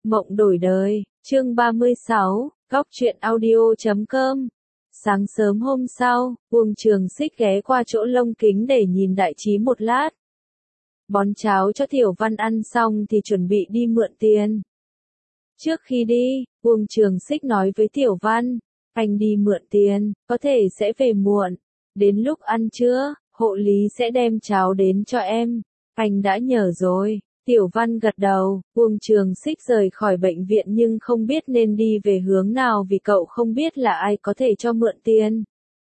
Mộng đổi đời, chương 36, góc truyện audio.com. Sáng sớm hôm sau, Uông Trường Xích ghé qua chỗ lông kính để nhìn đại trí một lát. Bón cháo cho Tiểu Văn ăn xong thì chuẩn bị đi mượn tiền. Trước khi đi, Uông Trường Xích nói với Tiểu Văn, anh đi mượn tiền, có thể sẽ về muộn. Đến lúc ăn trưa, hộ lý sẽ đem cháo đến cho em. Anh đã nhờ rồi. Tiểu Văn gật đầu, Uông Trường Xích rời khỏi bệnh viện nhưng không biết nên đi về hướng nào vì cậu không biết là ai có thể cho mượn tiền.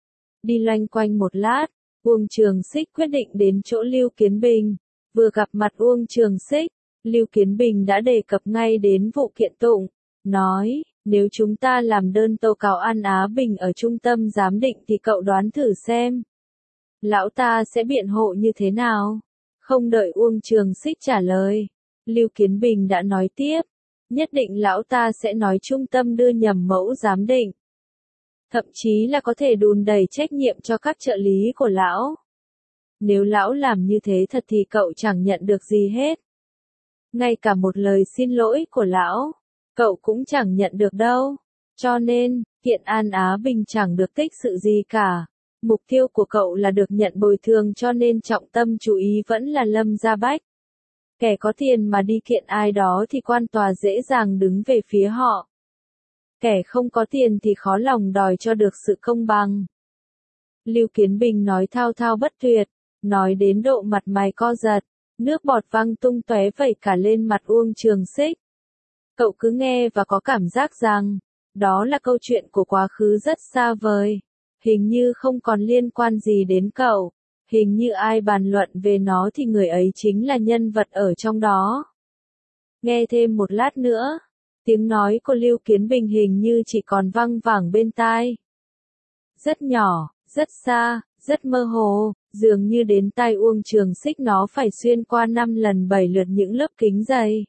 Đi loanh quanh một lát, Uông Trường Xích quyết định đến chỗ Lưu Kiến Bình. Vừa gặp mặt Uông Trường Xích, Lưu Kiến Bình đã đề cập ngay đến vụ kiện tụng, nói, nếu chúng ta làm đơn tố cáo An Á Bình ở trung tâm giám định thì cậu đoán thử xem. Lão ta sẽ biện hộ như thế nào? Không đợi Uông Trường Xích trả lời, Lưu Kiến Bình đã nói tiếp, nhất định lão ta sẽ nói trung tâm đưa nhầm mẫu giám định. Thậm chí là có thể đùn đẩy trách nhiệm cho các trợ lý của lão. Nếu lão làm như thế thật thì cậu chẳng nhận được gì hết. Ngay cả một lời xin lỗi của lão, cậu cũng chẳng nhận được đâu. Cho nên, kiện An Á Bình chẳng được tích sự gì cả. Mục tiêu của cậu là được nhận bồi thường cho nên trọng tâm chú ý vẫn là Lâm Gia Bách. Kẻ có tiền mà đi kiện ai đó thì quan tòa dễ dàng đứng về phía họ. Kẻ không có tiền thì khó lòng đòi cho được sự công bằng. Lưu Kiến Bình nói thao thao bất tuyệt, nói đến độ mặt mày co giật, nước bọt văng tung tóe vẩy cả lên mặt Uông Trường Xích. Cậu cứ nghe và có cảm giác rằng, đó là câu chuyện của quá khứ rất xa vời. Hình như không còn liên quan gì đến cậu, hình như ai bàn luận về nó thì người ấy chính là nhân vật ở trong đó. Nghe thêm một lát nữa, tiếng nói của Lưu Kiến Bình hình như chỉ còn văng vẳng bên tai. Rất nhỏ, rất xa, rất mơ hồ, dường như đến tai Uông Trường Xích nó phải xuyên qua 5 lần 7 lượt những lớp kính dày.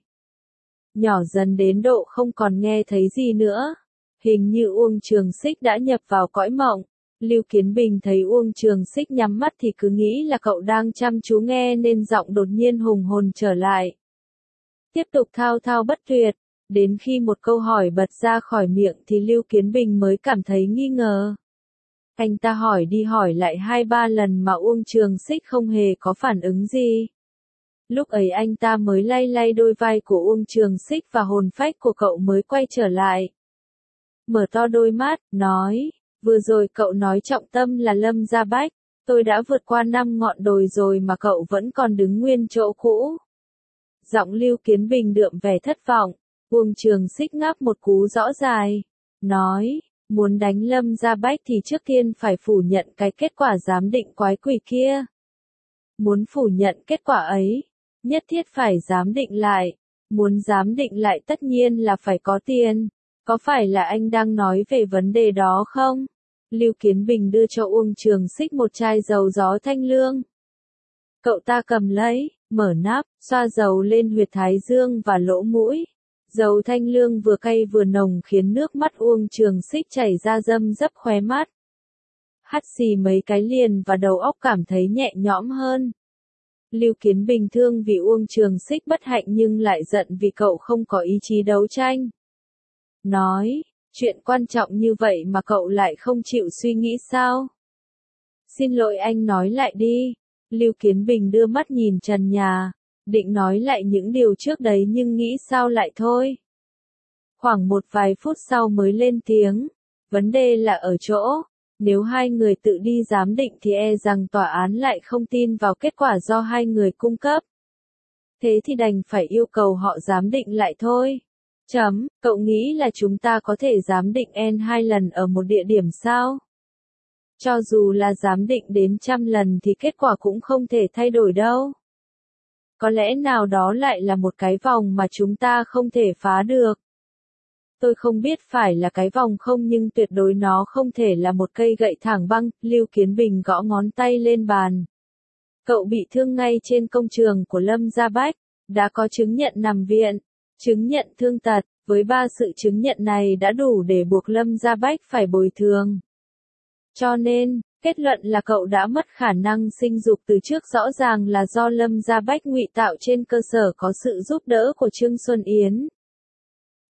Nhỏ dần đến độ không còn nghe thấy gì nữa. Hình như Uông Trường Xích đã nhập vào cõi mộng. Lưu Kiến Bình thấy Uông Trường Xích nhắm mắt thì cứ nghĩ là cậu đang chăm chú nghe nên giọng đột nhiên hùng hồn trở lại. Tiếp tục thao thao bất tuyệt, đến khi một câu hỏi bật ra khỏi miệng thì Lưu Kiến Bình mới cảm thấy nghi ngờ. Anh ta hỏi đi hỏi lại 2-3 lần mà Uông Trường Xích không hề có phản ứng gì. Lúc ấy anh ta mới lay lay đôi vai của Uông Trường Xích và hồn phách của cậu mới quay trở lại. Mở to đôi mắt, nói, vừa rồi cậu nói trọng tâm là Lâm Gia Bách, tôi đã vượt qua 5 ngọn đồi rồi mà cậu vẫn còn đứng nguyên chỗ cũ. Giọng Lưu Kiến Bình đượm vẻ thất vọng, Uông Trường Xích ngáp một cú rõ dài, nói, muốn đánh Lâm Gia Bách thì trước tiên phải phủ nhận cái kết quả giám định quái quỷ kia. Muốn phủ nhận kết quả ấy, nhất thiết phải giám định lại, muốn giám định lại tất nhiên là phải có tiền. Có phải là anh đang nói về vấn đề đó không? Lưu Kiến Bình đưa cho Uông Trường Xích một chai dầu gió thanh lương. Cậu ta cầm lấy, mở nắp, xoa dầu lên huyệt thái dương và lỗ mũi. Dầu thanh lương vừa cay vừa nồng khiến nước mắt Uông Trường Xích chảy ra râm rấp khóe mắt. Hắt xì mấy cái liền và đầu óc cảm thấy nhẹ nhõm hơn. Lưu Kiến Bình thương vì Uông Trường Xích bất hạnh nhưng lại giận vì cậu không có ý chí đấu tranh. Nói, chuyện quan trọng như vậy mà cậu lại không chịu suy nghĩ sao? Xin lỗi anh nói lại đi. Lưu Kiến Bình đưa mắt nhìn trần nhà, định nói lại những điều trước đấy nhưng nghĩ sao lại thôi. Khoảng một vài phút sau mới lên tiếng, vấn đề là ở chỗ, nếu hai người tự đi giám định thì e rằng tòa án lại không tin vào kết quả do hai người cung cấp. Thế thì đành phải yêu cầu họ giám định lại thôi. Cậu nghĩ là chúng ta có thể giám định N 2 lần ở một địa điểm sao? Cho dù là giám định đến 100 lần thì kết quả cũng không thể thay đổi đâu. Có lẽ nào đó lại là một cái vòng mà chúng ta không thể phá được. Tôi không biết phải là cái vòng không nhưng tuyệt đối nó không thể là một cây gậy thẳng băng. Lưu Kiến Bình gõ ngón tay lên bàn. Cậu bị thương ngay trên công trường của Lâm Gia Bách, đã có chứng nhận nằm viện. Chứng nhận thương tật, với 3 sự chứng nhận này đã đủ để buộc Lâm Gia Bách phải bồi thường. Cho nên, kết luận là cậu đã mất khả năng sinh dục từ trước rõ ràng là do Lâm Gia Bách ngụy tạo trên cơ sở có sự giúp đỡ của Trương Xuân Yến.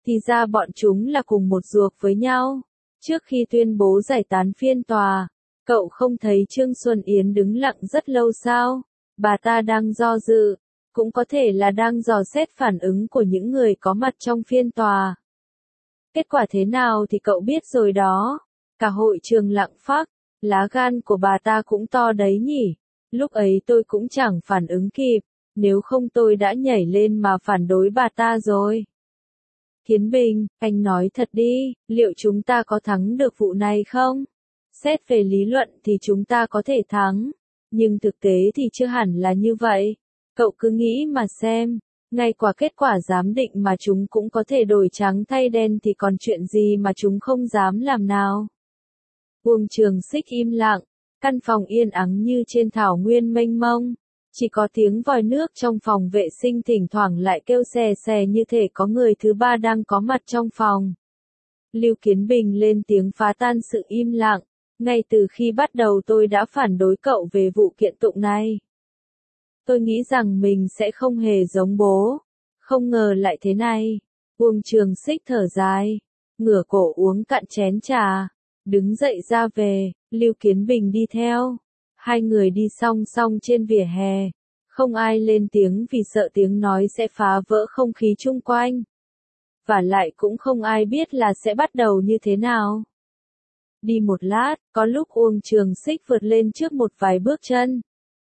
Thì ra bọn chúng là cùng một ruột với nhau. Trước khi tuyên bố giải tán phiên tòa, cậu không thấy Trương Xuân Yến đứng lặng rất lâu sao? Bà ta đang do dự, cũng có thể là đang dò xét phản ứng của những người có mặt trong phiên tòa. Kết quả thế nào thì cậu biết rồi đó. Cả hội trường lặng phắc, lá gan của bà ta cũng to đấy nhỉ. Lúc ấy tôi cũng chẳng phản ứng kịp, nếu không tôi đã nhảy lên mà phản đối bà ta rồi. Thiến Bình, anh nói thật đi, liệu chúng ta có thắng được vụ này không? Xét về lý luận thì chúng ta có thể thắng, nhưng thực tế thì chưa hẳn là như vậy. Cậu cứ nghĩ mà xem, ngay quả kết quả giám định mà chúng cũng có thể đổi trắng thay đen thì còn chuyện gì mà chúng không dám làm nào. Uông Trường Xích im lặng, căn phòng yên ắng như trên thảo nguyên mênh mông. Chỉ có tiếng vòi nước trong phòng vệ sinh thỉnh thoảng lại kêu xè xè như thể có người thứ ba đang có mặt trong phòng. Lưu Kiến Bình lên tiếng phá tan sự im lặng. Ngay từ khi bắt đầu tôi đã phản đối cậu về vụ kiện tụng này. Tôi nghĩ rằng mình sẽ không hề giống bố. Không ngờ lại thế này. Uông Trường Xích thở dài, ngửa cổ uống cạn chén trà, đứng dậy ra về, Lưu Kiến Bình đi theo. Hai người đi song song trên vỉa hè. Không ai lên tiếng vì sợ tiếng nói sẽ phá vỡ không khí chung quanh. Và lại cũng không ai biết là sẽ bắt đầu như thế nào. Đi một lát, có lúc Uông Trường Xích vượt lên trước một vài bước chân.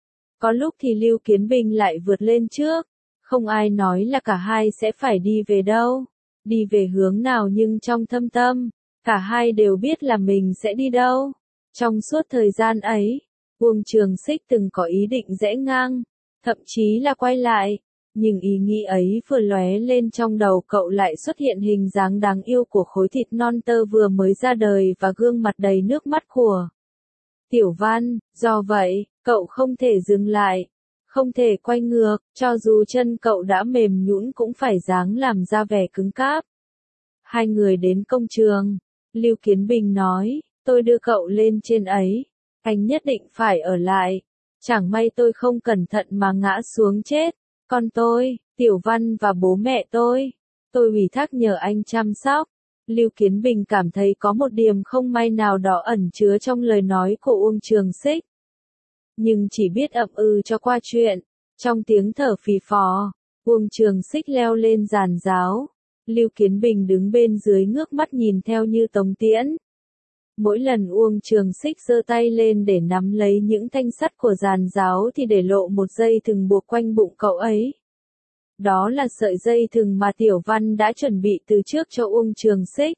Có lúc thì Lưu Kiến Bình lại vượt lên trước. Không ai nói là cả hai sẽ phải đi về đâu, đi về hướng nào, nhưng trong thâm tâm, cả hai đều biết là mình sẽ đi đâu. Trong suốt thời gian ấy, Uông Trường Xích từng có ý định rẽ ngang, thậm chí là quay lại. Nhưng ý nghĩ ấy vừa lóe lên trong đầu cậu lại xuất hiện hình dáng đáng yêu của khối thịt non tơ vừa mới ra đời và gương mặt đầy nước mắt của Tiểu Văn. Do vậy, cậu không thể dừng lại, không thể quay ngược, cho dù chân cậu đã mềm nhũn cũng phải ráng làm ra vẻ cứng cáp. Hai người đến công trường, Lưu Kiến Bình nói, tôi đưa cậu lên trên ấy, anh nhất định phải ở lại, chẳng may tôi không cẩn thận mà ngã xuống chết. Con tôi, Tiểu Văn và bố mẹ tôi ủy thác nhờ anh chăm sóc. Lưu Kiến Bình cảm thấy có một điểm không may nào đó ẩn chứa trong lời nói của Uông Trường Xích. Nhưng chỉ biết ậm ừ cho qua chuyện. Trong tiếng thở phì phò, Uông Trường Xích leo lên giàn giáo. Lưu Kiến Bình đứng bên dưới ngước mắt nhìn theo như tống tiễn. Mỗi lần Uông Trường Xích giơ tay lên để nắm lấy những thanh sắt của giàn giáo thì để lộ một dây thừng buộc quanh bụng cậu ấy. Đó là sợi dây thừng mà Tiểu Văn đã chuẩn bị từ trước cho Uông Trường Xích.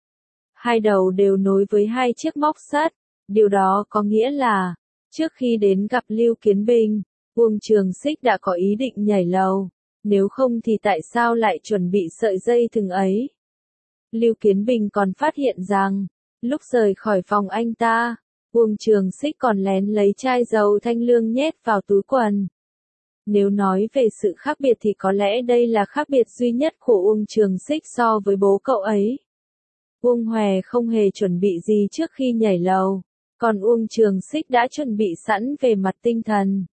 Hai đầu đều nối với hai chiếc móc sắt. Điều đó có nghĩa là, trước khi đến gặp Lưu Kiến Bình, Uông Trường Xích đã có ý định nhảy lầu. Nếu không thì tại sao lại chuẩn bị sợi dây thừng ấy? Lưu Kiến Bình còn phát hiện rằng, lúc rời khỏi phòng anh ta, Uông Trường Xích còn lén lấy chai dầu thanh lương nhét vào túi quần. Nếu nói về sự khác biệt thì có lẽ đây là khác biệt duy nhất của Uông Trường Xích so với bố cậu ấy. Uông Hòe không hề chuẩn bị gì trước khi nhảy lầu, còn Uông Trường Xích đã chuẩn bị sẵn về mặt tinh thần.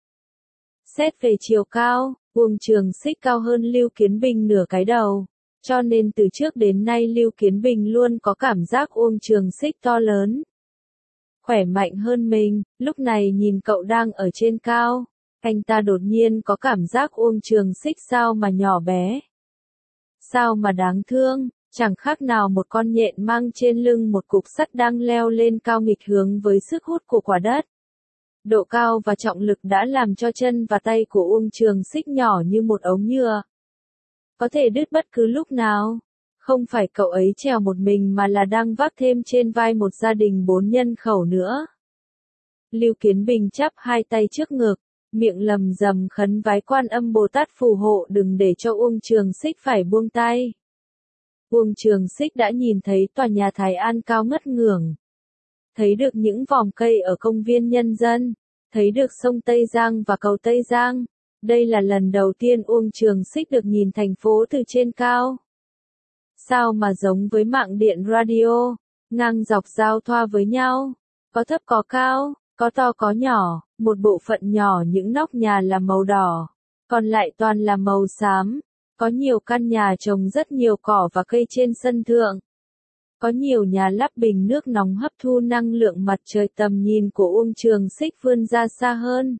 Xét về chiều cao, Uông Trường Xích cao hơn Lưu Kiến Bình nửa cái đầu, cho nên từ trước đến nay Lưu Kiến Bình luôn có cảm giác Uông Trường Xích to lớn, khỏe mạnh hơn mình. Lúc này nhìn cậu đang ở trên cao, anh ta đột nhiên có cảm giác Uông Trường Xích sao mà nhỏ bé, sao mà đáng thương, chẳng khác nào một con nhện mang trên lưng một cục sắt đang leo lên cao nghịch hướng với sức hút của quả đất. Độ cao và trọng lực đã làm cho chân và tay của Uông Trường Xích nhỏ như một ống nhựa, có thể đứt bất cứ lúc nào. Không phải cậu ấy trèo một mình mà là đang vác thêm trên vai một gia đình 4 nhân khẩu nữa. Lưu Kiến Bình chắp hai tay trước ngực, miệng lầm rầm khấn vái Quan Âm Bồ Tát phù hộ đừng để cho Uông Trường Xích phải buông tay. Uông Trường Xích đã nhìn thấy tòa nhà Thái An cao ngất ngưởng, thấy được những vòm cây ở công viên nhân dân, thấy được sông Tây Giang và cầu Tây Giang. Đây là lần đầu tiên Uông Trường Xích được nhìn thành phố từ trên cao. Sao mà giống với mạng điện radio, ngang dọc giao thoa với nhau, có thấp có cao, có to có nhỏ, một bộ phận nhỏ những nóc nhà là màu đỏ, còn lại toàn là màu xám, Có nhiều căn nhà trồng rất nhiều cỏ và cây trên sân thượng. Có nhiều nhà lắp bình nước nóng hấp thu năng lượng mặt trời, tầm nhìn của Uông Trường Xích vươn ra xa hơn.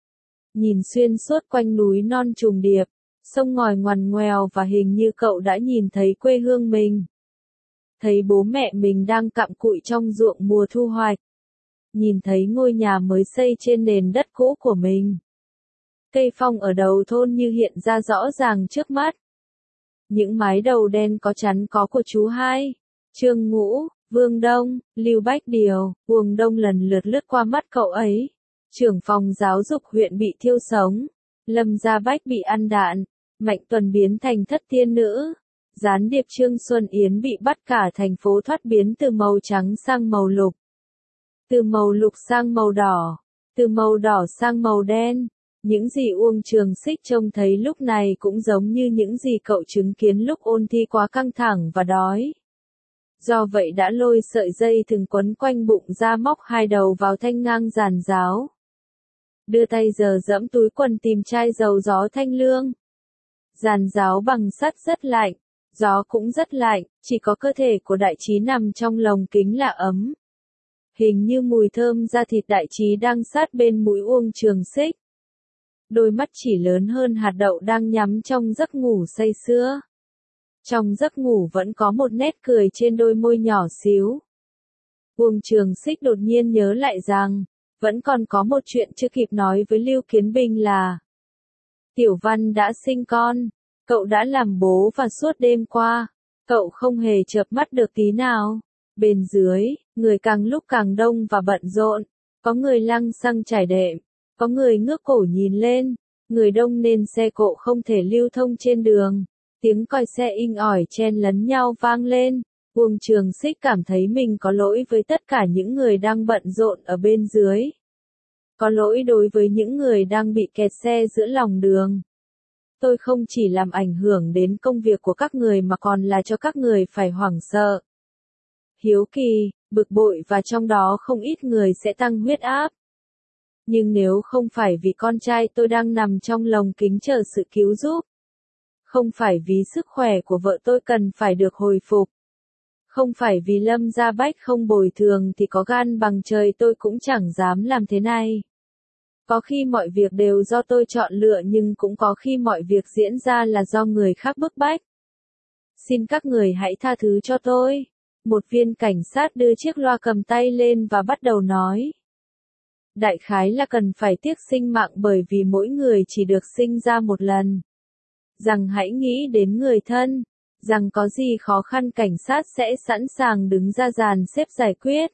Nhìn xuyên suốt quanh núi non trùng điệp, sông ngòi ngoằn ngoèo và hình như cậu đã nhìn thấy quê hương mình. Thấy bố mẹ mình đang cặm cụi trong ruộng mùa thu hoạch. Nhìn thấy ngôi nhà mới xây trên nền đất cũ của mình. Cây phong ở đầu thôn như hiện ra rõ ràng trước mắt. Những mái đầu đen có chắn có của chú Hai, Trương Ngũ, Vương Đông, Lưu Bách Điều, Uông Đông lần lượt lướt qua mắt cậu ấy. Trưởng phòng giáo dục huyện bị thiêu sống, Lâm Gia Bách bị ăn đạn, Mạnh Tuần biến thành thất tiên nữ, gián điệp Trương Xuân Yến bị bắt, cả thành phố thoát biến từ màu trắng sang màu lục. Từ màu lục sang màu đỏ, từ màu đỏ sang màu đen. Những gì Uông Trường Xích trông thấy lúc này cũng giống như những gì cậu chứng kiến lúc ôn thi quá căng thẳng và đói. Do vậy đã lôi sợi dây thừng quấn quanh bụng ra, móc hai đầu vào thanh ngang giàn giáo. Đưa tay giờ dẫm túi quần tìm chai dầu gió thanh lương. Giàn giáo bằng sắt rất lạnh, gió cũng rất lạnh, chỉ có cơ thể của Đại Trí nằm trong lồng kính là ấm. Hình như mùi thơm da thịt Đại Trí đang sát bên mũi Uông Trường Xích. Đôi mắt chỉ lớn hơn hạt đậu đang nhắm trong giấc ngủ say sưa. Trong giấc ngủ vẫn có một nét cười trên đôi môi nhỏ xíu. Uông Trường Xích đột nhiên nhớ lại rằng, vẫn còn có một chuyện chưa kịp nói với Lưu Kiến Bình là Tiểu Văn đã sinh con, cậu đã làm bố và suốt đêm qua, cậu không hề chợp mắt được tí nào. Bên dưới, người càng lúc càng đông và bận rộn, có người lăng xăng trải đệm, có người ngước cổ nhìn lên, người đông nên xe cộ không thể lưu thông trên đường. Tiếng còi xe inh ỏi chen lấn nhau vang lên. Uông Trường Xích cảm thấy mình có lỗi với tất cả những người đang bận rộn ở bên dưới. Có lỗi đối với những người đang bị kẹt xe giữa lòng đường. Tôi không chỉ làm ảnh hưởng đến công việc của các người mà còn là cho các người phải hoảng sợ, hiếu kỳ, bực bội, và trong đó không ít người sẽ tăng huyết áp. Nhưng nếu không phải vì con trai tôi đang nằm trong lồng kính chờ sự cứu giúp, không phải vì sức khỏe của vợ tôi cần phải được hồi phục, không phải vì Lâm Gia Bách không bồi thường thì có gan bằng trời tôi cũng chẳng dám làm thế này. Có khi mọi việc đều do tôi chọn lựa, nhưng cũng có khi mọi việc diễn ra là do người khác bức bách. Xin các người hãy tha thứ cho tôi. Một viên cảnh sát đưa chiếc loa cầm tay lên và bắt đầu nói. Đại khái là cần phải tiếc sinh mạng bởi vì mỗi người chỉ được sinh ra một lần. Rằng hãy nghĩ đến người thân. Rằng có gì khó khăn cảnh sát sẽ sẵn sàng đứng ra dàn xếp giải quyết.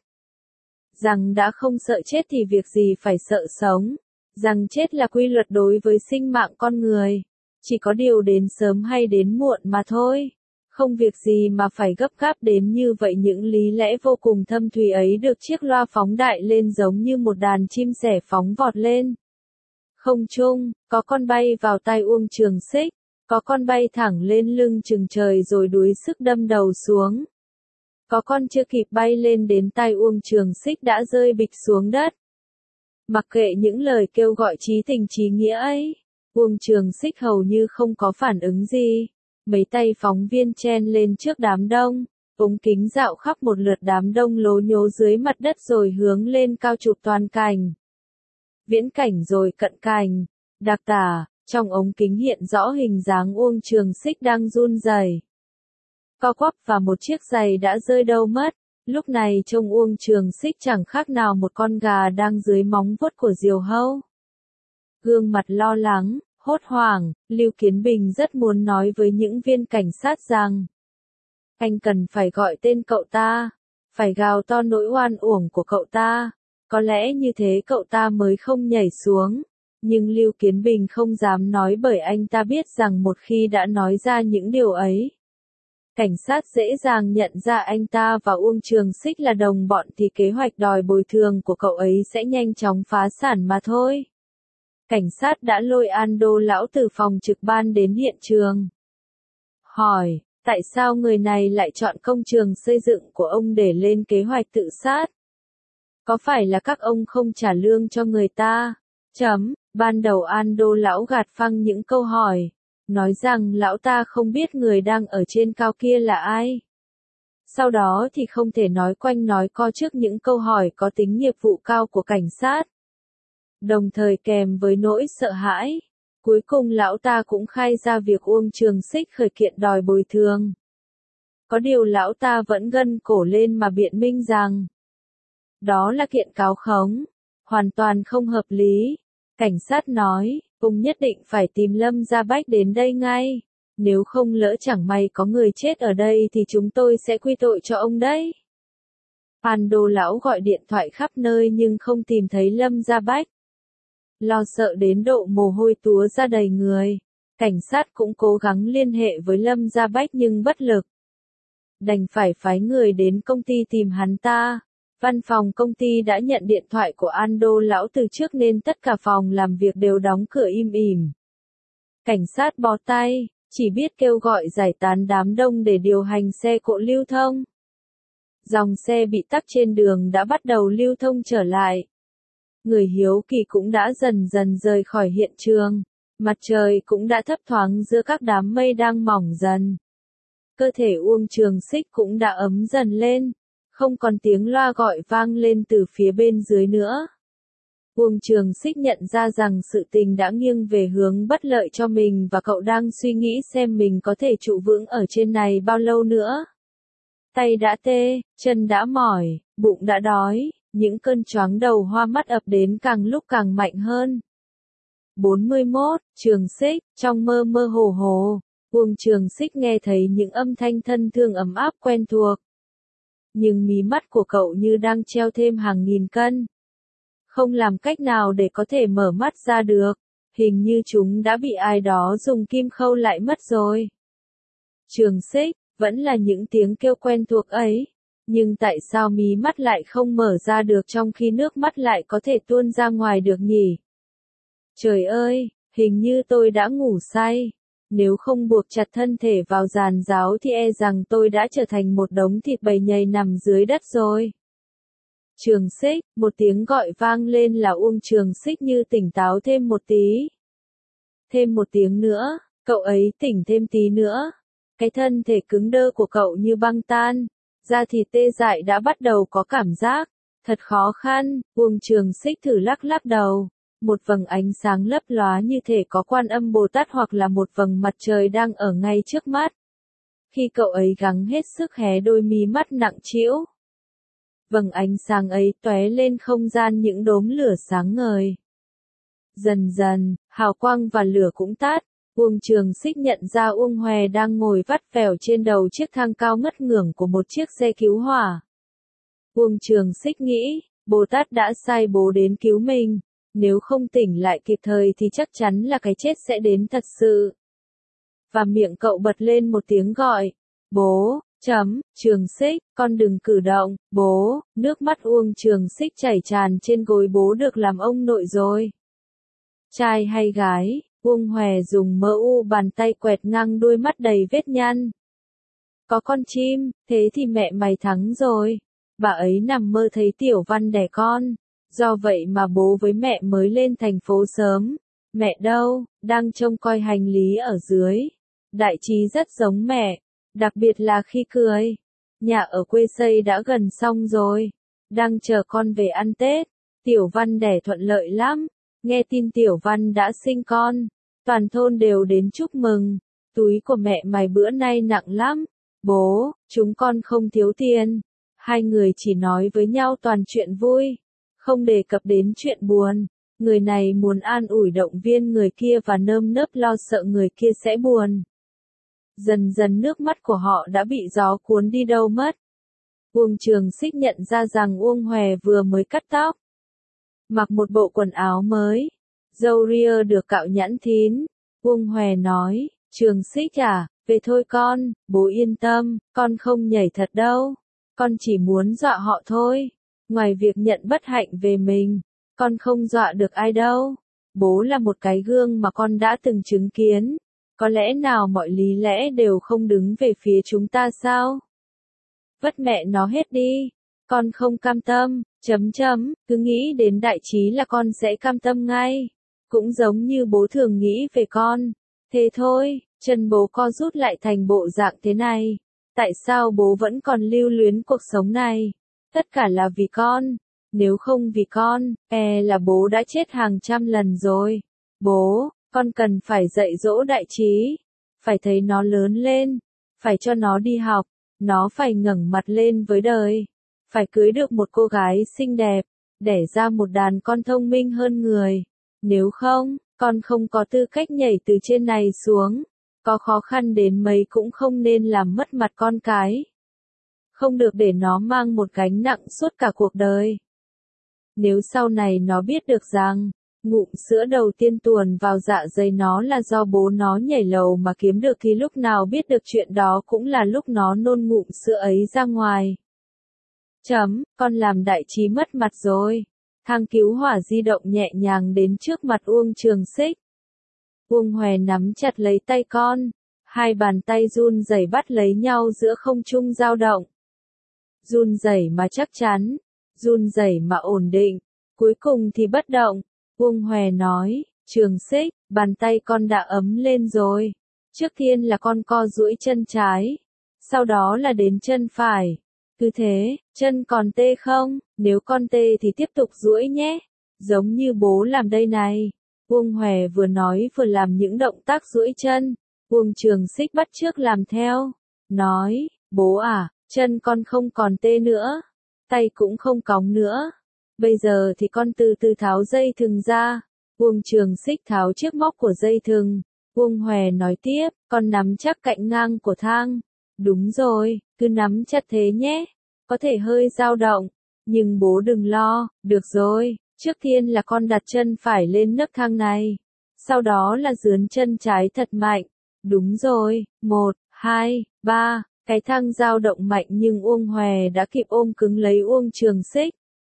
Rằng đã không sợ chết thì việc gì phải sợ sống. Rằng chết là quy luật đối với sinh mạng con người. Chỉ có điều đến sớm hay đến muộn mà thôi. Không việc gì mà phải gấp gáp đến như vậy. Những lý lẽ vô cùng thâm thúy ấy được chiếc loa phóng đại lên giống như một đàn chim sẻ phóng vọt lên. Không trung, có con bay vào tai Uông Trường Xích, có con bay thẳng lên lưng chừng trời rồi đuối sức đâm đầu xuống. Có con chưa kịp bay lên đến tai Uông Trường Xích đã rơi bịch xuống đất. Mặc kệ những lời kêu gọi chí tình chí nghĩa ấy, Uông Trường Xích hầu như không có phản ứng gì. Mấy tay phóng viên chen lên trước đám đông, ống kính dạo khắp một lượt đám đông lố nhố dưới mặt đất rồi hướng lên cao chụp toàn cảnh. Viễn cảnh rồi cận cảnh, đặc tả, trong ống kính hiện rõ hình dáng Uông Trường Xích đang run rẩy, co quắp, và một chiếc giày đã rơi đâu mất. Lúc này trông Uông Trường Xích chẳng khác nào một con gà đang dưới móng vuốt của diều hâu. Gương mặt lo lắng, hốt hoảng, Lưu Kiến Bình rất muốn nói với những viên cảnh sát rằng anh cần phải gọi tên cậu ta, phải gào to nỗi oan uổng của cậu ta, có lẽ như thế cậu ta mới không nhảy xuống. Nhưng Lưu Kiến Bình không dám nói bởi anh ta biết rằng một khi đã nói ra những điều ấy, cảnh sát dễ dàng nhận ra anh ta và Uông Trường Xích là đồng bọn thì kế hoạch đòi bồi thường của cậu ấy sẽ nhanh chóng phá sản mà thôi. Cảnh sát đã lôi Ando lão từ phòng trực ban đến hiện trường. Hỏi, tại sao người này lại chọn công trường xây dựng của ông để lên kế hoạch tự sát? Có phải là các ông không trả lương cho người ta? Ban đầu Ando lão gạt phăng những câu hỏi. nói rằng lão ta không biết người đang ở trên cao kia là ai. Sau đó thì không thể nói quanh nói co trước những câu hỏi có tính nghiệp vụ cao của cảnh sát. Đồng thời kèm với nỗi sợ hãi, cuối cùng lão ta cũng khai ra việc Uông Trường Xích khởi kiện đòi bồi thường. Có điều lão ta vẫn gân cổ lên mà biện minh rằng đó là kiện cáo khống, hoàn toàn không hợp lý. Cảnh sát nói, ông nhất định phải tìm Lâm Gia Bách đến đây ngay. Nếu không lỡ chẳng may có người chết ở đây thì chúng tôi sẽ quy tội cho ông đấy. Phan Đô lão gọi điện thoại khắp nơi nhưng không tìm thấy Lâm Gia Bách. Lo sợ đến độ mồ hôi túa ra đầy người. Cảnh sát cũng cố gắng liên hệ với Lâm Gia Bách nhưng bất lực. Đành phải phái người đến công ty tìm hắn ta. Văn phòng công ty đã nhận điện thoại của Ando lão từ trước nên tất cả phòng làm việc đều đóng cửa im ỉm. Cảnh sát bó tay, chỉ biết kêu gọi giải tán đám đông để điều hành xe cộ lưu thông. Dòng xe bị tắc trên đường đã bắt đầu lưu thông trở lại. Người hiếu kỳ cũng đã dần dần rời khỏi hiện trường. Mặt trời cũng đã thấp thoáng giữa các đám mây đang mỏng dần. Cơ thể Uông Trường Xích cũng đã ấm dần lên. Không còn tiếng loa gọi vang lên từ phía bên dưới nữa. Uông Trường Xích nhận ra rằng sự tình đã nghiêng về hướng bất lợi cho mình và cậu đang suy nghĩ xem mình có thể trụ vững ở trên này bao lâu nữa. Tay đã tê, chân đã mỏi, bụng đã đói, những cơn choáng đầu hoa mắt ập đến càng lúc càng mạnh hơn. 41, Trường Xích, trong mơ mơ hồ hồ, Uông Trường Xích nghe thấy những âm thanh thân thương ấm áp quen thuộc. Nhưng mí mắt của cậu như đang treo thêm hàng nghìn cân. Không làm cách nào để có thể mở mắt ra được, hình như chúng đã bị ai đó dùng kim khâu lại mất rồi. Trường Xích, vẫn là những tiếng kêu quen thuộc ấy, nhưng tại sao mí mắt lại không mở ra được trong khi nước mắt lại có thể tuôn ra ngoài được nhỉ? Trời ơi, hình như tôi đã ngủ say. Nếu không buộc chặt thân thể vào giàn giáo thì e rằng tôi đã trở thành một đống thịt bầy nhầy nằm dưới đất rồi. Trường Xích, một tiếng gọi vang lên là Uông Trường Xích như tỉnh táo thêm một tí. Thêm một tiếng nữa, cậu ấy tỉnh thêm tí nữa. Cái thân thể cứng đơ của cậu như băng tan, da thịt tê dại đã bắt đầu có cảm giác. Thật khó khăn, Uông Trường Xích thử lắc lắc đầu. Một vầng ánh sáng lấp lóa như thể có Quan Âm Bồ Tát hoặc là một vầng mặt trời đang ở ngay trước mắt. Khi cậu ấy gắng hết sức hé đôi mí mắt nặng trĩu, vầng ánh sáng ấy tóe lên không gian những đốm lửa sáng ngời. Dần dần, hào quang và lửa cũng tắt. Uông Trường Xích nhận ra Uông Hòe đang ngồi vắt vẻo trên đầu chiếc thang cao ngất ngưởng của một chiếc xe cứu hỏa. Uông Trường Xích nghĩ, Bồ Tát đã sai bố đến cứu mình. Nếu không tỉnh lại kịp thời thì chắc chắn là cái chết sẽ đến thật sự. Và miệng cậu bật lên một tiếng gọi. Bố, Trường Xích, con đừng cử động, bố, nước mắt Uông Trường Xích chảy tràn trên gối bố được làm ông nội rồi. Trai hay gái, Uông Hòe dùng mỡ u bàn tay quẹt ngang đôi mắt đầy vết nhăn. Có con chim, thế thì mẹ mày thắng rồi. Bà ấy nằm mơ thấy Tiểu Văn đẻ con. Do vậy mà bố với mẹ mới lên thành phố sớm. Mẹ đâu, đang trông coi hành lý ở dưới. Đại Trí rất giống mẹ, đặc biệt là khi cười. Nhà ở quê xây đã gần xong rồi. Đang chờ con về ăn Tết. Tiểu Văn đẻ thuận lợi lắm. Nghe tin Tiểu Văn đã sinh con. Toàn thôn đều đến chúc mừng. Túi của mẹ mày bữa nay nặng lắm. Bố, chúng con không thiếu tiền. Hai người chỉ nói với nhau toàn chuyện vui. Không đề cập đến chuyện buồn. Người này muốn an ủi động viên người kia và nơm nớp lo sợ người kia sẽ buồn. Dần dần nước mắt của họ đã bị gió cuốn đi đâu mất. Uông Trường Xích nhận ra rằng Uông Hòe vừa mới cắt tóc. Mặc một bộ quần áo mới. Râu ria được cạo nhẵn thín. Uông Hòe nói, Trường Xích à, về thôi con, bố yên tâm, con không nhảy thật đâu. Con chỉ muốn dọa họ thôi. Ngoài việc nhận bất hạnh về mình, con không dọa được ai đâu. Bố là một cái gương mà con đã từng chứng kiến. Có lẽ nào mọi lý lẽ đều không đứng về phía chúng ta sao? Vất mẹ nó hết đi. Con không cam tâm, cứ nghĩ đến Đại Trí là con sẽ cam tâm ngay. Cũng giống như bố thường nghĩ về con. Thế thôi, chân bố co rút lại thành bộ dạng thế này. Tại sao bố vẫn còn lưu luyến cuộc sống này? Tất cả là vì con. Nếu không vì con, là bố đã chết hàng trăm lần rồi. Bố, con cần phải dạy dỗ Đại Trí. Phải thấy nó lớn lên. Phải cho nó đi học. Nó phải ngẩng mặt lên với đời. Phải cưới được một cô gái xinh đẹp. Đẻ ra một đàn con thông minh hơn người. Nếu không, con không có tư cách nhảy từ trên này xuống. Có khó khăn đến mấy cũng không nên làm mất mặt con cái. Không được để nó mang một gánh nặng suốt cả cuộc đời. Nếu sau này nó biết được rằng, ngụm sữa đầu tiên tuồn vào dạ dày nó là do bố nó nhảy lầu mà kiếm được thì lúc nào biết được chuyện đó cũng là lúc nó nôn ngụm sữa ấy ra ngoài. Con làm Đại Trí mất mặt rồi. Thang cứu hỏa di động nhẹ nhàng đến trước mặt Uông Trường Xích. Uông Hòe nắm chặt lấy tay con. Hai bàn tay run rẩy bắt lấy nhau giữa không trung dao động. Run rẩy mà chắc chắn. Run rẩy mà ổn định. Cuối cùng thì bất động. Uông Hòe nói, Trường Xích, bàn tay con đã ấm lên rồi. Trước tiên là con co duỗi chân trái. Sau đó là đến chân phải. Cứ thế, chân còn tê không? Nếu con tê thì tiếp tục duỗi nhé. Giống như bố làm đây này. Uông Hòe vừa nói vừa làm những động tác duỗi chân. Uông Trường Xích bắt chước làm theo. Nói, bố à, chân con không còn tê nữa. Tay cũng không cóng nữa. Bây giờ thì con từ từ tháo dây thừng ra. Uông Trường Xích tháo chiếc móc của dây thừng. Uông Hòe nói tiếp, con nắm chắc cạnh ngang của thang. Đúng rồi, cứ nắm chặt thế nhé. Có thể hơi dao động. Nhưng bố đừng lo, được rồi. Trước tiên là con đặt chân phải lên nấc thang này. Sau đó là dướn chân trái thật mạnh. Đúng rồi, 1, 2, 3. Cái thang dao động mạnh nhưng Uông Hòe đã kịp ôm cứng lấy Uông Trường Xích.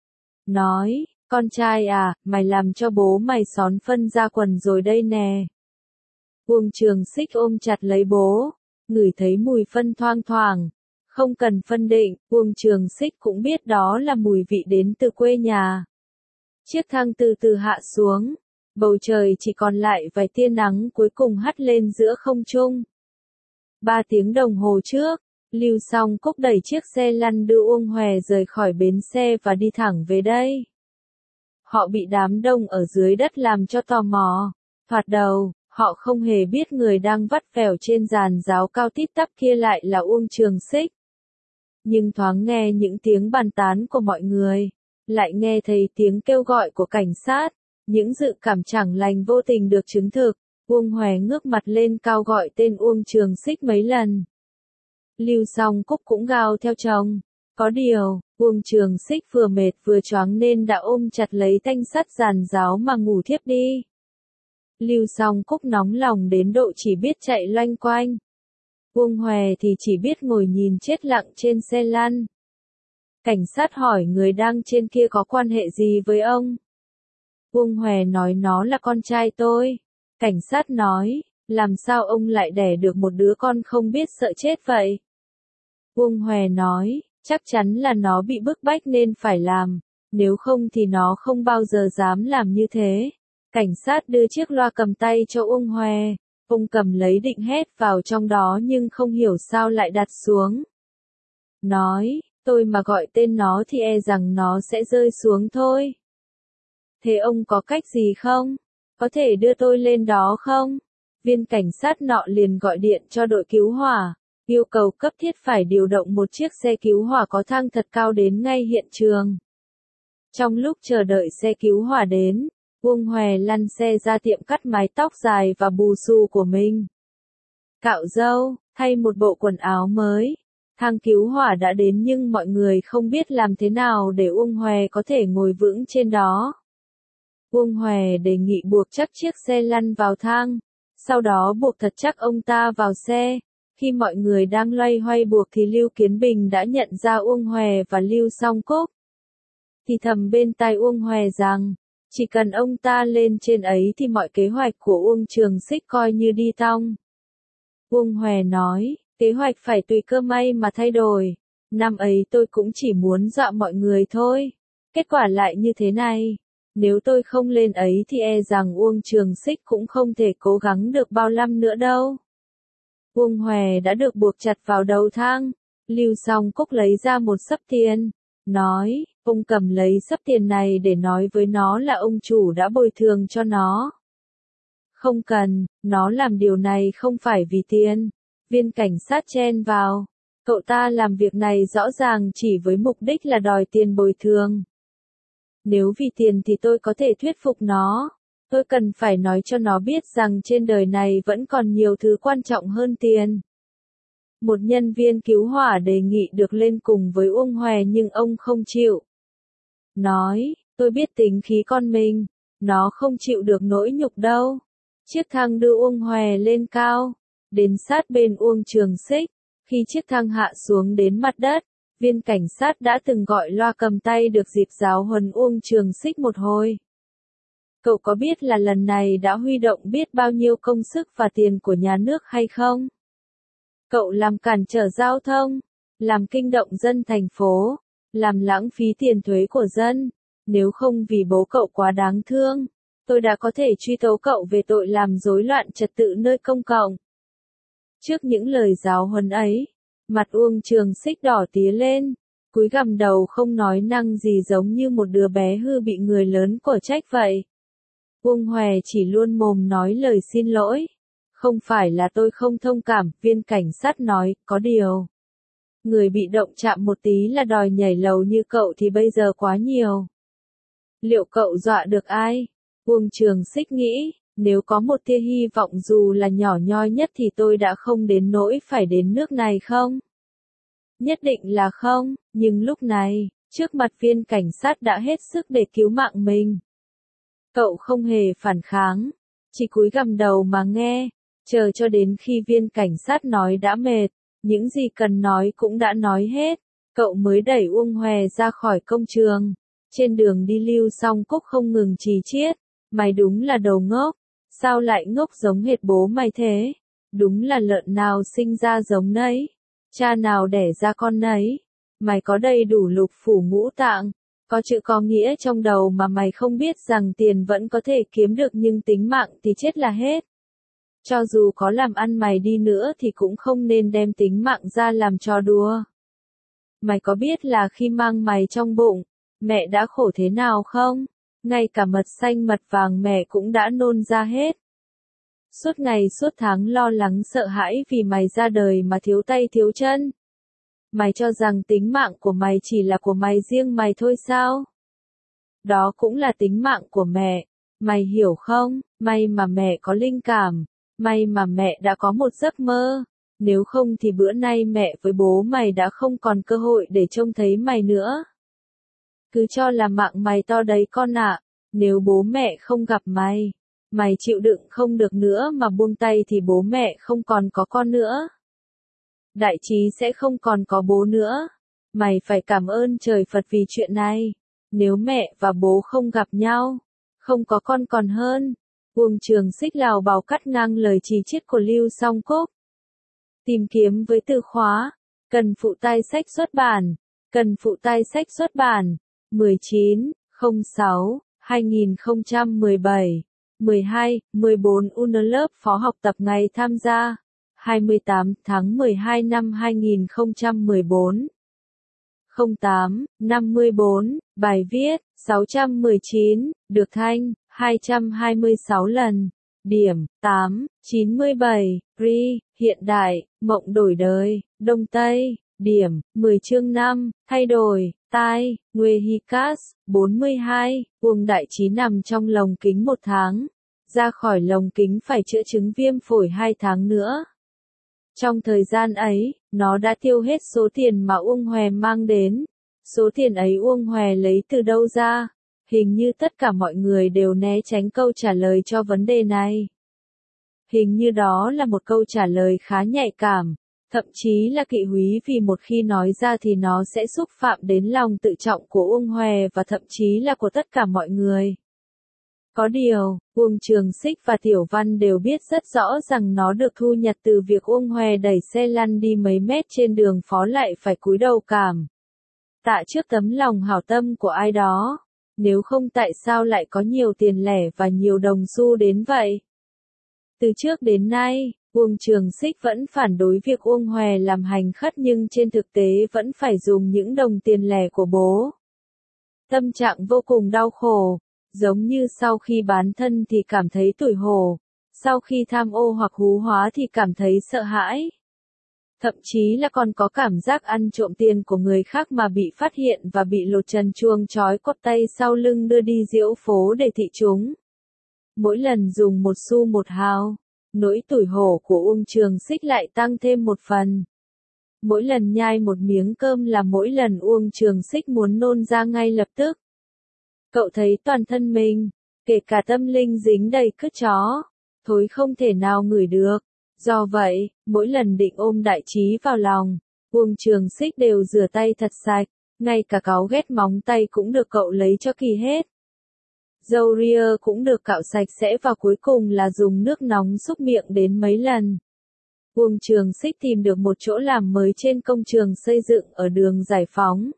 Nói, con trai à, mày làm cho bố mày xón phân ra quần rồi đây nè. Uông Trường Xích ôm chặt lấy bố, ngửi thấy mùi phân thoang thoảng. Không cần phân định, Uông Trường Xích cũng biết đó là mùi vị đến từ quê nhà. Chiếc thang từ từ hạ xuống, bầu trời chỉ còn lại vài tia nắng cuối cùng hắt lên giữa không trung. 3 tiếng đồng hồ trước, Lưu Song Cúc đẩy chiếc xe lăn đưa Uông Hòe rời khỏi bến xe và đi thẳng về đây. Họ bị đám đông ở dưới đất làm cho tò mò. Thoạt đầu, họ không hề biết người đang vắt vẻo trên giàn giáo cao tít tắp kia lại là Uông Trường Xích. Nhưng thoáng nghe những tiếng bàn tán của mọi người, lại nghe thấy tiếng kêu gọi của cảnh sát, những dự cảm chẳng lành vô tình được chứng thực. Uông Hòe ngước mặt lên cao gọi tên Uông Trường Xích mấy lần. Lưu Song Cúc cũng gào theo chồng. Có điều, Uông Trường Xích vừa mệt vừa choáng nên đã ôm chặt lấy thanh sắt giàn giáo mà ngủ thiếp đi. Lưu Song Cúc nóng lòng đến độ chỉ biết chạy loanh quanh. Uông Hòe thì chỉ biết ngồi nhìn chết lặng trên xe lăn. Cảnh sát hỏi người đang trên kia có quan hệ gì với ông. Uông Hòe nói nó là con trai tôi. Cảnh sát nói, làm sao ông lại đẻ được một đứa con không biết sợ chết vậy? Uông Hòe nói, chắc chắn là nó bị bức bách nên phải làm, nếu không thì nó không bao giờ dám làm như thế. Cảnh sát đưa chiếc loa cầm tay cho Uông Hòe, ông cầm lấy định hét vào trong đó nhưng không hiểu sao lại đặt xuống. Nói, tôi mà gọi tên nó thì e rằng nó sẽ rơi xuống thôi. Thế ông có cách gì không? Có thể đưa tôi lên đó không? Viên cảnh sát nọ liền gọi điện cho đội cứu hỏa, yêu cầu cấp thiết phải điều động một chiếc xe cứu hỏa có thang thật cao đến ngay hiện trường. Trong lúc chờ đợi xe cứu hỏa đến, Uông Hòe lăn xe ra tiệm cắt mái tóc dài và bù xù của mình. Cạo râu, thay một bộ quần áo mới. Thang cứu hỏa đã đến nhưng mọi người không biết làm thế nào để Uông Hòe có thể ngồi vững trên đó. Uông Hòe đề nghị buộc chắc chiếc xe lăn vào thang, sau đó buộc thật chắc ông ta vào xe. Khi mọi người đang loay hoay buộc thì Lưu Kiến Bình đã nhận ra Uông Hòe và Lưu Song Cúc. Thì thầm bên tai Uông Hòe rằng, chỉ cần ông ta lên trên ấy thì mọi kế hoạch của Uông Trường Xích coi như đi tong. Uông Hòe nói, kế hoạch phải tùy cơ may mà thay đổi. Năm ấy tôi cũng chỉ muốn dọa mọi người thôi. Kết quả lại như thế này. Nếu tôi không lên ấy thì e rằng Uông Trường Xích cũng không thể cố gắng được bao năm nữa đâu. Uông Hòe đã được buộc chặt vào đầu thang. Lưu Song Cúc lấy ra một xấp tiền. Nói, ông cầm lấy xấp tiền này để nói với nó là ông chủ đã bồi thường cho nó. Không cần, nó làm điều này không phải vì tiền. Viên cảnh sát chen vào. Cậu ta làm việc này rõ ràng chỉ với mục đích là đòi tiền bồi thường. Nếu vì tiền thì tôi có thể thuyết phục nó. Tôi cần phải nói cho nó biết rằng trên đời này vẫn còn nhiều thứ quan trọng hơn tiền. Một nhân viên cứu hỏa đề nghị được lên cùng với Uông Hòe nhưng ông không chịu. Nói, tôi biết tính khí con mình, nó không chịu được nỗi nhục đâu. Chiếc thang đưa Uông Hòe lên cao, đến sát bên Uông Trường Xích. Khi chiếc thang hạ xuống đến mặt đất, viên cảnh sát đã từng gọi loa cầm tay được dịp giáo huấn Uông Trường Xích một hồi. Cậu có biết là lần này đã huy động biết bao nhiêu công sức và tiền của nhà nước hay không? Cậu làm cản trở giao thông, làm kinh động dân thành phố, làm lãng phí tiền thuế của dân. Nếu không vì bố cậu quá đáng thương, tôi đã có thể truy tố cậu về tội làm rối loạn trật tự nơi công cộng. Trước những lời giáo huấn ấy, mặt Uông Trường Xích đỏ tía lên, cúi gằm đầu không nói năng gì giống như một đứa bé hư bị người lớn của trách vậy. Uông Hòe chỉ luôn mồm nói lời xin lỗi. Không phải là tôi không thông cảm, viên cảnh sát nói, có điều. Người bị động chạm một tí là đòi nhảy lầu như cậu thì bây giờ quá nhiều. Liệu cậu dọa được ai? Uông Trường Xích nghĩ, nếu có một tia hy vọng dù là nhỏ nhoi nhất thì tôi đã không đến nỗi phải đến nước này không? Nhất định là không, nhưng lúc này, trước mặt viên cảnh sát đã hết sức để cứu mạng mình. Cậu không hề phản kháng, chỉ cúi gằm đầu mà nghe, chờ cho đến khi viên cảnh sát nói đã mệt, những gì cần nói cũng đã nói hết, cậu mới đẩy Uông Hòe ra khỏi công trường. Trên đường đi Lưu Song Cúc không ngừng chì chiết, mày đúng là đồ ngốc, sao lại ngốc giống hệt bố mày thế? Đúng là lợn nào sinh ra giống nấy, cha nào đẻ ra con nấy, mày có đầy đủ lục phủ ngũ tạng. Có chữ có nghĩa trong đầu mà mày không biết rằng tiền vẫn có thể kiếm được nhưng tính mạng thì chết là hết. Cho dù có làm ăn mày đi nữa thì cũng không nên đem tính mạng ra làm trò đùa. Mày có biết là khi mang mày trong bụng, mẹ đã khổ thế nào không? Ngay cả mật xanh mật vàng mẹ cũng đã nôn ra hết. Suốt ngày suốt tháng lo lắng sợ hãi vì mày ra đời mà thiếu tay thiếu chân. Mày cho rằng tính mạng của mày chỉ là của mày riêng mày thôi sao? Đó cũng là tính mạng của mẹ, mày hiểu không? May mà mẹ có linh cảm, may mà mẹ đã có một giấc mơ, nếu không thì bữa nay mẹ với bố mày đã không còn cơ hội để trông thấy mày nữa. Cứ cho là mạng mày to đấy con ạ, nếu bố mẹ không gặp mày, mày chịu đựng không được nữa mà buông tay thì bố mẹ không còn có con nữa. Đại trí sẽ không còn có bố nữa. Mày phải cảm ơn trời Phật vì chuyện này. Nếu mẹ và bố không gặp nhau, không có con còn hơn. Uông Trường Xích lào bào cắt ngang lời chỉ chiết của Lưu Song Cúc. Tìm kiếm với từ khóa. Cần phụ tai sách xuất bản. Cần phụ tai sách xuất bản. 19/06/2017. 12/14 UNLV phó học tập ngày tham gia. 28 tháng 12 năm 2014. 08/54, bài viết, 619, được thanh, 226 lần. Điểm, 8/97, Ri, hiện đại, mộng đổi đời, Đông Tây. Điểm, 10 chương 5, thay đổi, tai, Nguê Hi Cát, 42, Uông Đại Trí nằm trong lồng kính 1 tháng. Ra khỏi lồng kính phải chữa chứng viêm phổi 2 tháng nữa. Trong thời gian ấy, nó đã tiêu hết số tiền mà Uông Hòe mang đến. Số tiền ấy Uông Hòe lấy từ đâu ra? Hình như tất cả mọi người đều né tránh câu trả lời cho vấn đề này. Hình như đó là một câu trả lời khá nhạy cảm, thậm chí là kỵ húy vì một khi nói ra thì nó sẽ xúc phạm đến lòng tự trọng của Uông Hòe và thậm chí là của tất cả mọi người. Có điều, Uông Trường Xích và Tiểu Văn đều biết rất rõ rằng nó được thu nhặt từ việc Uông Hòe đẩy xe lăn đi mấy mét trên đường phố lại phải cúi đầu cảm tạ trước tấm lòng hảo tâm của ai đó. Nếu không tại sao lại có nhiều tiền lẻ và nhiều đồng xu đến vậy? Từ trước đến nay, Uông Trường Xích vẫn phản đối việc Uông Hòe làm hành khất nhưng trên thực tế vẫn phải dùng những đồng tiền lẻ của bố. Tâm trạng vô cùng đau khổ, giống như sau khi bán thân thì cảm thấy tủi hổ, sau khi tham ô hoặc hú hóa thì cảm thấy sợ hãi. Thậm chí là còn có cảm giác ăn trộm tiền của người khác mà bị phát hiện và bị lột trần truông trói cột tay sau lưng đưa đi diễu phố để thị chúng. Mỗi lần dùng một xu một hào, nỗi tủi hổ của Uông Trường Xích lại tăng thêm một phần. Mỗi lần nhai một miếng cơm là mỗi lần Uông Trường Xích muốn nôn ra ngay lập tức. Cậu thấy toàn thân mình, kể cả tâm linh dính đầy cứt chó, thối không thể nào ngửi được. Do vậy, mỗi lần định ôm đại trí vào lòng, Uông Trường Xích đều rửa tay thật sạch, ngay cả cáu ghét móng tay cũng được cậu lấy cho kỳ hết. Râu ria cũng được cạo sạch sẽ và cuối cùng là dùng nước nóng xúc miệng đến mấy lần. Uông Trường Xích tìm được một chỗ làm mới trên công trường xây dựng ở đường Giải Phóng.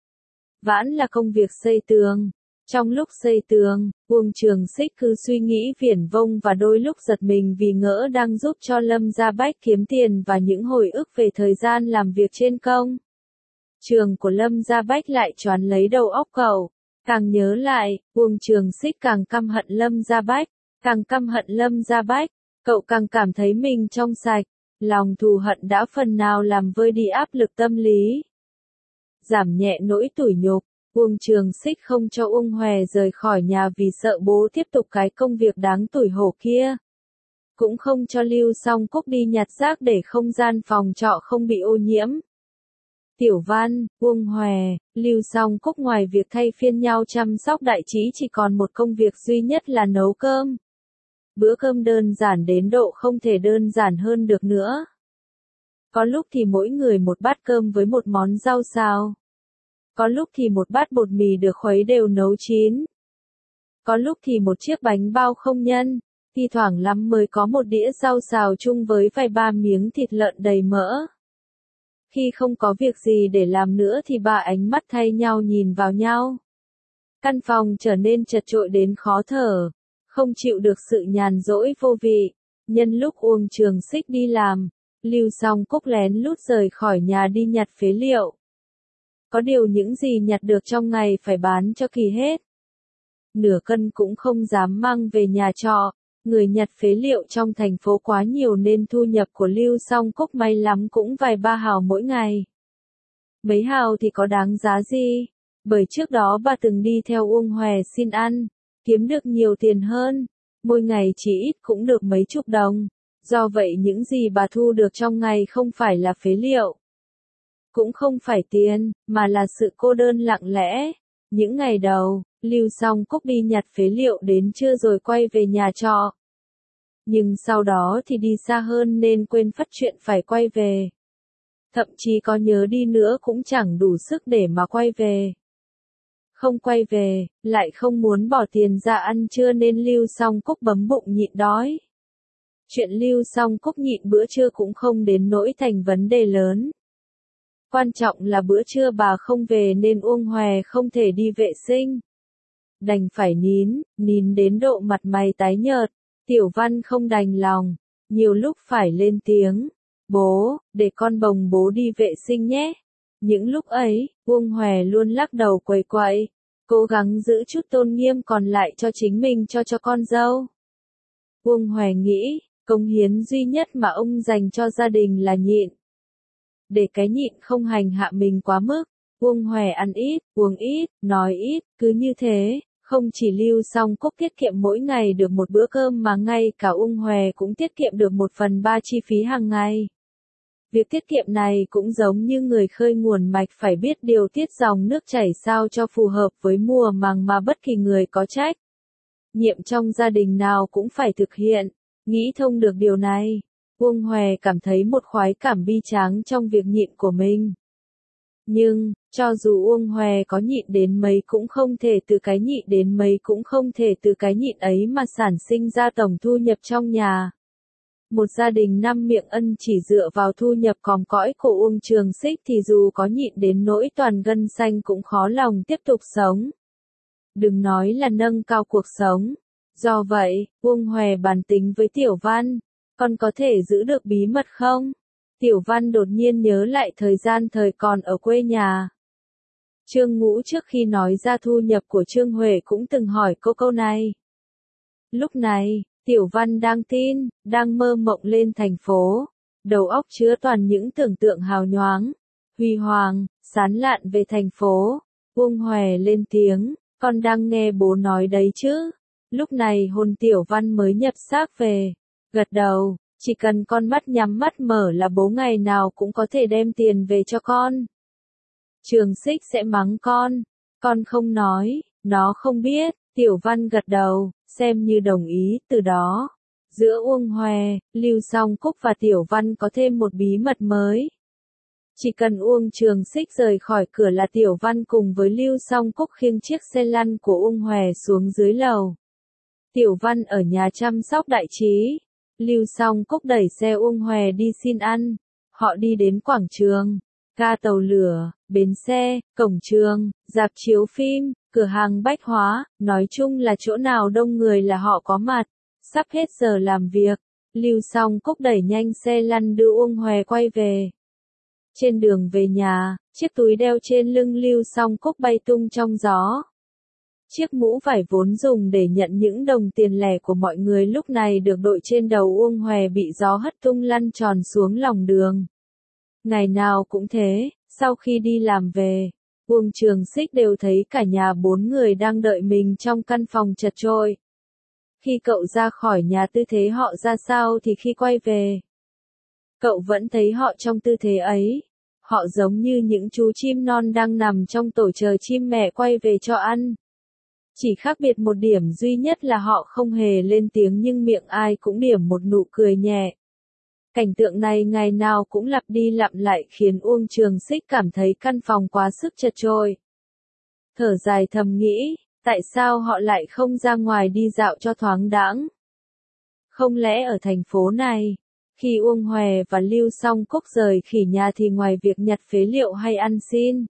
Vãn là công việc xây tường. Trong lúc xây tường, Uông Trường Xích cứ suy nghĩ viển vông và đôi lúc giật mình vì ngỡ đang giúp cho Lâm Gia Bách kiếm tiền và những hồi ức về thời gian làm việc trên công trường của Lâm Gia Bách lại choán lấy đầu óc cậu. Càng nhớ lại, Uông Trường Xích càng căm hận Lâm Gia Bách, càng căm hận Lâm Gia Bách, cậu càng cảm thấy mình trong sạch, lòng thù hận đã phần nào làm vơi đi áp lực tâm lý. Giảm nhẹ nỗi tủi nhục, Uông Trường Xích không cho Uông Hòe rời khỏi nhà vì sợ bố tiếp tục cái công việc đáng tủi hổ kia. Cũng không cho Lưu Song Cúc đi nhặt rác để không gian phòng trọ không bị ô nhiễm. Tiểu Văn, Uông Hòe, Lưu Song Cúc ngoài việc thay phiên nhau chăm sóc đại trí chỉ còn một công việc duy nhất là nấu cơm. Bữa cơm đơn giản đến độ không thể đơn giản hơn được nữa. Có lúc thì mỗi người một bát cơm với một món rau xào. Có lúc thì một bát bột mì được khuấy đều nấu chín. Có lúc thì một chiếc bánh bao không nhân, thi thoảng lắm mới có một đĩa rau xào chung với vài ba miếng thịt lợn đầy mỡ. Khi không có việc gì để làm nữa thì ba ánh mắt thay nhau nhìn vào nhau. Căn phòng trở nên chật chội đến khó thở, không chịu được sự nhàn rỗi vô vị. Nhân lúc Uông Trường Xích đi làm, Lưu Song Cúc lén lút rời khỏi nhà đi nhặt phế liệu. Có điều những gì nhặt được trong ngày phải bán cho kỳ hết. Nửa cân cũng không dám mang về nhà trọ, người nhặt phế liệu trong thành phố quá nhiều nên thu nhập của Lưu Song Cúc may lắm cũng vài ba hào mỗi ngày. Mấy hào thì có đáng giá gì, bởi trước đó bà từng đi theo Uông Hòe xin ăn, kiếm được nhiều tiền hơn, mỗi ngày chỉ ít cũng được mấy chục đồng. Do vậy những gì bà thu được trong ngày không phải là phế liệu, cũng không phải tiền, mà là sự cô đơn lặng lẽ. Những ngày đầu, Lưu Song Cúc đi nhặt phế liệu đến trưa rồi quay về nhà trọ. Nhưng sau đó thì đi xa hơn nên quên phát chuyện phải quay về. Thậm chí có nhớ đi nữa cũng chẳng đủ sức để mà quay về. Không quay về, lại không muốn bỏ tiền ra ăn trưa nên Lưu Song Cúc bấm bụng nhịn đói. Chuyện Lưu Song Cúc nhịn bữa trưa cũng không đến nỗi thành vấn đề lớn. Quan trọng là bữa trưa bà không về nên Uông Hòe không thể đi vệ sinh. Đành phải nín đến độ mặt mày tái nhợt. Tiểu Văn không đành lòng, nhiều lúc phải lên tiếng. Bố, để con bồng bố đi vệ sinh nhé. Những lúc ấy, Uông Hòe luôn lắc đầu quẩy quậy, cố gắng giữ chút tôn nghiêm còn lại cho chính mình cho con dâu. Uông Hòe nghĩ, công hiến duy nhất mà ông dành cho gia đình là nhịn. Để cái nhịn không hành hạ mình quá mức, Uông Hòe ăn ít, uống ít, nói ít, cứ như thế, không chỉ Lưu Song Cúc tiết kiệm mỗi ngày được một bữa cơm mà ngay cả Uông Hòe cũng tiết kiệm được 1/3 chi phí hàng ngày. Việc tiết kiệm này cũng giống như người khơi nguồn mạch phải biết điều tiết dòng nước chảy sao cho phù hợp với mùa màng mà bất kỳ người có trách nhiệm trong gia đình nào cũng phải thực hiện. Nghĩ thông được điều này, Uông Hòe cảm thấy một khoái cảm bi tráng trong việc nhịn của mình. Nhưng, cho dù Uông Hòe có nhịn đến mấy cũng không thể từ cái nhịn ấy mà sản sinh ra tổng thu nhập trong nhà. Một gia đình 5 miệng ăn chỉ dựa vào thu nhập còm cõi của Uông Trường Xích thì dù có nhịn đến nỗi toàn gân xanh cũng khó lòng tiếp tục sống. đừng nói là nâng cao cuộc sống. Do vậy, Uông Hòe bàn tính với Tiểu Văn, con có thể giữ được bí mật không? Tiểu Văn đột nhiên nhớ lại thời gian thời còn ở quê nhà. Trương Ngũ trước khi nói ra thu nhập của Trương Huệ cũng từng hỏi câu này. Lúc này, Tiểu Văn đang tin, đang mơ mộng lên thành phố, đầu óc chứa toàn những tưởng tượng hào nhoáng, huy hoàng, sán lạn về thành phố. Uông Hòe lên tiếng, con đang nghe bố nói đấy chứ. Lúc này hồn Tiểu Văn mới nhập xác về, gật đầu, chỉ cần con mắt nhắm mắt mở là bố ngày nào cũng có thể đem tiền về cho con. Trường Xích sẽ mắng con không nói, nó không biết. Tiểu Văn gật đầu, xem như đồng ý. Từ đó, giữa Uông Hòe, Lưu Song Cúc và Tiểu Văn có thêm một bí mật mới. Chỉ cần Uông Trường Xích rời khỏi cửa là Tiểu Văn cùng với Lưu Song Cúc khiêng chiếc xe lăn của Uông Hòe xuống dưới lầu. Tiểu Văn ở nhà chăm sóc Đại Trí. Lưu Song Cúc đẩy xe Uông Hòe đi xin ăn. Họ đi đến quảng trường, ga tàu lửa, bến xe, cổng trường, rạp chiếu phim, cửa hàng bách hóa, nói chung là chỗ nào đông người là họ có mặt. Sắp hết giờ làm việc, Lưu Song Cúc đẩy nhanh xe lăn đưa Uông Hòe quay về. Trên đường về nhà, chiếc túi đeo trên lưng Lưu Song Cúc bay tung trong gió. Chiếc mũ vải vốn dùng để nhận những đồng tiền lẻ của mọi người lúc này được đội trên đầu Uông Hòe bị gió hất tung lăn tròn xuống lòng đường. Ngày nào cũng thế, sau khi đi làm về, Uông Trường Xích đều thấy cả nhà 4 người đang đợi mình trong căn phòng chật chội. Khi cậu ra khỏi nhà tư thế họ ra sao thì khi quay về, cậu vẫn thấy họ trong tư thế ấy. Họ giống như những chú chim non đang nằm trong tổ chờ chim mẹ quay về cho ăn. Chỉ khác biệt một điểm duy nhất là họ không hề lên tiếng nhưng miệng ai cũng điểm một nụ cười nhẹ. Cảnh tượng này ngày nào cũng lặp đi lặp lại khiến Uông Trường Xích cảm thấy căn phòng quá sức chật chội. Thở dài thầm nghĩ, tại sao họ lại không ra ngoài đi dạo cho thoáng đãng? Không lẽ ở thành phố này, khi Uông Hòe và Lưu Song Cúc rời khỉ nhà thì ngoài việc nhặt phế liệu hay ăn xin,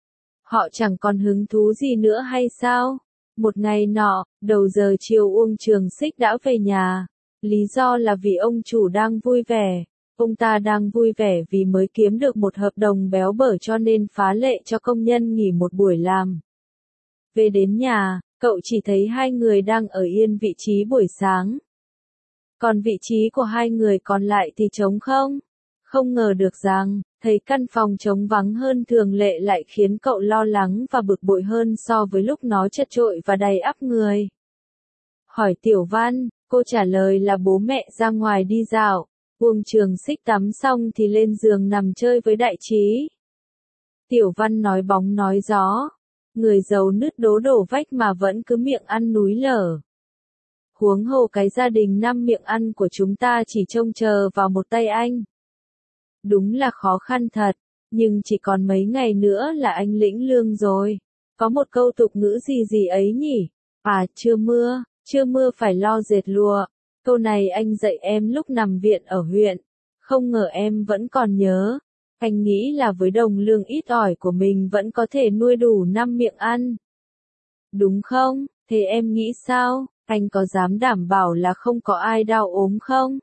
họ chẳng còn hứng thú gì nữa hay sao? Một ngày nọ, đầu giờ chiều Uông Trường Xích đã về nhà. Lý do là vì ông chủ đang vui vẻ. Ông ta đang vui vẻ vì mới kiếm được một hợp đồng béo bở cho nên phá lệ cho công nhân nghỉ một buổi làm. Về đến nhà, cậu chỉ thấy hai người đang ở yên vị trí buổi sáng. Còn vị trí của hai người còn lại thì trống không. Không ngờ được rằng, thấy căn phòng trống vắng hơn thường lệ lại khiến cậu lo lắng và bực bội hơn so với lúc nó chật chội và đầy ắp người. Hỏi Tiểu Văn, cô trả lời là bố mẹ ra ngoài đi dạo. Uông Trường Xích tắm xong thì lên giường nằm chơi với Đại Trí. Tiểu Văn nói bóng nói gió. Người giàu nứt đổ vách mà vẫn cứ miệng ăn núi lở. Huống hồ cái gia đình 5 miệng ăn của chúng ta chỉ trông chờ vào một tay anh. Đúng là khó khăn thật, nhưng chỉ còn mấy ngày nữa là anh lĩnh lương rồi. Có một câu tục ngữ gì ấy nhỉ? À, chưa mưa phải lo dệt lụa. Câu này anh dạy em lúc nằm viện ở huyện. Không ngờ em vẫn còn nhớ. Anh nghĩ là với đồng lương ít ỏi của mình vẫn có thể nuôi đủ 5 miệng ăn. Đúng không? Thế em nghĩ sao? Anh có dám đảm bảo là không có ai đau ốm không?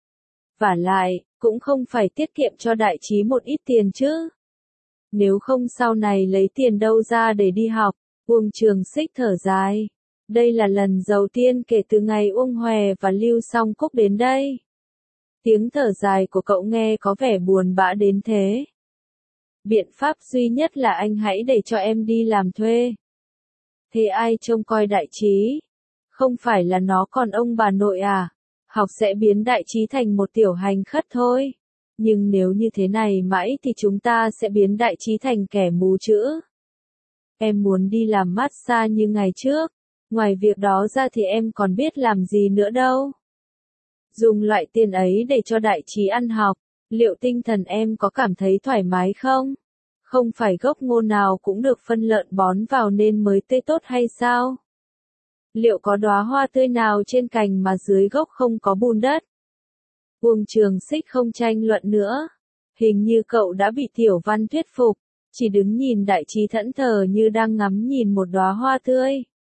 Vả lại, cũng không phải tiết kiệm cho Đại Trí một ít tiền chứ. Nếu không sau này lấy tiền đâu ra để đi học. Uông Trường Xích thở dài. Đây là lần đầu tiên kể từ ngày Uông Hòe và Lưu Song Cúc đến đây. Tiếng thở dài của cậu nghe có vẻ buồn bã đến thế. Biện pháp duy nhất là anh hãy để cho em đi làm thuê. Thế ai trông coi Đại Trí? Không phải là nó còn ông bà nội à? Học sẽ biến Đại Trí thành một tiểu hành khất thôi. Nhưng nếu như thế này mãi thì chúng ta sẽ biến Đại Trí thành kẻ mù chữ. Em muốn đi làm massage như ngày trước. Ngoài việc đó ra thì em còn biết làm gì nữa đâu. Dùng loại tiền ấy để cho Đại Trí ăn học, liệu tinh thần em có cảm thấy thoải mái không? Không phải gốc ngô nào cũng được phân lợn bón vào nên mới tươi tốt hay sao? Liệu có đóa hoa tươi nào trên cành mà dưới gốc không có bùn đất? Uông Trường Xích không tranh luận nữa. Hình như cậu đã bị Tiểu Văn thuyết phục, chỉ đứng nhìn Đại Trí thẫn thờ như đang ngắm nhìn một đóa hoa tươi.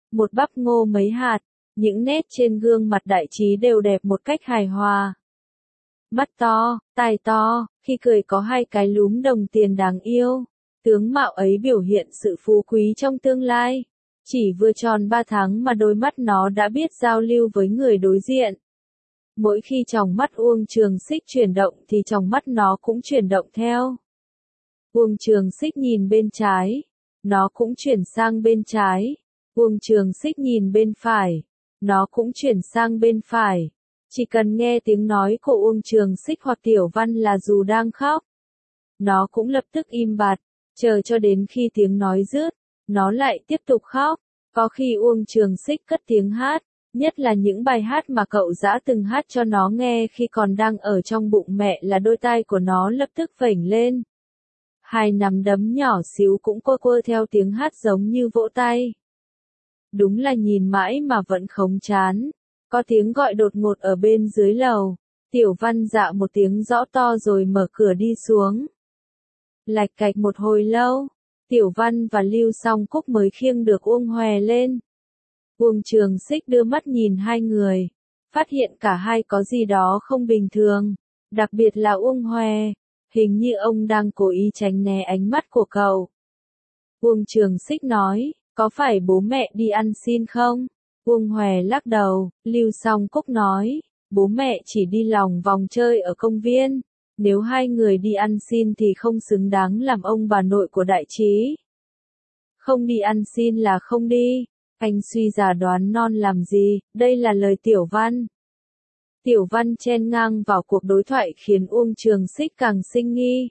một bắp ngô mấy hạt, những nét trên gương mặt Đại Trí đều đẹp một cách hài hòa. Mắt to, tai to, khi cười có hai cái lúm đồng tiền đáng yêu. Tướng mạo ấy biểu hiện sự phú quý trong tương lai. Chỉ vừa tròn 3 tháng mà đôi mắt nó đã biết giao lưu với người đối diện. Mỗi khi tròng mắt Uông Trường Xích chuyển động thì tròng mắt nó cũng chuyển động theo. Uông Trường Xích nhìn bên trái, nó cũng chuyển sang bên trái. Uông Trường Xích nhìn bên phải, nó cũng chuyển sang bên phải. Chỉ cần nghe tiếng nói của Uông Trường Xích hoặc Tiểu Văn là dù đang khóc, nó cũng lập tức im bặt, chờ cho đến khi tiếng nói dứt, nó lại tiếp tục khóc. Có khi Uông Trường Xích cất tiếng hát, nhất là những bài hát mà cậu dã từng hát cho nó nghe khi còn đang ở trong bụng mẹ là đôi tai của nó lập tức vểnh lên. Hai nắm đấm nhỏ xíu cũng quơ quơ theo tiếng hát giống như vỗ tay. Đúng là nhìn mãi mà vẫn không chán. Có tiếng gọi đột ngột ở bên dưới lầu. Tiểu Văn dạ một tiếng rõ to rồi mở cửa đi xuống. Lạch cạch một hồi lâu, Tiểu Văn và Lưu Song Cúc mới khiêng được Uông Hòe lên. Uông Trường Xích đưa mắt nhìn hai người, phát hiện cả hai có gì đó không bình thường, đặc biệt là Uông Hòe, hình như ông đang cố ý tránh né ánh mắt của cậu. Uông Trường Xích nói, có phải bố mẹ đi ăn xin không? Uông Hòe lắc đầu. Lưu Song Cúc nói, bố mẹ chỉ đi lòng vòng chơi ở công viên. Nếu hai người đi ăn xin thì không xứng đáng làm ông bà nội của Đại Trí. Không đi ăn xin là không đi. Anh suy giả đoán non làm gì, đây là lời Tiểu Văn. Tiểu Văn chen ngang vào cuộc đối thoại khiến Uông Trường Xích càng sinh nghi.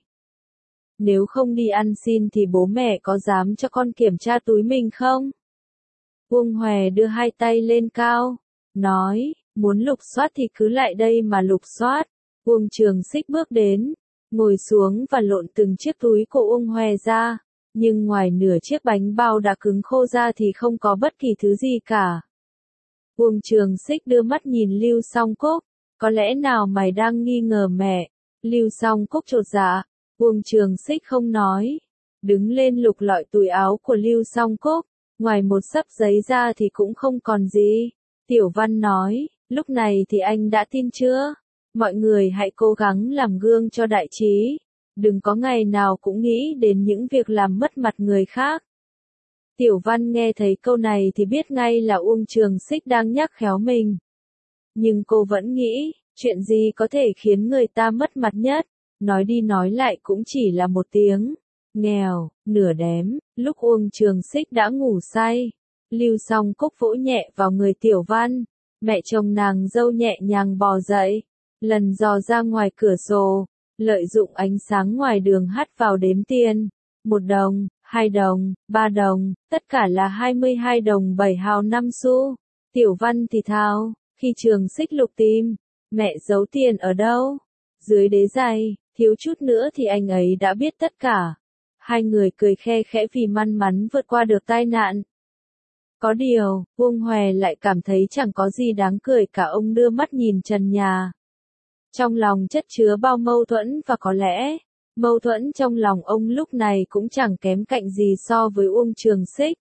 Nếu không đi ăn xin thì bố mẹ có dám cho con kiểm tra túi mình không? Uông Hòe đưa hai tay lên cao, nói, muốn lục soát thì cứ lại đây mà lục soát. Uông Trường Xích bước đến, ngồi xuống và lộn từng chiếc túi của Uông Hòe ra, nhưng ngoài nửa chiếc bánh bao đã cứng khô ra thì không có bất kỳ thứ gì cả. Uông Trường Xích đưa mắt nhìn Lưu Song Cúc, có lẽ nào mày đang nghi ngờ mẹ? Lưu Song Cúc chột dạ, Uông Trường Xích không nói, đứng lên lục lọi túi áo của Lưu Song Cúc, ngoài một xấp giấy ra thì cũng không còn gì. Tiểu Văn nói, lúc này thì anh đã tin chưa? Mọi người hãy cố gắng làm gương cho Đại Trí, đừng có ngày nào cũng nghĩ đến những việc làm mất mặt người khác. Tiểu Văn nghe thấy câu này thì biết ngay là Uông Trường Xích đang nhắc khéo mình. Nhưng cô vẫn nghĩ, chuyện gì có thể khiến người ta mất mặt nhất, nói đi nói lại cũng chỉ là một tiếng nghèo, nửa đếm. Lúc Uông Trường Xích đã ngủ say, Lưu Song Cúc vỗ nhẹ vào người Tiểu Văn, mẹ chồng nàng dâu nhẹ nhàng bò dậy, lần dò ra ngoài cửa sổ, lợi dụng ánh sáng ngoài đường hắt vào đếm tiền. 1 đồng, 2 đồng, 3 đồng, tất cả là 22 đồng 7 hào 5 xu. Tiểu Văn thì thào, khi Trường Xích lục tìm, mẹ giấu tiền ở đâu? Dưới đế giày, thiếu chút nữa thì anh ấy đã biết tất cả. Hai người cười khe khẽ vì may mắn vượt qua được tai nạn. Có điều, Uông Hòe lại cảm thấy chẳng có gì đáng cười cả. Ông đưa mắt nhìn trần nhà. Trong lòng chất chứa bao mâu thuẫn và có lẽ, mâu thuẫn trong lòng ông lúc này cũng chẳng kém cạnh gì so với Uông Trường Xích.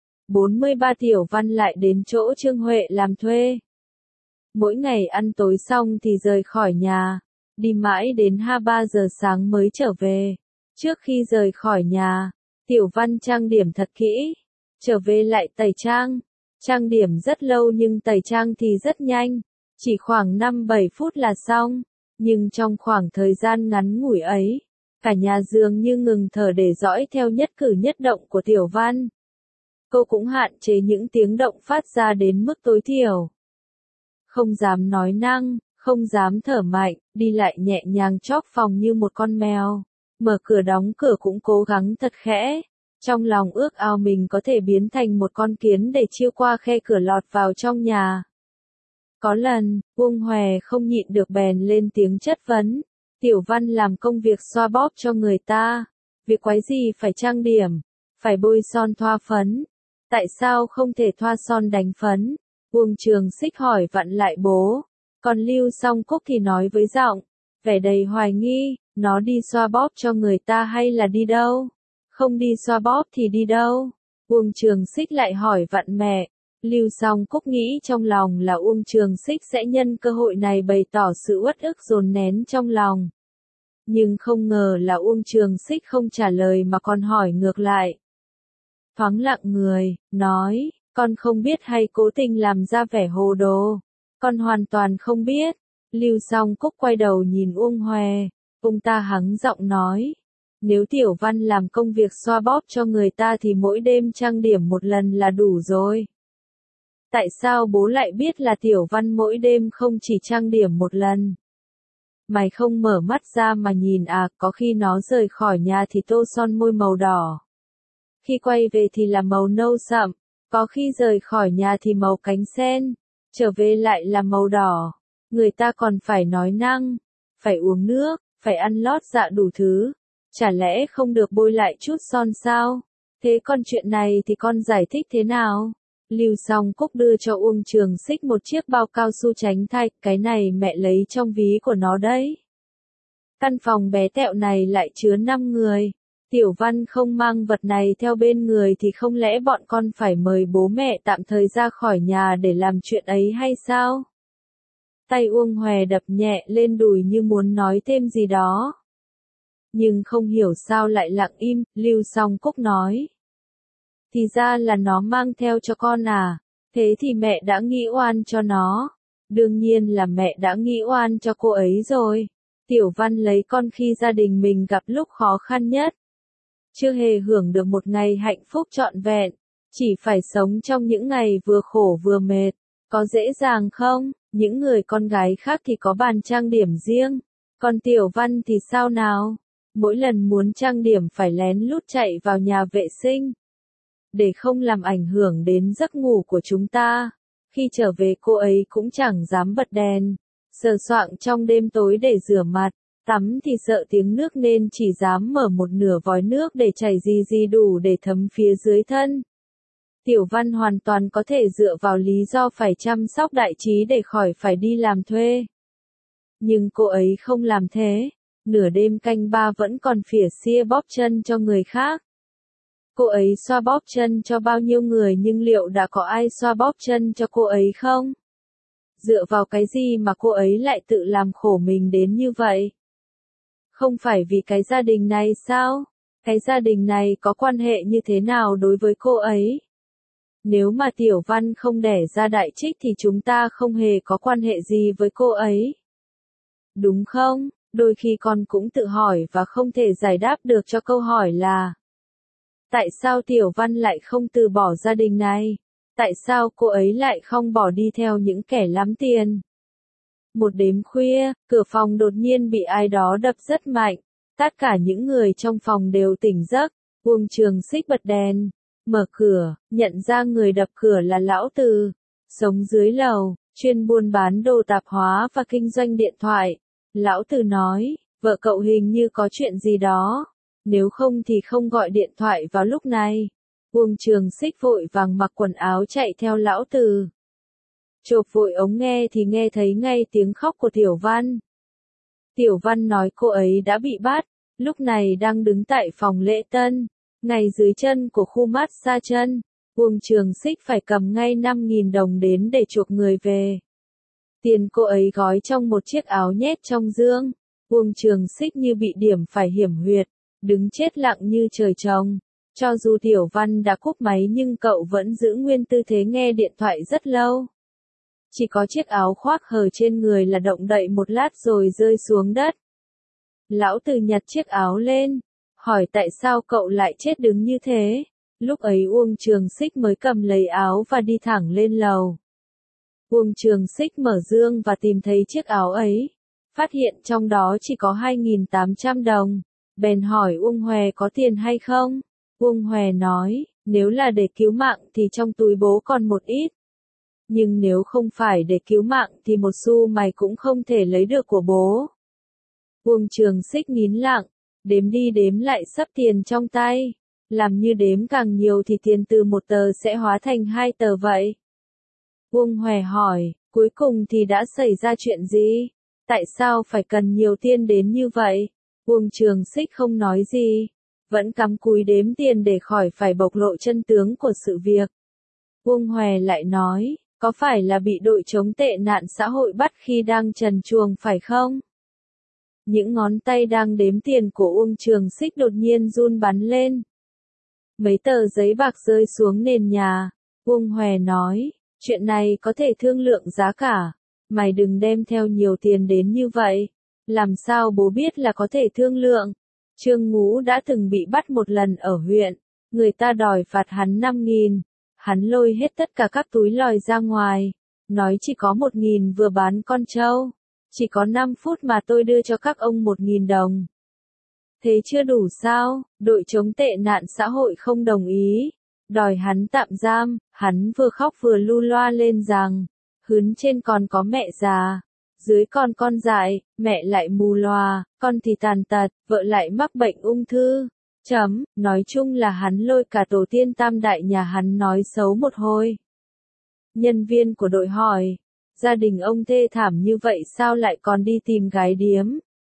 43 Tiểu Văn lại đến chỗ Trương Huệ làm thuê. Mỗi ngày ăn tối xong thì rời khỏi nhà, đi mãi đến 2-3 giờ sáng mới trở về. Trước khi rời khỏi nhà, Tiểu Văn trang điểm thật kỹ, trở về lại tẩy trang. Trang điểm rất lâu nhưng tẩy trang thì rất nhanh, chỉ khoảng 5-7 phút là xong. Nhưng trong khoảng thời gian ngắn ngủi ấy, cả nhà dường như ngừng thở để dõi theo nhất cử nhất động của Tiểu Văn. Cô cũng hạn chế những tiếng động phát ra đến mức tối thiểu. Không dám nói năng, không dám thở mạnh, đi lại nhẹ nhàng chóp phòng như một con mèo. Mở cửa đóng cửa cũng cố gắng thật khẽ. Trong lòng ước ao mình có thể biến thành một con kiến để chiêu qua khe cửa lọt vào trong nhà. Có lần, Uông Hòe không nhịn được bèn lên tiếng chất vấn. Tiểu Văn làm công việc xoa bóp cho người ta. Việc quái gì phải trang điểm, phải bôi son thoa phấn. Tại sao không thể thoa son đánh phấn? Uông Trường Xích hỏi vặn lại bố. Còn Lưu Song Cúc thì nói với giọng vẻ đầy hoài nghi, nó đi xoa bóp cho người ta hay là đi đâu? Không đi xoa bóp thì đi đâu? Uông Trường Xích lại hỏi vặn mẹ, Lưu Song Cúc nghĩ trong lòng là Uông Trường Xích sẽ nhân cơ hội này bày tỏ sự uất ức dồn nén trong lòng. Nhưng không ngờ là Uông Trường Xích không trả lời mà còn hỏi ngược lại. Thoáng lặng người, nói, con không biết hay cố tình làm ra vẻ hồ đồ. Con hoàn toàn không biết. Lưu Song Cúc quay đầu nhìn Uông Hòe, ông ta hắng giọng nói. Nếu Tiểu Văn làm công việc xoa bóp cho người ta thì mỗi đêm trang điểm một lần là đủ rồi. Tại sao bố lại biết là Tiểu Văn mỗi đêm không chỉ trang điểm một lần? Mày không mở mắt ra mà nhìn à, có khi nó rời khỏi nhà thì tô son môi màu đỏ. Khi quay về thì là màu nâu sậm, có khi rời khỏi nhà thì màu cánh sen, trở về lại là màu đỏ. Người ta còn phải nói năng, phải uống nước, phải ăn lót dạ đủ thứ. Chả lẽ không được bôi lại chút son sao? Thế con chuyện này thì con giải thích thế nào? Lưu Song Cúc đưa cho Uông Trường Xích một chiếc bao cao su tránh thạch, cái này mẹ lấy trong ví của nó đấy. Căn phòng bé tẹo này lại chứa 5 người. Tiểu Văn không mang vật này theo bên người thì không lẽ bọn con phải mời bố mẹ tạm thời ra khỏi nhà để làm chuyện ấy hay sao? Tay Uông Hòe đập nhẹ lên đùi như muốn nói thêm gì đó. Nhưng không hiểu sao lại lặng im, Lưu Song Cúc nói. Thì ra là nó mang theo cho con à, thế thì mẹ đã nghĩ oan cho nó. Đương nhiên là mẹ đã nghĩ oan cho cô ấy rồi. Tiểu Văn lấy con khi gia đình mình gặp lúc khó khăn nhất. Chưa hề hưởng được một ngày hạnh phúc trọn vẹn, chỉ phải sống trong những ngày vừa khổ vừa mệt. Có dễ dàng không? Những người con gái khác thì có bàn trang điểm riêng, còn Tiểu Văn thì sao nào? Mỗi lần muốn trang điểm phải lén lút chạy vào nhà vệ sinh. Để không làm ảnh hưởng đến giấc ngủ của chúng ta. Khi trở về cô ấy cũng chẳng dám bật đèn, sờ soạng trong đêm tối để rửa mặt, tắm thì sợ tiếng nước nên chỉ dám mở một nửa vòi nước để chảy gì đủ để thấm phía dưới thân. Tiểu Văn hoàn toàn có thể dựa vào lý do phải chăm sóc đại trí để khỏi phải đi làm thuê. Nhưng cô ấy không làm thế, nửa đêm canh ba vẫn còn phỉa xia bóp chân cho người khác. Cô ấy xoa bóp chân cho bao nhiêu người nhưng liệu đã có ai xoa bóp chân cho cô ấy không? Dựa vào cái gì mà cô ấy lại tự làm khổ mình đến như vậy? Không phải vì cái gia đình này sao? Cái gia đình này có quan hệ như thế nào đối với cô ấy? Nếu mà Tiểu Văn không đẻ ra Đại Trích thì chúng ta không hề có quan hệ gì với cô ấy. Đúng không? Đôi khi con cũng tự hỏi và không thể giải đáp được cho câu hỏi là tại sao Tiểu Văn lại không từ bỏ gia đình này? Tại sao cô ấy lại không bỏ đi theo những kẻ lắm tiền? Một đêm khuya, cửa phòng đột nhiên bị ai đó đập rất mạnh. Tất cả những người trong phòng đều tỉnh giấc. Uông Trường Xích bật đèn, mở cửa, nhận ra người đập cửa là Lão Từ, sống dưới lầu, chuyên buôn bán đồ tạp hóa và kinh doanh điện thoại. Lão Từ nói, vợ cậu hình như có chuyện gì đó. Nếu không thì không gọi điện thoại vào lúc này. Uông Trường Xích vội vàng mặc quần áo chạy theo Lão Từ. Chộp vội ống nghe thì nghe thấy ngay tiếng khóc của Tiểu Văn. Tiểu Văn nói cô ấy đã bị bắt, lúc này đang đứng tại phòng lễ tân, ngay dưới chân của khu massage chân. Uông Trường Xích phải cầm ngay 5.000 đồng đến để chuộc người về. Tiền cô ấy gói trong một chiếc áo nhét trong dương. Uông Trường Xích như bị điểm phải hiểm huyệt, đứng chết lặng như trời trồng. Cho dù Tiểu Văn đã cúp máy nhưng cậu vẫn giữ nguyên tư thế nghe điện thoại rất lâu. Chỉ có chiếc áo khoác hở trên người là động đậy một lát rồi rơi xuống đất. Lão Từ nhặt chiếc áo lên, hỏi tại sao cậu lại chết đứng như thế. Lúc ấy Uông Trường Xích mới cầm lấy áo và đi thẳng lên lầu. Uông Trường Xích mở dương và tìm thấy chiếc áo ấy. Phát hiện trong đó chỉ có 2.800 đồng. Bèn hỏi Uông Hòe có tiền hay không? Uông Hòe nói, nếu là để cứu mạng thì trong túi bố còn một ít. Nhưng nếu không phải để cứu mạng thì một xu mày cũng không thể lấy được của bố. Uông Trường Xích nín lặng, đếm đi đếm lại sắp tiền trong tay. Làm như đếm càng nhiều thì tiền từ một tờ sẽ hóa thành 2 tờ vậy. Uông Hòe hỏi, cuối cùng thì đã xảy ra chuyện gì? Tại sao phải cần nhiều tiền đến như vậy? Uông Trường Xích không nói gì, vẫn cắm cúi đếm tiền để khỏi phải bộc lộ chân tướng của sự việc. Uông Hòe lại nói, có phải là bị đội chống tệ nạn xã hội bắt khi đang trần truồng phải không? Những ngón tay đang đếm tiền của Uông Trường Xích đột nhiên run bắn lên. Mấy tờ giấy bạc rơi xuống nền nhà. Uông Hòe nói, chuyện này có thể thương lượng giá cả. Mày đừng đem theo nhiều tiền đến như vậy. Làm sao bố biết là có thể thương lượng? Trương Ngũ đã từng bị bắt một lần ở huyện. Người ta đòi phạt hắn 5.000. Hắn lôi hết tất cả các túi lòi ra ngoài. Nói chỉ có 1.000 vừa bán con trâu. Chỉ có 5 phút mà tôi đưa cho các ông 1.000 đồng. Thế chưa đủ sao? Đội chống tệ nạn xã hội không đồng ý. Đòi hắn tạm giam. Hắn vừa khóc vừa lu loa lên rằng, hướn trên còn có mẹ già, dưới còn con dại, mẹ lại mù lòa, con thì tàn tật, vợ lại mắc bệnh ung thư. Nói chung là hắn lôi cả tổ tiên tam đại nhà hắn nói xấu một hồi. Nhân viên của đội hỏi, gia đình ông thê thảm như vậy sao lại còn đi tìm gái điếm?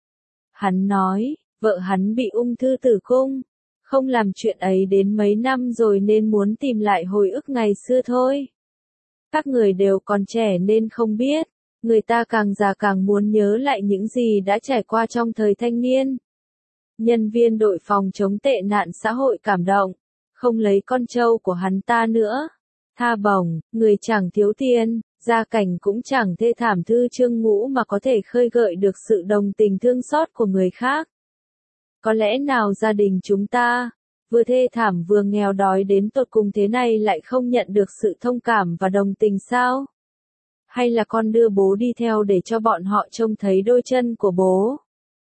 Hắn nói, vợ hắn bị ung thư tử cung, không làm chuyện ấy đến mấy năm rồi nên muốn tìm lại hồi ức ngày xưa thôi. Các người đều còn trẻ nên không biết, người ta càng già càng muốn nhớ lại những gì đã trải qua trong thời thanh niên. Nhân viên đội phòng chống tệ nạn xã hội cảm động, không lấy con trâu của hắn ta nữa. Tha bổng, người chẳng thiếu tiền, gia cảnh cũng chẳng thê thảm thư Trương Ngũ mà có thể khơi gợi được sự đồng tình thương xót của người khác. Có lẽ nào gia đình chúng ta, vừa thê thảm vừa nghèo đói đến tột cùng thế này lại không nhận được sự thông cảm và đồng tình sao? Hay là con đưa bố đi theo để cho bọn họ trông thấy đôi chân của bố?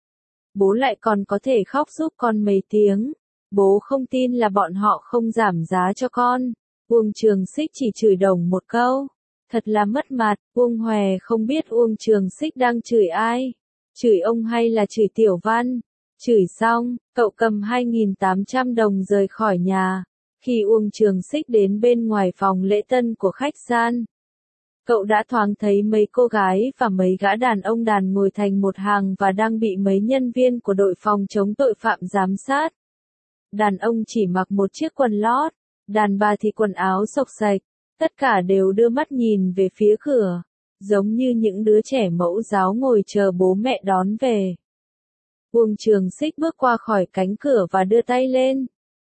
Bố lại còn có thể khóc giúp con mấy tiếng. Bố không tin là bọn họ không giảm giá cho con. Uông Trường Xích chỉ chửi đồng một câu. Thật là mất mặt. Uông Hòe không biết Uông Trường Xích đang chửi ai. Chửi ông hay là chửi Tiểu Văn. Chửi xong, cậu cầm 2.800 đồng rời khỏi nhà. Khi Uông Trường Xích đến bên ngoài phòng lễ tân của khách sạn, cậu đã thoáng thấy mấy cô gái và mấy gã đàn ông đàn ngồi thành một hàng và đang bị mấy nhân viên của đội phòng chống tội phạm giám sát. Đàn ông chỉ mặc một chiếc quần lót, đàn bà thì quần áo xộc xạch, tất cả đều đưa mắt nhìn về phía cửa, giống như những đứa trẻ mẫu giáo ngồi chờ bố mẹ đón về. Uông Trường Xích bước qua khỏi cánh cửa và đưa tay lên.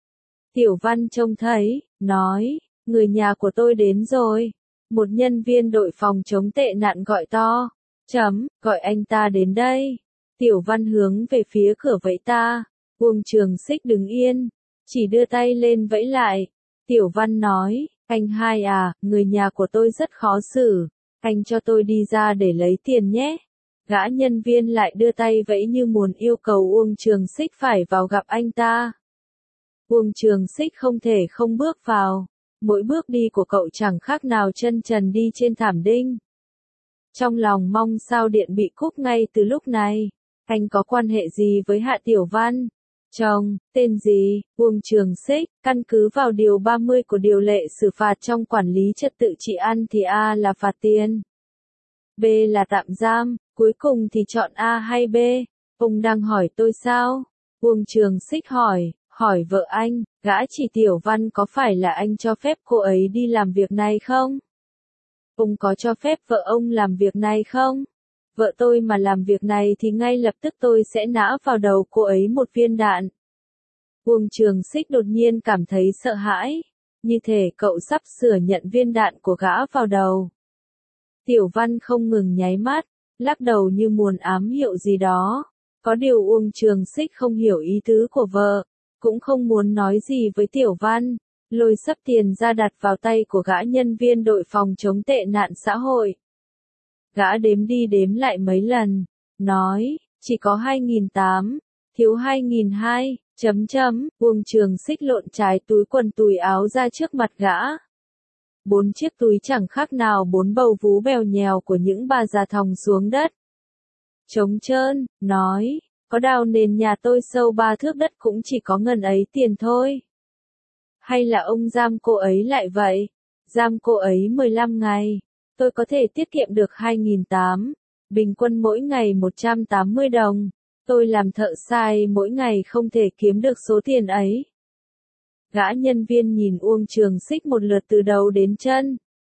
Tiểu Văn trông thấy, nói, người nhà của tôi đến rồi. Một nhân viên đội phòng chống tệ nạn gọi to. Gọi anh ta đến đây. Tiểu Văn hướng về phía cửa vẫy ta. Uông Trường Xích đứng yên, chỉ đưa tay lên vẫy lại. Tiểu Văn nói, anh hai à, người nhà của tôi rất khó xử. Anh cho tôi đi ra để lấy tiền nhé. Gã nhân viên lại đưa tay vẫy như muốn yêu cầu Uông Trường Xích phải vào gặp anh ta. Uông Trường Xích không thể không bước vào. Mỗi bước đi của cậu chẳng khác nào chân trần đi trên thảm đinh. Trong lòng mong sao điện bị cúp ngay từ lúc này. Anh có quan hệ gì với Hạ Tiểu Văn? Chồng, tên gì? Uông Trường Xích, căn cứ vào điều 30 của điều lệ xử phạt trong quản lý trật tự trị an thì A là phạt tiền, B là tạm giam, cuối cùng thì chọn A hay B? Ông đang hỏi tôi sao? Uông Trường Xích hỏi vợ anh, gã chỉ Tiểu Văn có phải là anh cho phép cô ấy đi làm việc này không? Ông có cho phép vợ ông làm việc này không? Vợ tôi mà làm việc này thì ngay lập tức tôi sẽ nã vào đầu cô ấy một viên đạn. Uông Trường Xích đột nhiên cảm thấy sợ hãi, như thể cậu sắp sửa nhận viên đạn của gã vào đầu. Tiểu Văn không ngừng nháy mắt, lắc đầu như muốn ám hiệu gì đó. Có điều Uông Trường Xích không hiểu ý tứ của vợ, cũng không muốn nói gì với Tiểu Văn, lôi xấp tiền ra đặt vào tay của gã nhân viên đội phòng chống tệ nạn xã hội. Gã đếm đi đếm lại mấy lần, nói, chỉ có 2.800, thiếu 2.200, Uông Trường Xích lộn trái túi quần túi áo ra trước mặt gã. 4 chiếc túi chẳng khác nào 4 bầu vú bèo nhèo của những bà già thòng xuống đất. Trống trơn, nói, có đào nền nhà tôi sâu 3 thước đất cũng chỉ có ngần ấy tiền thôi. Hay là ông giam cô ấy lại vậy? Giam cô ấy 15 ngày, tôi có thể tiết kiệm được 2.800, bình quân mỗi ngày 180 đồng. Tôi làm thợ sai mỗi ngày không thể kiếm được số tiền ấy. Gã nhân viên nhìn Uông Trường Xích một lượt từ đầu đến chân.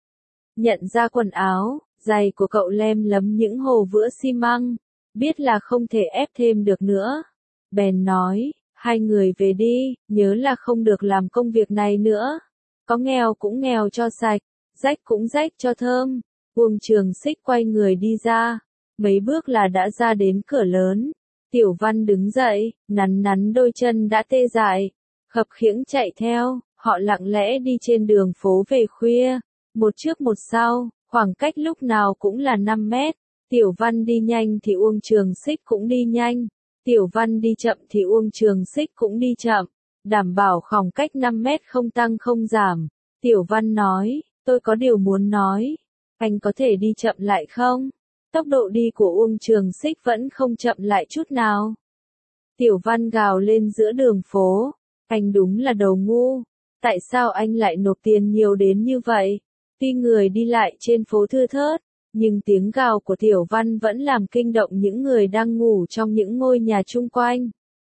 Nhận ra quần áo, giày của cậu lem lấm những hồ vữa xi măng, biết là không thể ép thêm được nữa. Bèn nói, hai người về đi, nhớ là không được làm công việc này nữa. Có nghèo cũng nghèo cho sạch, rách cũng rách cho thơm. Uông Trường Xích quay người đi ra, mấy bước là đã ra đến cửa lớn. Tiểu Văn đứng dậy, nắn nắn đôi chân đã tê dại, khập khiễng chạy theo, họ lặng lẽ đi trên đường phố về khuya, một trước một sau, khoảng cách lúc nào cũng là 5 mét. Tiểu Văn đi nhanh thì Uông Trường Xích cũng đi nhanh, Tiểu Văn đi chậm thì Uông Trường Xích cũng đi chậm, đảm bảo khoảng cách 5 mét không tăng không giảm. Tiểu Văn nói, tôi có điều muốn nói, anh có thể đi chậm lại không? Tốc độ đi của Uông Trường Xích vẫn không chậm lại chút nào. Tiểu Văn gào lên giữa đường phố, anh đúng là đầu ngu, tại sao anh lại nộp tiền nhiều đến như vậy? Tuy người đi lại trên phố thưa thớt, nhưng tiếng gào của Tiểu Văn vẫn làm kinh động những người đang ngủ trong những ngôi nhà chung quanh.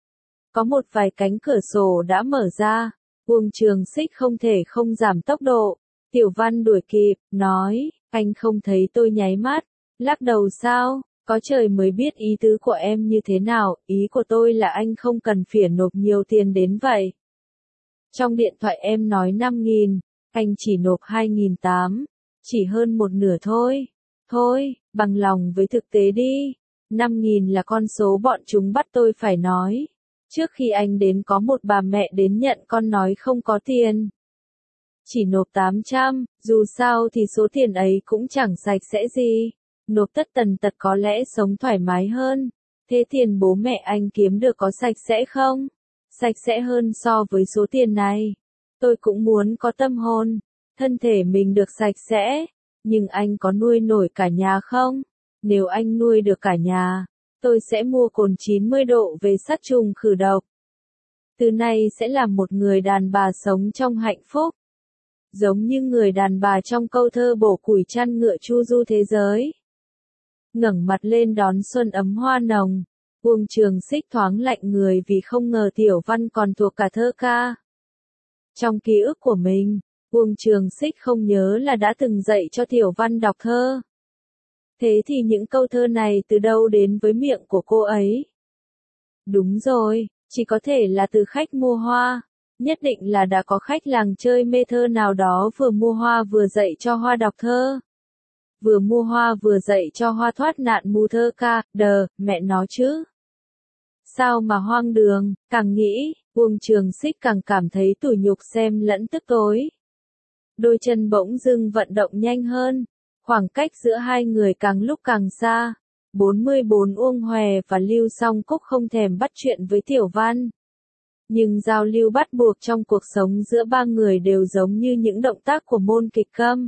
Có một vài cánh cửa sổ đã mở ra, Uông Trường Xích không thể không giảm tốc độ. Tiểu Văn đuổi kịp, nói, anh không thấy tôi nháy mắt, lắc đầu sao, có trời mới biết ý tứ của em như thế nào, ý của tôi là anh không cần phiền nộp nhiều tiền đến vậy. Trong điện thoại em nói 5.000, anh chỉ nộp 2.800, chỉ hơn một nửa thôi. Thôi, bằng lòng với thực tế đi, 5.000 là con số bọn chúng bắt tôi phải nói. Trước khi anh đến có một bà mẹ đến nhận con nói không có tiền. Chỉ nộp 800, dù sao thì số tiền ấy cũng chẳng sạch sẽ gì. Nộp tất tần tật có lẽ sống thoải mái hơn. Thế tiền bố mẹ anh kiếm được có sạch sẽ không? Sạch sẽ hơn so với số tiền này. Tôi cũng muốn có tâm hồn, thân thể mình được sạch sẽ. Nhưng anh có nuôi nổi cả nhà không? Nếu anh nuôi được cả nhà, tôi sẽ mua cồn 90 độ về sát trùng khử độc. Từ nay sẽ là một người đàn bà sống trong hạnh phúc. Giống như người đàn bà trong câu thơ bổ củi chăn ngựa chu du thế giới. Ngẩng mặt lên đón xuân ấm hoa nồng, Uông Trường Xích thoáng lạnh người vì không ngờ Tiểu Văn còn thuộc cả thơ ca. Trong ký ức của mình, Uông Trường Xích không nhớ là đã từng dạy cho Tiểu Văn đọc thơ. Thế thì những câu thơ này từ đâu đến với miệng của cô ấy? Đúng rồi, chỉ có thể là từ khách mua hoa. Nhất định là đã có khách làng chơi mê thơ nào đó vừa mua hoa vừa dạy cho hoa đọc thơ. Vừa mua hoa vừa dạy cho hoa thoát nạn mù thơ ca, mẹ nó chứ. Sao mà hoang đường, càng nghĩ, Uông Trường Xích càng cảm thấy tủi nhục xem lẫn tức tối. Đôi chân bỗng dưng vận động nhanh hơn, khoảng cách giữa hai người càng lúc càng xa. 44 Uông Hòe và Lưu Song Cúc không thèm bắt chuyện với Tiểu Văn. Nhưng giao lưu bắt buộc trong cuộc sống giữa ba người đều giống như những động tác của môn kịch câm.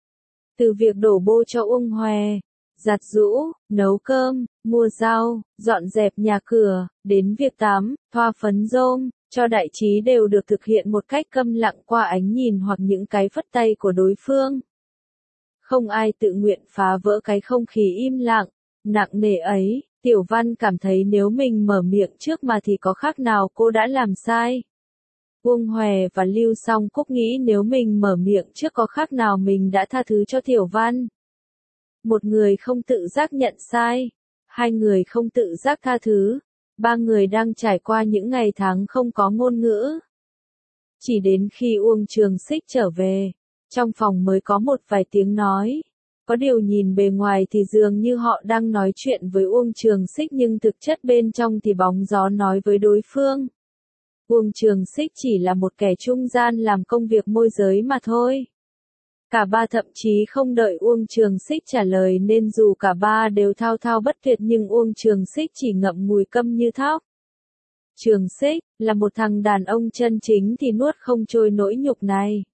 Từ việc đổ bô cho Uông Hòe, giặt giũ, nấu cơm, mua rau, dọn dẹp nhà cửa, đến việc tắm, thoa phấn rôm, cho đại trí đều được thực hiện một cách câm lặng qua ánh nhìn hoặc những cái phất tay của đối phương. Không ai tự nguyện phá vỡ cái không khí im lặng, nặng nề ấy. Tiểu Văn cảm thấy nếu mình mở miệng trước mà thì có khác nào cô đã làm sai. Uông Hòe và Lưu Song Cúc nghĩ nếu mình mở miệng trước có khác nào mình đã tha thứ cho Tiểu Văn. Một người không tự giác nhận sai, hai người không tự giác tha thứ, ba người đang trải qua những ngày tháng không có ngôn ngữ. Chỉ đến khi Uông Trường Xích trở về, trong phòng mới có một vài tiếng nói. Có điều nhìn bề ngoài thì dường như họ đang nói chuyện với Uông Trường Xích nhưng thực chất bên trong thì bóng gió nói với đối phương. Uông Trường Xích chỉ là một kẻ trung gian làm công việc môi giới mà thôi. Cả ba thậm chí không đợi Uông Trường Xích trả lời nên dù cả ba đều thao thao bất tuyệt nhưng Uông Trường Xích chỉ ngậm ngùi câm như thóc. Trường Xích, là một thằng đàn ông chân chính thì nuốt không trôi nỗi nhục này.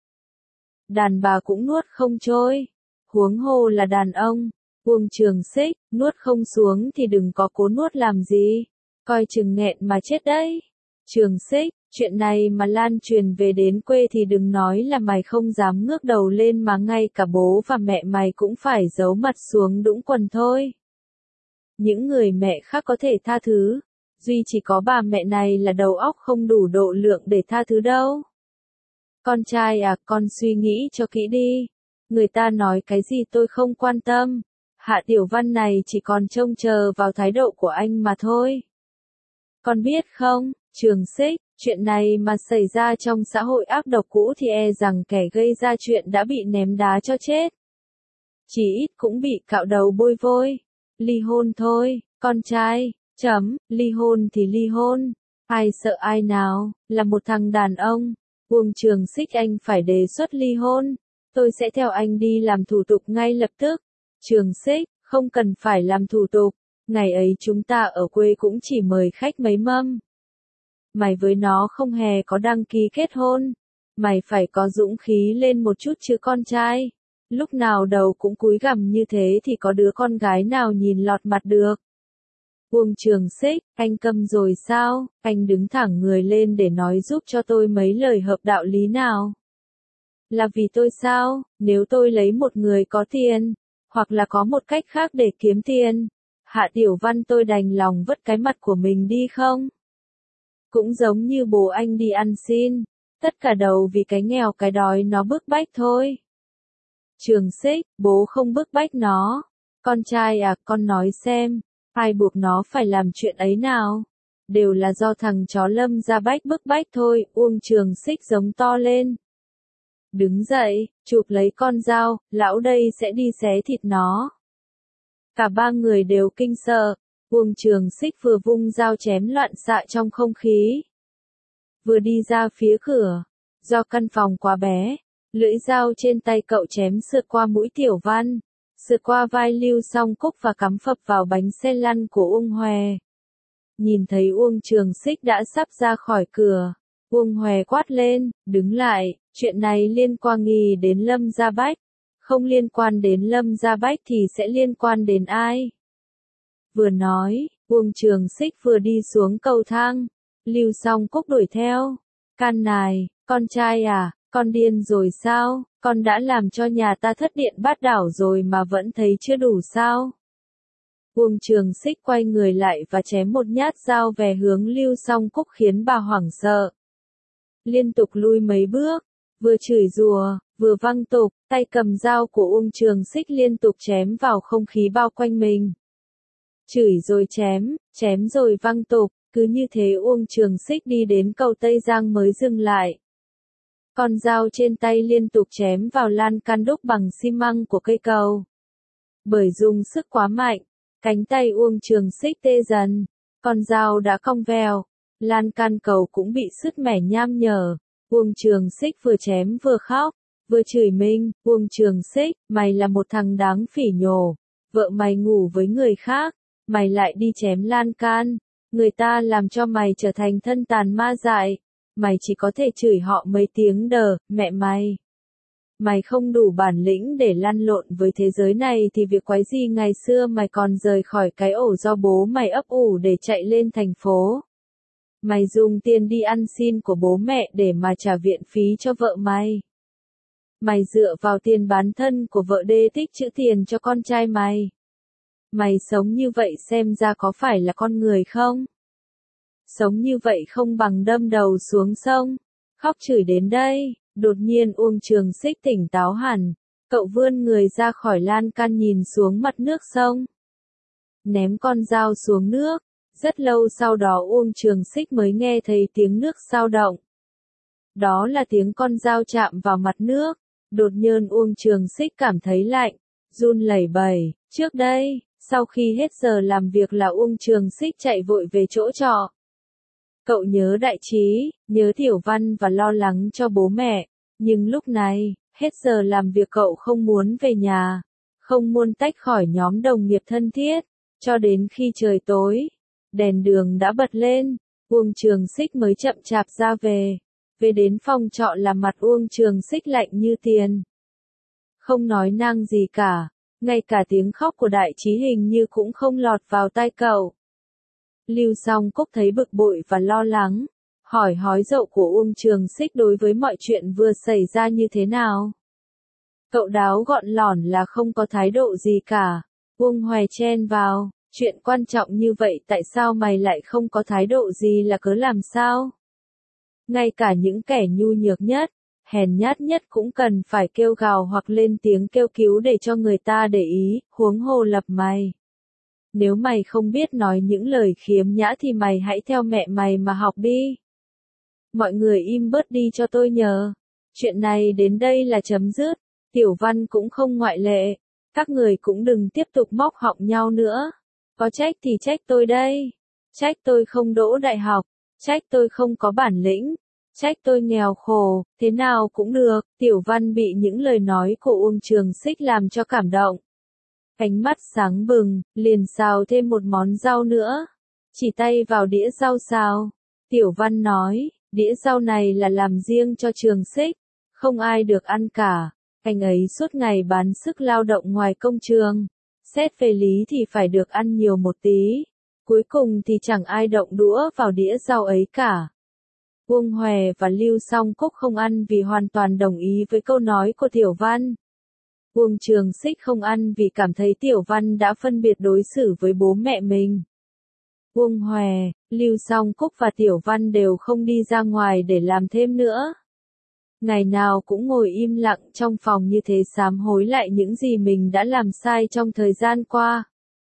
Đàn bà cũng nuốt không trôi. Huống hồ là đàn ông. Uông Trường Xích, nuốt không xuống thì đừng có cố nuốt làm gì. Coi chừng nghẹn mà chết đấy. Trường Xích, chuyện này mà lan truyền về đến quê thì đừng nói là mày không dám ngước đầu lên mà ngay cả bố và mẹ mày cũng phải giấu mặt xuống đũng quần thôi. Những người mẹ khác có thể tha thứ. Duy chỉ có bà mẹ này là đầu óc không đủ độ lượng để tha thứ đâu. Con trai à, con suy nghĩ cho kỹ đi. Người ta nói cái gì tôi không quan tâm. Hạ Tiểu Văn này chỉ còn trông chờ vào thái độ của anh mà thôi. Con biết không, Trường Xích, chuyện này mà xảy ra trong xã hội ác độc cũ thì e rằng kẻ gây ra chuyện đã bị ném đá cho chết. Chỉ ít cũng bị cạo đầu bôi vôi. Ly hôn thôi, con trai, ly hôn thì ly hôn. Ai sợ ai nào, là một thằng đàn ông. Uông Trường Xích, anh phải đề xuất ly hôn. Tôi sẽ theo anh đi làm thủ tục ngay lập tức. Trường Xích, không cần phải làm thủ tục. Ngày ấy chúng ta ở quê cũng chỉ mời khách mấy mâm. Mày với nó không hề có đăng ký kết hôn. Mày phải có dũng khí lên một chút chứ con trai. Lúc nào đầu cũng cúi gằm như thế thì có đứa con gái nào nhìn lọt mặt được. Uông Trường Xích, anh câm rồi sao? Anh đứng thẳng người lên để nói giúp cho tôi mấy lời hợp đạo lý nào. Là vì tôi sao? Nếu tôi lấy một người có tiền, hoặc là có một cách khác để kiếm tiền, Hạ Tiểu Văn tôi đành lòng vứt cái mặt của mình đi không? Cũng giống như bố anh đi ăn xin, tất cả đầu vì cái nghèo cái đói nó bức bách thôi. Trường Xích, bố không bức bách nó. Con trai à, con nói xem, ai buộc nó phải làm chuyện ấy nào? Đều là do thằng chó Lâm Gia Bách bức bách thôi. Uông Trường Xích giống to lên. Đứng dậy, chụp lấy con dao, lão đây sẽ đi xé thịt nó. Cả ba người đều kinh sợ. Uông Trường Xích vừa vung dao chém loạn xạ trong không khí, vừa đi ra phía cửa. Do căn phòng quá bé, lưỡi dao trên tay cậu chém sượt qua mũi Tiểu Văn, sượt qua vai Lưu Song Cúc và cắm phập vào bánh xe lăn của Uông Hòe. Nhìn thấy Uông Trường Xích đã sắp ra khỏi cửa, Uông Hòe quát lên, đứng lại, chuyện này liên quan nghi đến Lâm Gia Bách. Không liên quan đến Lâm Gia Bách thì sẽ liên quan đến ai? Vừa nói, Uông Trường Xích vừa đi xuống cầu thang. Lưu Song Cúc đuổi theo. Can này, con trai à, con điên rồi sao? Con đã làm cho nhà ta thất điện bát đảo rồi mà vẫn thấy chưa đủ sao? Uông Trường Xích quay người lại và chém một nhát dao về hướng Lưu Song Cúc khiến bà hoảng sợ. Liên tục lui mấy bước, vừa chửi rủa, vừa văng tục, tay cầm dao của Uông Trường Xích liên tục chém vào không khí bao quanh mình. Chửi rồi chém rồi văng tục, cứ như thế Uông Trường Xích đi đến cầu Tây Giang mới dừng lại. Con dao trên tay liên tục chém vào lan can đúc bằng xi măng của cây cầu. Bởi dùng sức quá mạnh, cánh tay Uông Trường Xích tê dần, con dao đã cong vèo, lan can cầu cũng bị sứt mẻ nham nhở. Uông Trường Xích vừa chém vừa khóc, vừa chửi mình. Uông Trường Xích, mày là một thằng đáng phỉ nhổ, vợ mày ngủ với người khác, mày lại đi chém lan can, người ta làm cho mày trở thành thân tàn ma dại, mày chỉ có thể chửi họ mấy tiếng đờ, mẹ mày. Mày không đủ bản lĩnh để lăn lộn với thế giới này thì việc quái gì ngày xưa mày còn rời khỏi cái ổ do bố mày ấp ủ để chạy lên thành phố. Mày dùng tiền đi ăn xin của bố mẹ để mà trả viện phí cho vợ mày. Mày dựa vào tiền bán thân của vợ để tích trữ tiền cho con trai mày. Mày sống như vậy xem ra có phải là con người không? Sống như vậy không bằng đâm đầu xuống sông. Khóc chửi đến đây, đột nhiên Uông Trường Xích tỉnh táo hẳn. Cậu vươn người ra khỏi lan can nhìn xuống mặt nước sông. Ném con dao xuống nước. Rất lâu sau đó Uông Trường Xích mới nghe thấy tiếng nước xao động. Đó là tiếng con dao chạm vào mặt nước. Đột nhiên Uông Trường Xích cảm thấy lạnh, run lẩy bẩy. Trước đây, sau khi hết giờ làm việc là Uông Trường Xích chạy vội về chỗ trọ. Cậu nhớ Đại Trí, nhớ Tiểu Văn và lo lắng cho bố mẹ. Nhưng lúc này, hết giờ làm việc cậu không muốn về nhà, không muốn tách khỏi nhóm đồng nghiệp thân thiết. Cho đến khi trời tối, đèn đường đã bật lên, Uông Trường Xích mới chậm chạp ra về. Về đến phòng trọ là mặt Uông Trường Xích lạnh như tiền. Không nói năng gì cả, ngay cả tiếng khóc của Đại Trí hình như cũng không lọt vào tai cậu. Lưu Song Cúc thấy bực bội và lo lắng, hỏi hói dậu của Uông Trường Xích đối với mọi chuyện vừa xảy ra như thế nào. Cậu đáo gọn lỏn là không có thái độ gì cả. Uông Hoài chen vào, chuyện quan trọng như vậy tại sao mày lại không có thái độ gì là cớ làm sao? Ngay cả những kẻ nhu nhược nhất, hèn nhát nhất cũng cần phải kêu gào hoặc lên tiếng kêu cứu để cho người ta để ý, huống hồ Lập mày. Nếu mày không biết nói những lời khiếm nhã thì mày hãy theo mẹ mày mà học đi. Mọi người im bớt đi cho tôi nhờ. Chuyện này đến đây là chấm dứt. Tiểu Văn cũng không ngoại lệ. Các người cũng đừng tiếp tục móc họng nhau nữa. Có trách thì trách tôi đây. Trách tôi không đỗ đại học. Trách tôi không có bản lĩnh. Trách tôi nghèo khổ. Thế nào cũng được. Tiểu Văn bị những lời nói của Uông Trường Xích làm cho cảm động. Ánh mắt sáng bừng, liền xào thêm một món rau nữa. Chỉ tay vào đĩa rau xào. Tiểu Văn nói, đĩa rau này là làm riêng cho Trường Xích. Không ai được ăn cả. Anh ấy suốt ngày bán sức lao động ngoài công trường. Xét về lý thì phải được ăn nhiều một tí. Cuối cùng thì chẳng ai động đũa vào đĩa rau ấy cả. Uông Hòe và Lưu Song Cúc không ăn vì hoàn toàn đồng ý với câu nói của Tiểu Văn. Uông Trường Xích không ăn vì cảm thấy Tiểu Văn đã phân biệt đối xử với bố mẹ mình. Uông Hòe, Lưu Song Cúc và Tiểu Văn đều không đi ra ngoài để làm thêm nữa. Ngày nào cũng ngồi im lặng trong phòng như thế sám hối lại những gì mình đã làm sai trong thời gian qua.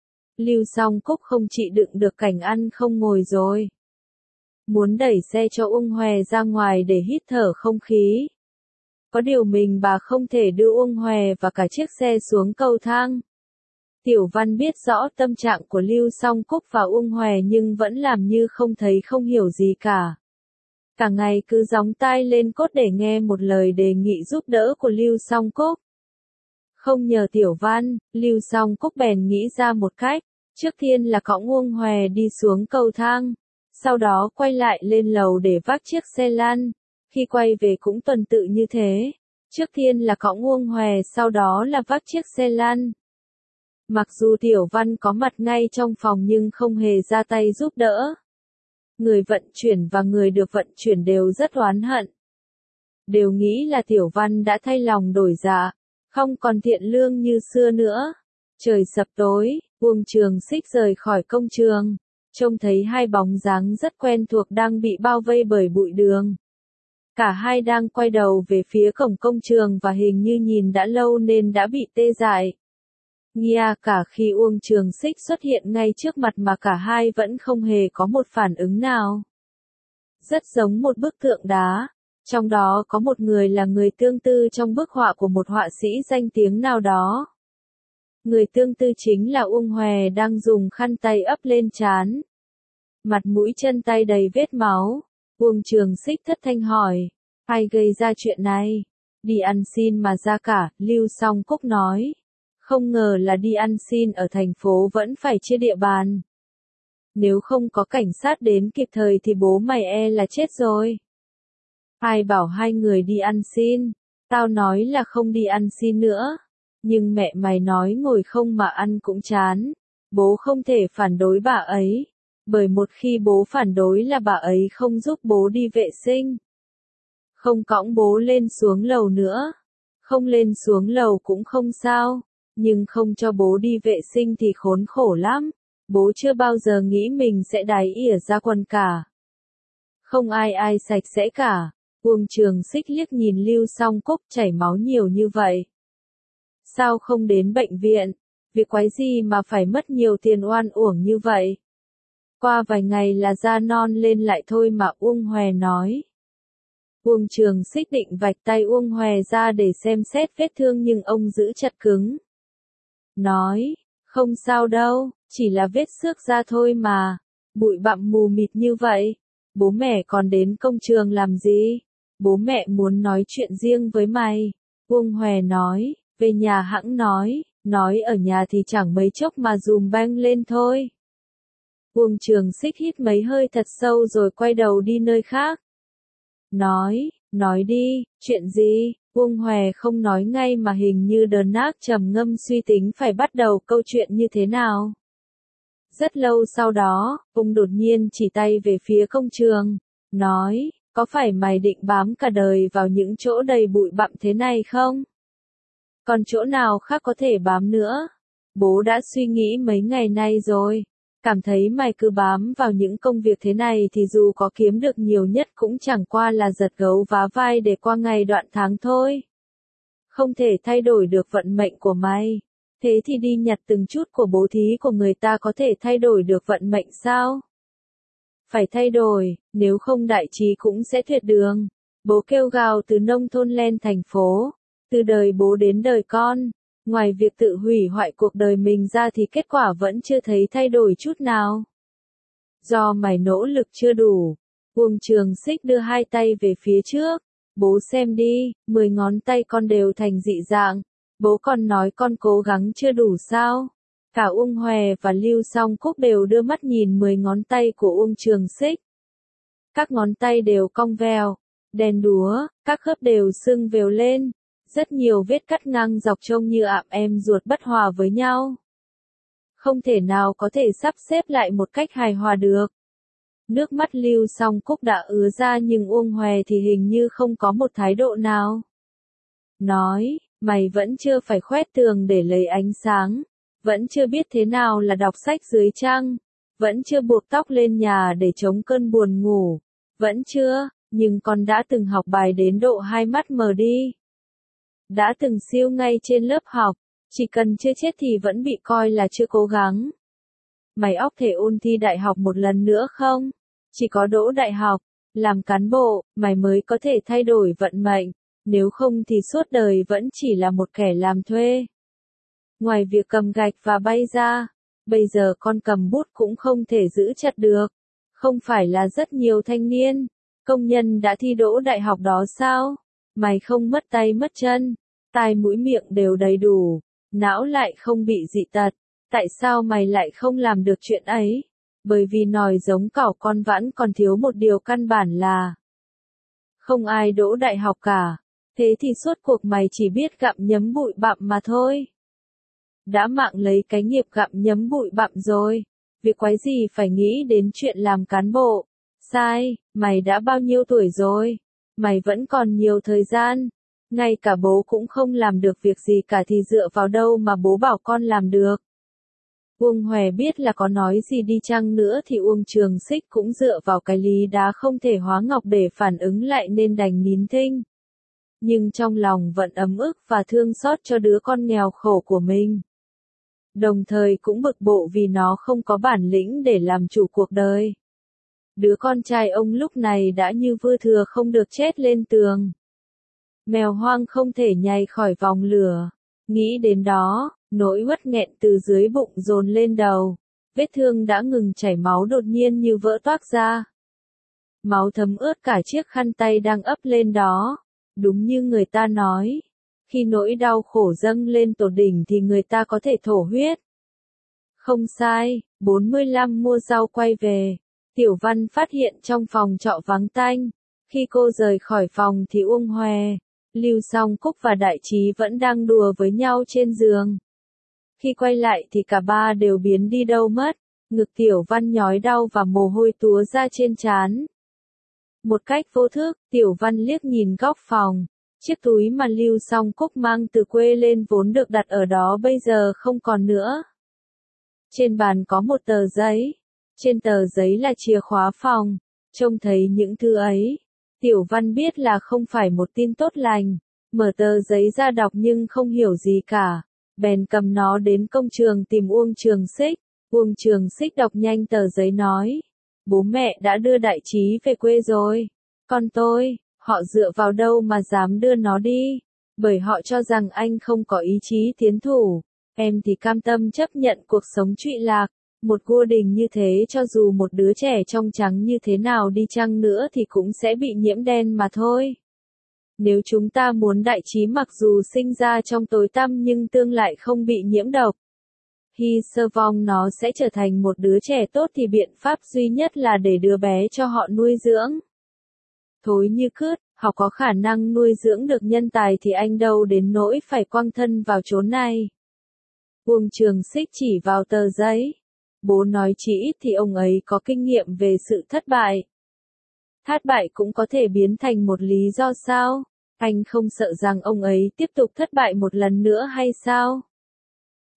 Lưu Song Cúc không chịu đựng được cảnh ăn không ngồi rồi. Muốn đẩy xe cho Uông Hòe ra ngoài để hít thở không khí. Có điều bà không thể đưa Uông Hòe và cả chiếc xe xuống cầu thang. Tiểu Văn biết rõ tâm trạng của Lưu Song Cúc và Uông Hòe nhưng vẫn làm như không thấy không hiểu gì cả. Cả ngày cứ gióng tai lên cốt để nghe một lời đề nghị giúp đỡ của Lưu Song Cúc. Không nhờ Tiểu Văn, Lưu Song Cúc bèn nghĩ ra một cách. Trước tiên là cõng Uông Hòe đi xuống cầu thang. Sau đó quay lại lên lầu để vác chiếc xe lăn. Khi quay về cũng tuần tự như thế. Trước tiên là cõng Uông Hòe, sau đó là vác chiếc xe lăn. Mặc dù Tiểu Văn có mặt ngay trong phòng nhưng không hề ra tay giúp đỡ. Người vận chuyển và người được vận chuyển đều rất oán hận. Đều nghĩ là Tiểu Văn đã thay lòng đổi dạ, không còn thiện lương như xưa nữa. Trời sập tối, Uông Trường Xích rời khỏi công trường. Trông thấy hai bóng dáng rất quen thuộc đang bị bao vây bởi bụi đường. Cả hai đang quay đầu về phía cổng công trường và hình như nhìn đã lâu nên đã bị tê dại. Nghe cả khi Uông Trường Xích xuất hiện ngay trước mặt mà cả hai vẫn không hề có một phản ứng nào. Rất giống một bức tượng đá. Trong đó có một người là người tương tư trong bức họa của một họa sĩ danh tiếng nào đó. Người tương tư chính là Uông Hòe đang dùng khăn tay ấp lên trán. Mặt mũi chân tay đầy vết máu. Uông Trường Xích thất thanh hỏi. Ai gây ra chuyện này? Đi ăn xin mà ra cả, Lưu Song Cúc nói. Không ngờ là đi ăn xin ở thành phố vẫn phải chia địa bàn. Nếu không có cảnh sát đến kịp thời thì bố mày là chết rồi. Ai bảo hai người đi ăn xin? Tao nói là không đi ăn xin nữa. Nhưng mẹ mày nói ngồi không mà ăn cũng chán. Bố không thể phản đối bà ấy. Bởi một khi bố phản đối là bà ấy không giúp bố đi vệ sinh. Không cõng bố lên xuống lầu nữa. Không lên xuống lầu cũng không sao. Nhưng không cho bố đi vệ sinh thì khốn khổ lắm. Bố chưa bao giờ nghĩ mình sẽ đái ỉa ra quần cả. Không ai sạch sẽ cả. Uông Trường Xích liếc nhìn Lưu Song Cúc chảy máu nhiều như vậy. Sao không đến bệnh viện? Việc quái gì mà phải mất nhiều tiền oan uổng như vậy? Qua vài ngày là da non lên lại thôi mà, Uông Hòe nói. Uông Trường Xích định vạch tay Uông Hòe ra để xem xét vết thương nhưng ông giữ chặt cứng. Nói, không sao đâu, chỉ là vết xước da thôi mà. Bụi bặm mù mịt như vậy. Bố mẹ còn đến công trường làm gì? Bố mẹ muốn nói chuyện riêng với mày. Uông Hòe nói, về nhà hẵng nói ở nhà thì chẳng mấy chốc mà dùm beng lên thôi. Uông Trường Xích hít mấy hơi thật sâu rồi quay đầu đi nơi khác. Nói đi, chuyện gì? Uông Hòe không nói ngay mà hình như đờn nát trầm ngâm suy tính phải bắt đầu câu chuyện như thế nào. Rất lâu sau đó, ông đột nhiên chỉ tay về phía công trường, nói, có phải mày định bám cả đời vào những chỗ đầy bụi bặm thế này không? Còn chỗ nào khác có thể bám nữa? Bố đã suy nghĩ mấy ngày nay rồi. Cảm thấy mày cứ bám vào những công việc thế này thì dù có kiếm được nhiều nhất cũng chẳng qua là giật gấu vá vai để qua ngày đoạn tháng thôi. Không thể thay đổi được vận mệnh của mày. Thế thì đi nhặt từng chút của bố thí của người ta có thể thay đổi được vận mệnh sao? Phải thay đổi, nếu không đại trí cũng sẽ tuyệt đường. Bố kêu gào từ nông thôn lên thành phố, từ đời bố đến đời con. Ngoài việc tự hủy hoại cuộc đời mình ra thì kết quả vẫn chưa thấy thay đổi chút nào. Do mày nỗ lực chưa đủ. Uông Trường Xích đưa hai tay về phía trước. Bố xem đi, 10 ngón tay con đều thành dị dạng. Bố còn nói con cố gắng chưa đủ sao? Cả Uông Hòe và Lưu Song Cúc đều đưa mắt nhìn 10 ngón tay của Uông Trường Xích. Các ngón tay đều cong vèo, đen đúa, các khớp đều sưng vèo lên. Rất nhiều vết cắt ngang dọc trông như ạm em ruột bất hòa với nhau. Không thể nào có thể sắp xếp lại một cách hài hòa được. Nước mắt Lưu Song Cúc đã ứa ra nhưng Uông Hòe thì hình như không có một thái độ nào. Nói, mày vẫn chưa phải khoét tường để lấy ánh sáng, vẫn chưa biết thế nào là đọc sách dưới trăng, vẫn chưa buộc tóc lên nhà để chống cơn buồn ngủ, vẫn chưa, nhưng con đã từng học bài đến độ hai mắt mờ đi. Đã từng siêu ngay trên lớp học, chỉ cần chưa chết thì vẫn bị coi là chưa cố gắng. Mày óc thể ôn thi đại học một lần nữa không? Chỉ có đỗ đại học, làm cán bộ, mày mới có thể thay đổi vận mệnh, nếu không thì suốt đời vẫn chỉ là một kẻ làm thuê. Ngoài việc cầm gạch và bay ra, bây giờ con cầm bút cũng không thể giữ chặt được. Không phải là rất nhiều thanh niên, công nhân đã thi đỗ đại học đó sao? Mày không mất tay mất chân, tai mũi miệng đều đầy đủ, não lại không bị dị tật. Tại sao mày lại không làm được chuyện ấy? Bởi vì nòi giống cỏ con vẫn còn thiếu một điều căn bản là không ai đỗ đại học cả. Thế thì suốt cuộc mày chỉ biết gặm nhấm bụi bặm mà thôi. Đã mạng lấy cái nghiệp gặm nhấm bụi bặm rồi. Việc quái gì phải nghĩ đến chuyện làm cán bộ. Sai, mày đã bao nhiêu tuổi rồi? Mày vẫn còn nhiều thời gian. Ngay cả bố cũng không làm được việc gì cả thì dựa vào đâu mà bố bảo con làm được. Uông Hòe biết là có nói gì đi chăng nữa thì Uông Trường Xích cũng dựa vào cái lý đá không thể hóa ngọc để phản ứng lại nên đành nín thinh. Nhưng trong lòng vẫn ấm ức và thương xót cho đứa con nghèo khổ của mình. Đồng thời cũng bực bội vì nó không có bản lĩnh để làm chủ cuộc đời. Đứa con trai ông lúc này đã như vư thừa không được chết lên tường. Mèo hoang không thể nhảy khỏi vòng lửa. Nghĩ đến đó, nỗi uất nghẹn từ dưới bụng dồn lên đầu. Vết thương đã ngừng chảy máu đột nhiên như vỡ toác ra. Máu thấm ướt cả chiếc khăn tay đang ấp lên đó. Đúng như người ta nói, khi nỗi đau khổ dâng lên tột đỉnh thì người ta có thể thổ huyết. Không sai, 45 mua rau quay về. Tiểu Văn phát hiện trong phòng trọ vắng tanh. Khi cô rời khỏi phòng thì Uông Hòe, Lưu Song Cúc và Đại Trí vẫn đang đùa với nhau trên giường. Khi quay lại thì cả ba đều biến đi đâu mất. Ngực Tiểu Văn nhói đau và mồ hôi túa ra trên trán. Một cách vô thức, Tiểu Văn liếc nhìn góc phòng. Chiếc túi mà Lưu Song Cúc mang từ quê lên vốn được đặt ở đó bây giờ không còn nữa. Trên bàn có một tờ giấy. Trên tờ giấy là chìa khóa phòng. Trông thấy những thứ ấy, Tiểu Văn biết là không phải một tin tốt lành. Mở tờ giấy ra đọc nhưng không hiểu gì cả. Bèn cầm nó đến công trường tìm Uông Trường Xích. Uông Trường Xích đọc nhanh tờ giấy nói. Bố mẹ đã đưa Đại Trí về quê rồi. Con tôi, họ dựa vào đâu mà dám đưa nó đi. Bởi họ cho rằng anh không có ý chí tiến thủ. Em thì cam tâm chấp nhận cuộc sống trụy lạc. Một vua đình như thế cho dù một đứa trẻ trong trắng như thế nào đi chăng nữa thì cũng sẽ bị nhiễm đen mà thôi. Nếu chúng ta muốn Đại Trí mặc dù sinh ra trong tối tăm nhưng tương lại không bị nhiễm độc, khi sơ vong nó sẽ trở thành một đứa trẻ tốt thì biện pháp duy nhất là để đứa bé cho họ nuôi dưỡng. Thối như cứt, họ có khả năng nuôi dưỡng được nhân tài thì anh đâu đến nỗi phải quăng thân vào chốn này. Uông Trường Xích chỉ vào tờ giấy. Bố nói chỉ ít thì ông ấy có kinh nghiệm về sự thất bại. Thất bại cũng có thể biến thành một lý do sao? Anh không sợ rằng ông ấy tiếp tục thất bại một lần nữa hay sao?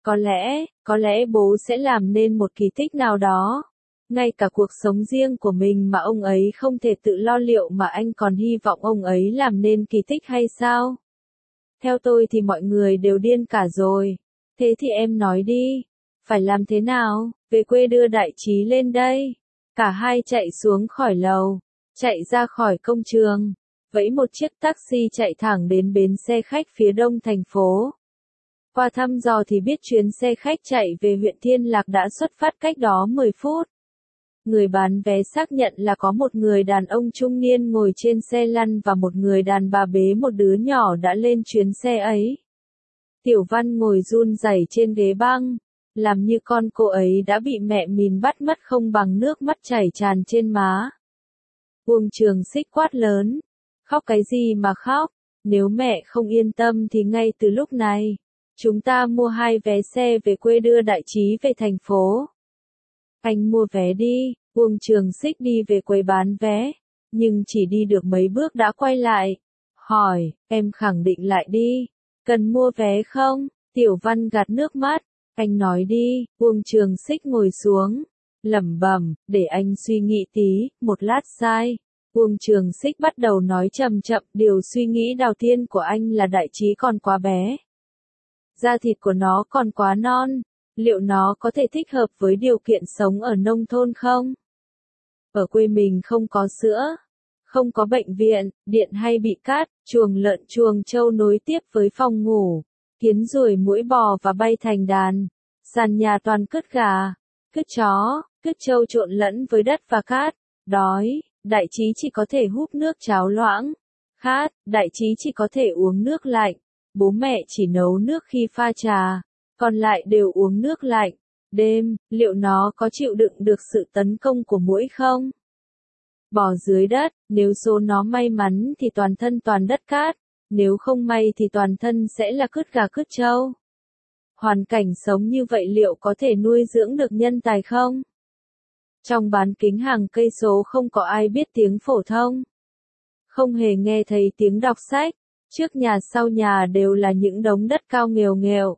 Có lẽ bố sẽ làm nên một kỳ tích nào đó. Ngay cả cuộc sống riêng của mình mà ông ấy không thể tự lo liệu mà anh còn hy vọng ông ấy làm nên kỳ tích hay sao? Theo tôi thì mọi người đều điên cả rồi. Thế thì em nói đi, phải làm thế nào? Về quê đưa Đại Trí lên đây. Cả hai chạy xuống khỏi lầu, chạy ra khỏi công trường, vẫy một chiếc taxi chạy thẳng đến bến xe khách phía đông thành phố. Qua thăm dò thì biết chuyến xe khách chạy về huyện Thiên Lạc đã xuất phát cách đó 10 phút. Người bán vé xác nhận là có một người đàn ông trung niên ngồi trên xe lăn và một người đàn bà bế một đứa nhỏ đã lên chuyến xe ấy. Tiểu Văn ngồi run rẩy trên ghế băng, làm như con cô ấy đã bị mẹ mìn bắt mất không bằng nước mắt chảy tràn trên má. Uông Trường Xích quát lớn, khóc cái gì mà khóc, nếu mẹ không yên tâm thì ngay từ lúc này, chúng ta mua 2 vé xe về quê đưa Đại Trí về thành phố. Anh mua vé đi, Uông Trường Xích đi về quầy bán vé, nhưng chỉ đi được mấy bước đã quay lại, hỏi, em khẳng định lại đi, cần mua vé không? Tiểu Văn gạt nước mắt, anh nói đi, Uông Trường Xích ngồi xuống, lẩm bẩm, để anh suy nghĩ tí, một lát sai. Uông Trường Xích bắt đầu nói chậm chậm, điều suy nghĩ đầu tiên của anh là Đại Trí còn quá bé. Da thịt của nó còn quá non, liệu nó có thể thích hợp với điều kiện sống ở nông thôn không? Ở quê mình không có sữa, không có bệnh viện, điện hay bị cát, chuồng lợn chuồng trâu nối tiếp với phòng ngủ, kiến ruồi muỗi bò và bay thành đàn, sàn nhà toàn cứt gà, cứt chó, cứt trâu trộn lẫn với đất và cát. Đói, Đại Trí chỉ có thể húp nước cháo loãng. Khát, Đại Trí chỉ có thể uống nước lạnh. Bố mẹ chỉ nấu nước khi pha trà, còn lại đều uống nước lạnh. Đêm, liệu nó có chịu đựng được sự tấn công của muỗi không? Bò dưới đất, nếu số nó may mắn thì toàn thân toàn đất cát, nếu không may thì toàn thân sẽ là cứt gà cứt trâu. Hoàn cảnh sống như vậy liệu có thể nuôi dưỡng được nhân tài không? Trong bán kính hàng cây số không có ai biết tiếng phổ thông. Không hề nghe thấy tiếng đọc sách, trước nhà sau nhà đều là những đống đất cao nghèo nghèo.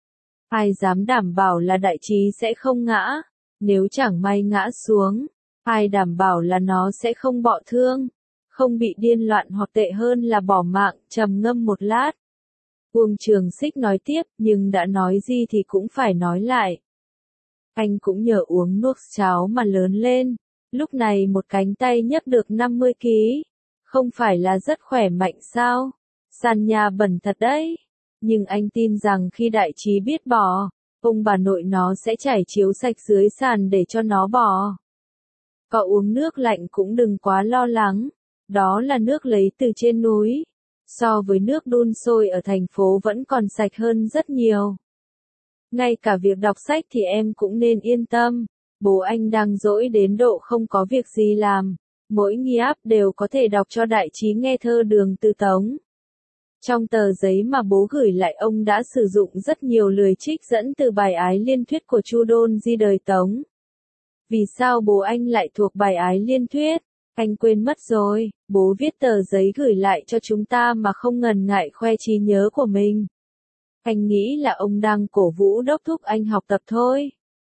Ai dám đảm bảo là Đại Trí sẽ không ngã, nếu chẳng may ngã xuống, ai đảm bảo là nó sẽ không bọ thương, không bị điên loạn hoặc tệ hơn là bỏ mạng. Trầm ngâm một lát, Uông Trường Xích nói tiếp, nhưng đã nói gì thì cũng phải nói lại. Anh cũng nhờ uống nước cháo mà lớn lên, lúc này một cánh tay nhấc được 50 kg, không phải là rất khỏe mạnh sao? Sàn nhà bẩn thật đấy, nhưng anh tin rằng khi Đại Trí biết bò, ông bà nội nó sẽ chảy chiếu sạch dưới sàn để cho nó bò. Có uống nước lạnh cũng đừng quá lo lắng, đó là nước lấy từ trên núi, so với nước đun sôi ở thành phố vẫn còn sạch hơn rất nhiều. Ngay cả việc đọc sách thì em cũng nên yên tâm, bố anh đang rỗi đến độ không có việc gì làm, mỗi nghi áp đều có thể đọc cho Đại Trí nghe thơ Đường Từ Tống. Trong tờ giấy mà bố gửi lại ông đã sử dụng rất nhiều lời trích dẫn từ bài Ái Liên Thuyết của Chu Đôn Di đời Tống. Vì sao bố anh lại thuộc bài Ái Liên Thuyết? Anh quên mất rồi, bố viết tờ giấy gửi lại cho chúng ta mà không ngần ngại khoe trí nhớ của mình. Anh nghĩ là ông đang cổ vũ đốc thúc anh học tập thôi.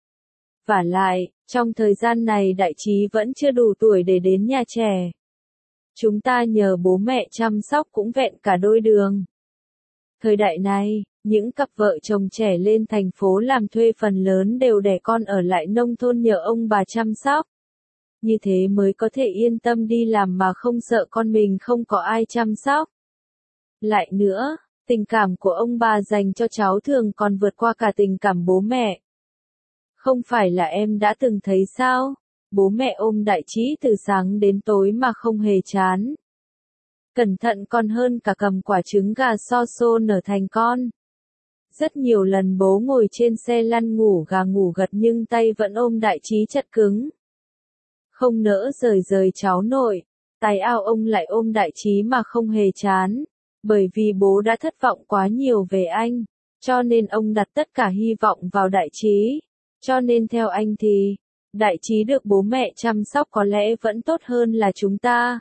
Vả lại, trong thời gian này Đại Trí vẫn chưa đủ tuổi để đến nhà trẻ. Chúng ta nhờ bố mẹ chăm sóc cũng vẹn cả đôi đường. Thời đại này, những cặp vợ chồng trẻ lên thành phố làm thuê phần lớn đều đẻ con ở lại nông thôn nhờ ông bà chăm sóc. Như thế mới có thể yên tâm đi làm mà không sợ con mình không có ai chăm sóc. Lại nữa, tình cảm của ông bà dành cho cháu thường còn vượt qua cả tình cảm bố mẹ. Không phải là em đã từng thấy sao? Bố mẹ ôm Đại Trí từ sáng đến tối mà không hề chán. Cẩn thận còn hơn cả cầm quả trứng gà so xô nở thành con. Rất nhiều lần bố ngồi trên xe lăn ngủ gà ngủ gật nhưng tay vẫn ôm Đại Trí chặt cứng. Không nỡ rời cháu nội, tài ao ông lại ôm Đại Trí mà không hề chán. Bởi vì bố đã thất vọng quá nhiều về anh, cho nên ông đặt tất cả hy vọng vào Đại Trí. Cho nên theo anh thì, Đại Trí được bố mẹ chăm sóc có lẽ vẫn tốt hơn là chúng ta.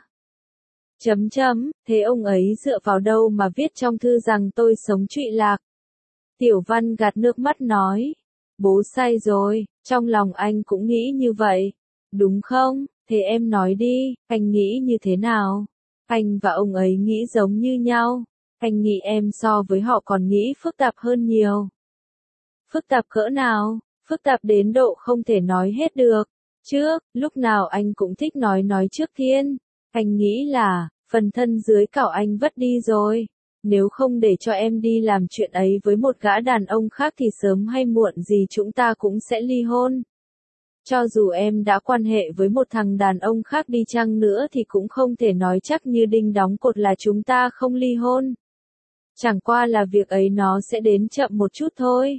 Thế ông ấy dựa vào đâu mà viết trong thư rằng tôi sống trụy lạc? Tiểu Văn gạt nước mắt nói. Bố sai rồi, trong lòng anh cũng nghĩ như vậy. Đúng không? Thế em nói đi, anh nghĩ như thế nào? Anh và ông ấy nghĩ giống như nhau. Anh nghĩ em so với họ còn nghĩ phức tạp hơn nhiều. Phức tạp cỡ nào? Phức tạp đến độ không thể nói hết được. Trước, lúc nào anh cũng thích nói trước Thiên. Anh nghĩ là, phần thân dưới cảo anh vất đi rồi. Nếu không để cho em đi làm chuyện ấy với một gã đàn ông khác thì sớm hay muộn gì chúng ta cũng sẽ ly hôn. Cho dù em đã quan hệ với một thằng đàn ông khác đi chăng nữa thì cũng không thể nói chắc như đinh đóng cột là chúng ta không ly hôn. Chẳng qua là việc ấy nó sẽ đến chậm một chút thôi.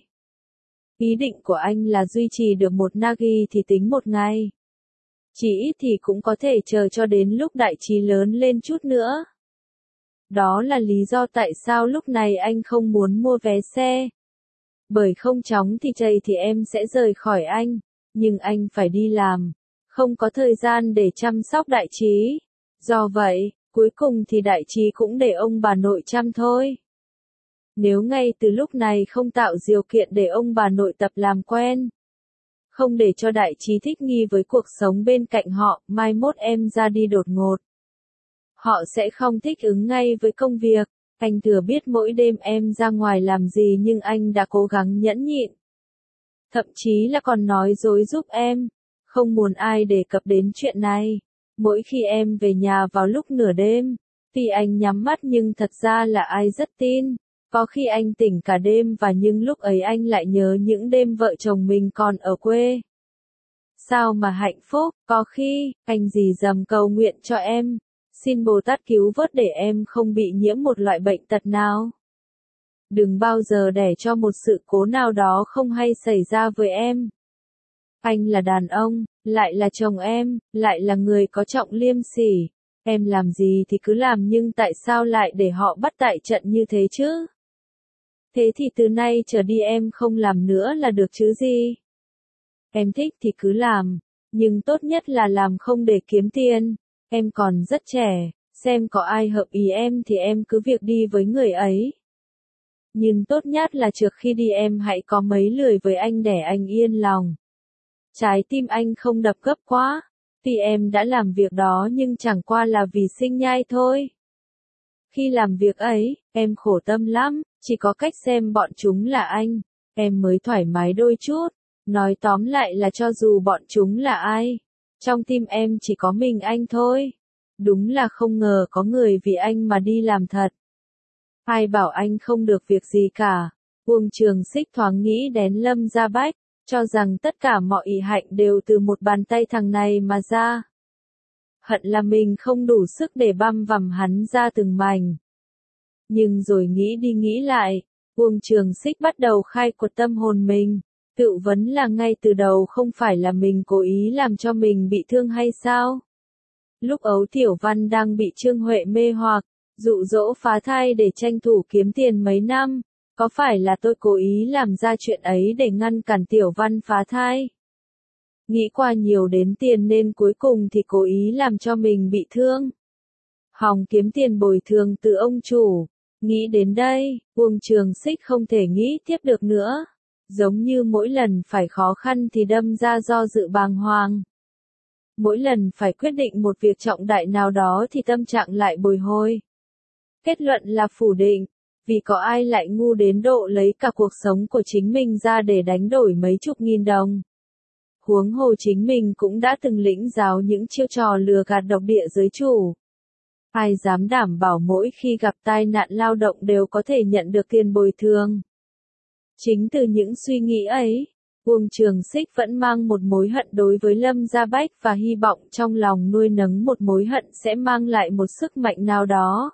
Ý định của anh là duy trì được một Nagi thì tính một ngày. Chỉ ít thì cũng có thể chờ cho đến lúc Đại Trí lớn lên chút nữa. Đó là lý do tại sao lúc này anh không muốn mua vé xe. Bởi không chóng thì chày thì em sẽ rời khỏi anh. Nhưng anh phải đi làm. Không có thời gian để chăm sóc Đại Trí. Do vậy, cuối cùng thì Đại Trí cũng để ông bà nội chăm thôi. Nếu ngay từ lúc này không tạo điều kiện để ông bà nội tập làm quen. Không để cho Đại Trí thích nghi với cuộc sống bên cạnh họ, mai mốt em ra đi đột ngột. Họ sẽ không thích ứng ngay với công việc. Anh thừa biết mỗi đêm em ra ngoài làm gì nhưng anh đã cố gắng nhẫn nhịn. Thậm chí là còn nói dối giúp em. Không muốn ai đề cập đến chuyện này. Mỗi khi em về nhà vào lúc nửa đêm, thì anh nhắm mắt nhưng thật ra là ai rất tin. Có khi anh tỉnh cả đêm và nhưng lúc ấy anh lại nhớ những đêm vợ chồng mình còn ở quê. Sao mà hạnh phúc, có khi, anh dì dầm cầu nguyện cho em. Xin Bồ Tát cứu vớt để em không bị nhiễm một loại bệnh tật nào. Đừng bao giờ để cho một sự cố nào đó không hay xảy ra với em. Anh là đàn ông, lại là chồng em, lại là người có trọng liêm sỉ. Em làm gì thì cứ làm nhưng tại sao lại để họ bắt tại trận như thế chứ? Thế thì từ nay trở đi em không làm nữa là được chứ gì? Em thích thì cứ làm, nhưng tốt nhất là làm không để kiếm tiền. Em còn rất trẻ, xem có ai hợp ý em thì em cứ việc đi với người ấy. Nhưng tốt nhất là trước khi đi em hãy có mấy lời với anh để anh yên lòng. Trái tim anh không đập gấp quá, vì em đã làm việc đó nhưng chẳng qua là vì sinh nhai thôi. Khi làm việc ấy, em khổ tâm lắm, chỉ có cách xem bọn chúng là anh, em mới thoải mái đôi chút. Nói tóm lại là cho dù bọn chúng là ai, trong tim em chỉ có mình anh thôi. Đúng là không ngờ có người vì anh mà đi làm thật. Ai bảo anh không được việc gì cả. Uông Trường Xích thoáng nghĩ đến Lâm Gia Bách, cho rằng tất cả mọi ỷ hạnh đều từ một bàn tay thằng này mà ra. Hận là mình không đủ sức để băm vằm hắn ra từng mảnh. Nhưng rồi nghĩ đi nghĩ lại, Uông Trường Xích bắt đầu khai quật tâm hồn mình. Tự vấn là ngay từ đầu không phải là mình cố ý làm cho mình bị thương hay sao? Lúc Ấu Tiểu Văn đang bị Trương Huệ mê hoặc, dụ dỗ phá thai để tranh thủ kiếm tiền mấy năm, có phải là tôi cố ý làm ra chuyện ấy để ngăn cản Tiểu Văn phá thai? Nghĩ qua nhiều đến tiền nên cuối cùng thì cố ý làm cho mình bị thương. Hòng kiếm tiền bồi thường từ ông chủ. Nghĩ đến đây, Uông Trường Xích không thể nghĩ tiếp được nữa. Giống như mỗi lần phải khó khăn thì đâm ra do dự bàng hoàng. Mỗi lần phải quyết định một việc trọng đại nào đó thì tâm trạng lại bồi hồi. Kết luận là phủ định, vì có ai lại ngu đến độ lấy cả cuộc sống của chính mình ra để đánh đổi mấy chục nghìn đồng. Huống hồ chính mình cũng đã từng lĩnh giáo những chiêu trò lừa gạt độc địa giới chủ. Ai dám đảm bảo mỗi khi gặp tai nạn lao động đều có thể nhận được tiền bồi thường. Chính từ những suy nghĩ ấy, Uông Trường Xích vẫn mang một mối hận đối với Lâm Gia Bách và hy vọng trong lòng nuôi nấng một mối hận sẽ mang lại một sức mạnh nào đó.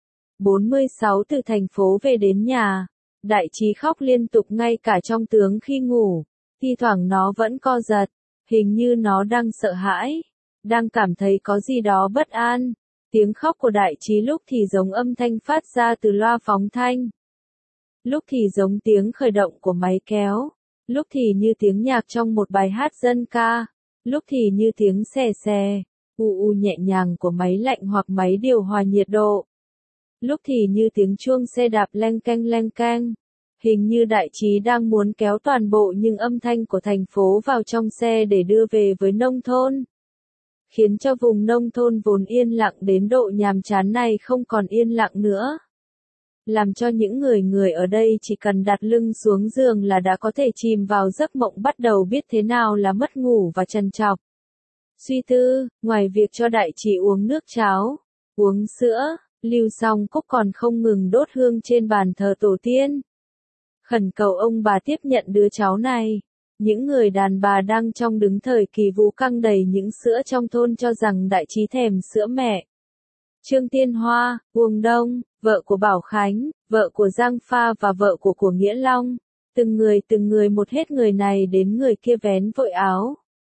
46 từ thành phố về đến nhà, Đại Trí khóc liên tục ngay cả trong tướng khi ngủ, thi thoảng nó vẫn co giật, hình như nó đang sợ hãi, đang cảm thấy có gì đó bất an. Tiếng khóc của Đại Trí lúc thì giống âm thanh phát ra từ loa phóng thanh, lúc thì giống tiếng khởi động của máy kéo, lúc thì như tiếng nhạc trong một bài hát dân ca, lúc thì như tiếng xè xè, u nhẹ nhàng của máy lạnh hoặc máy điều hòa nhiệt độ. Lúc thì như tiếng chuông xe đạp leng keng leng keng. Hình như đại trí đang muốn kéo toàn bộ những âm thanh của thành phố vào trong xe để đưa về với nông thôn. Khiến cho vùng nông thôn vốn yên lặng đến độ nhàm chán này không còn yên lặng nữa. Làm cho những người ở đây chỉ cần đặt lưng xuống giường là đã có thể chìm vào giấc mộng bắt đầu biết thế nào là mất ngủ và trằn trọc. Suy tư, ngoài việc cho đại trí uống nước cháo, uống sữa, Lưu Song Cúc còn không ngừng đốt hương trên bàn thờ tổ tiên. Khẩn cầu ông bà tiếp nhận đứa cháu này. Những người đàn bà đang trong đứng thời kỳ vũ căng đầy những sữa trong thôn cho rằng đại trí thèm sữa mẹ. Trương Tiên Hoa, Uông Đông, vợ của Bảo Khánh, vợ của Giang Pha và vợ của Nghĩa Long, từng người một hết người này đến người kia vén vội áo.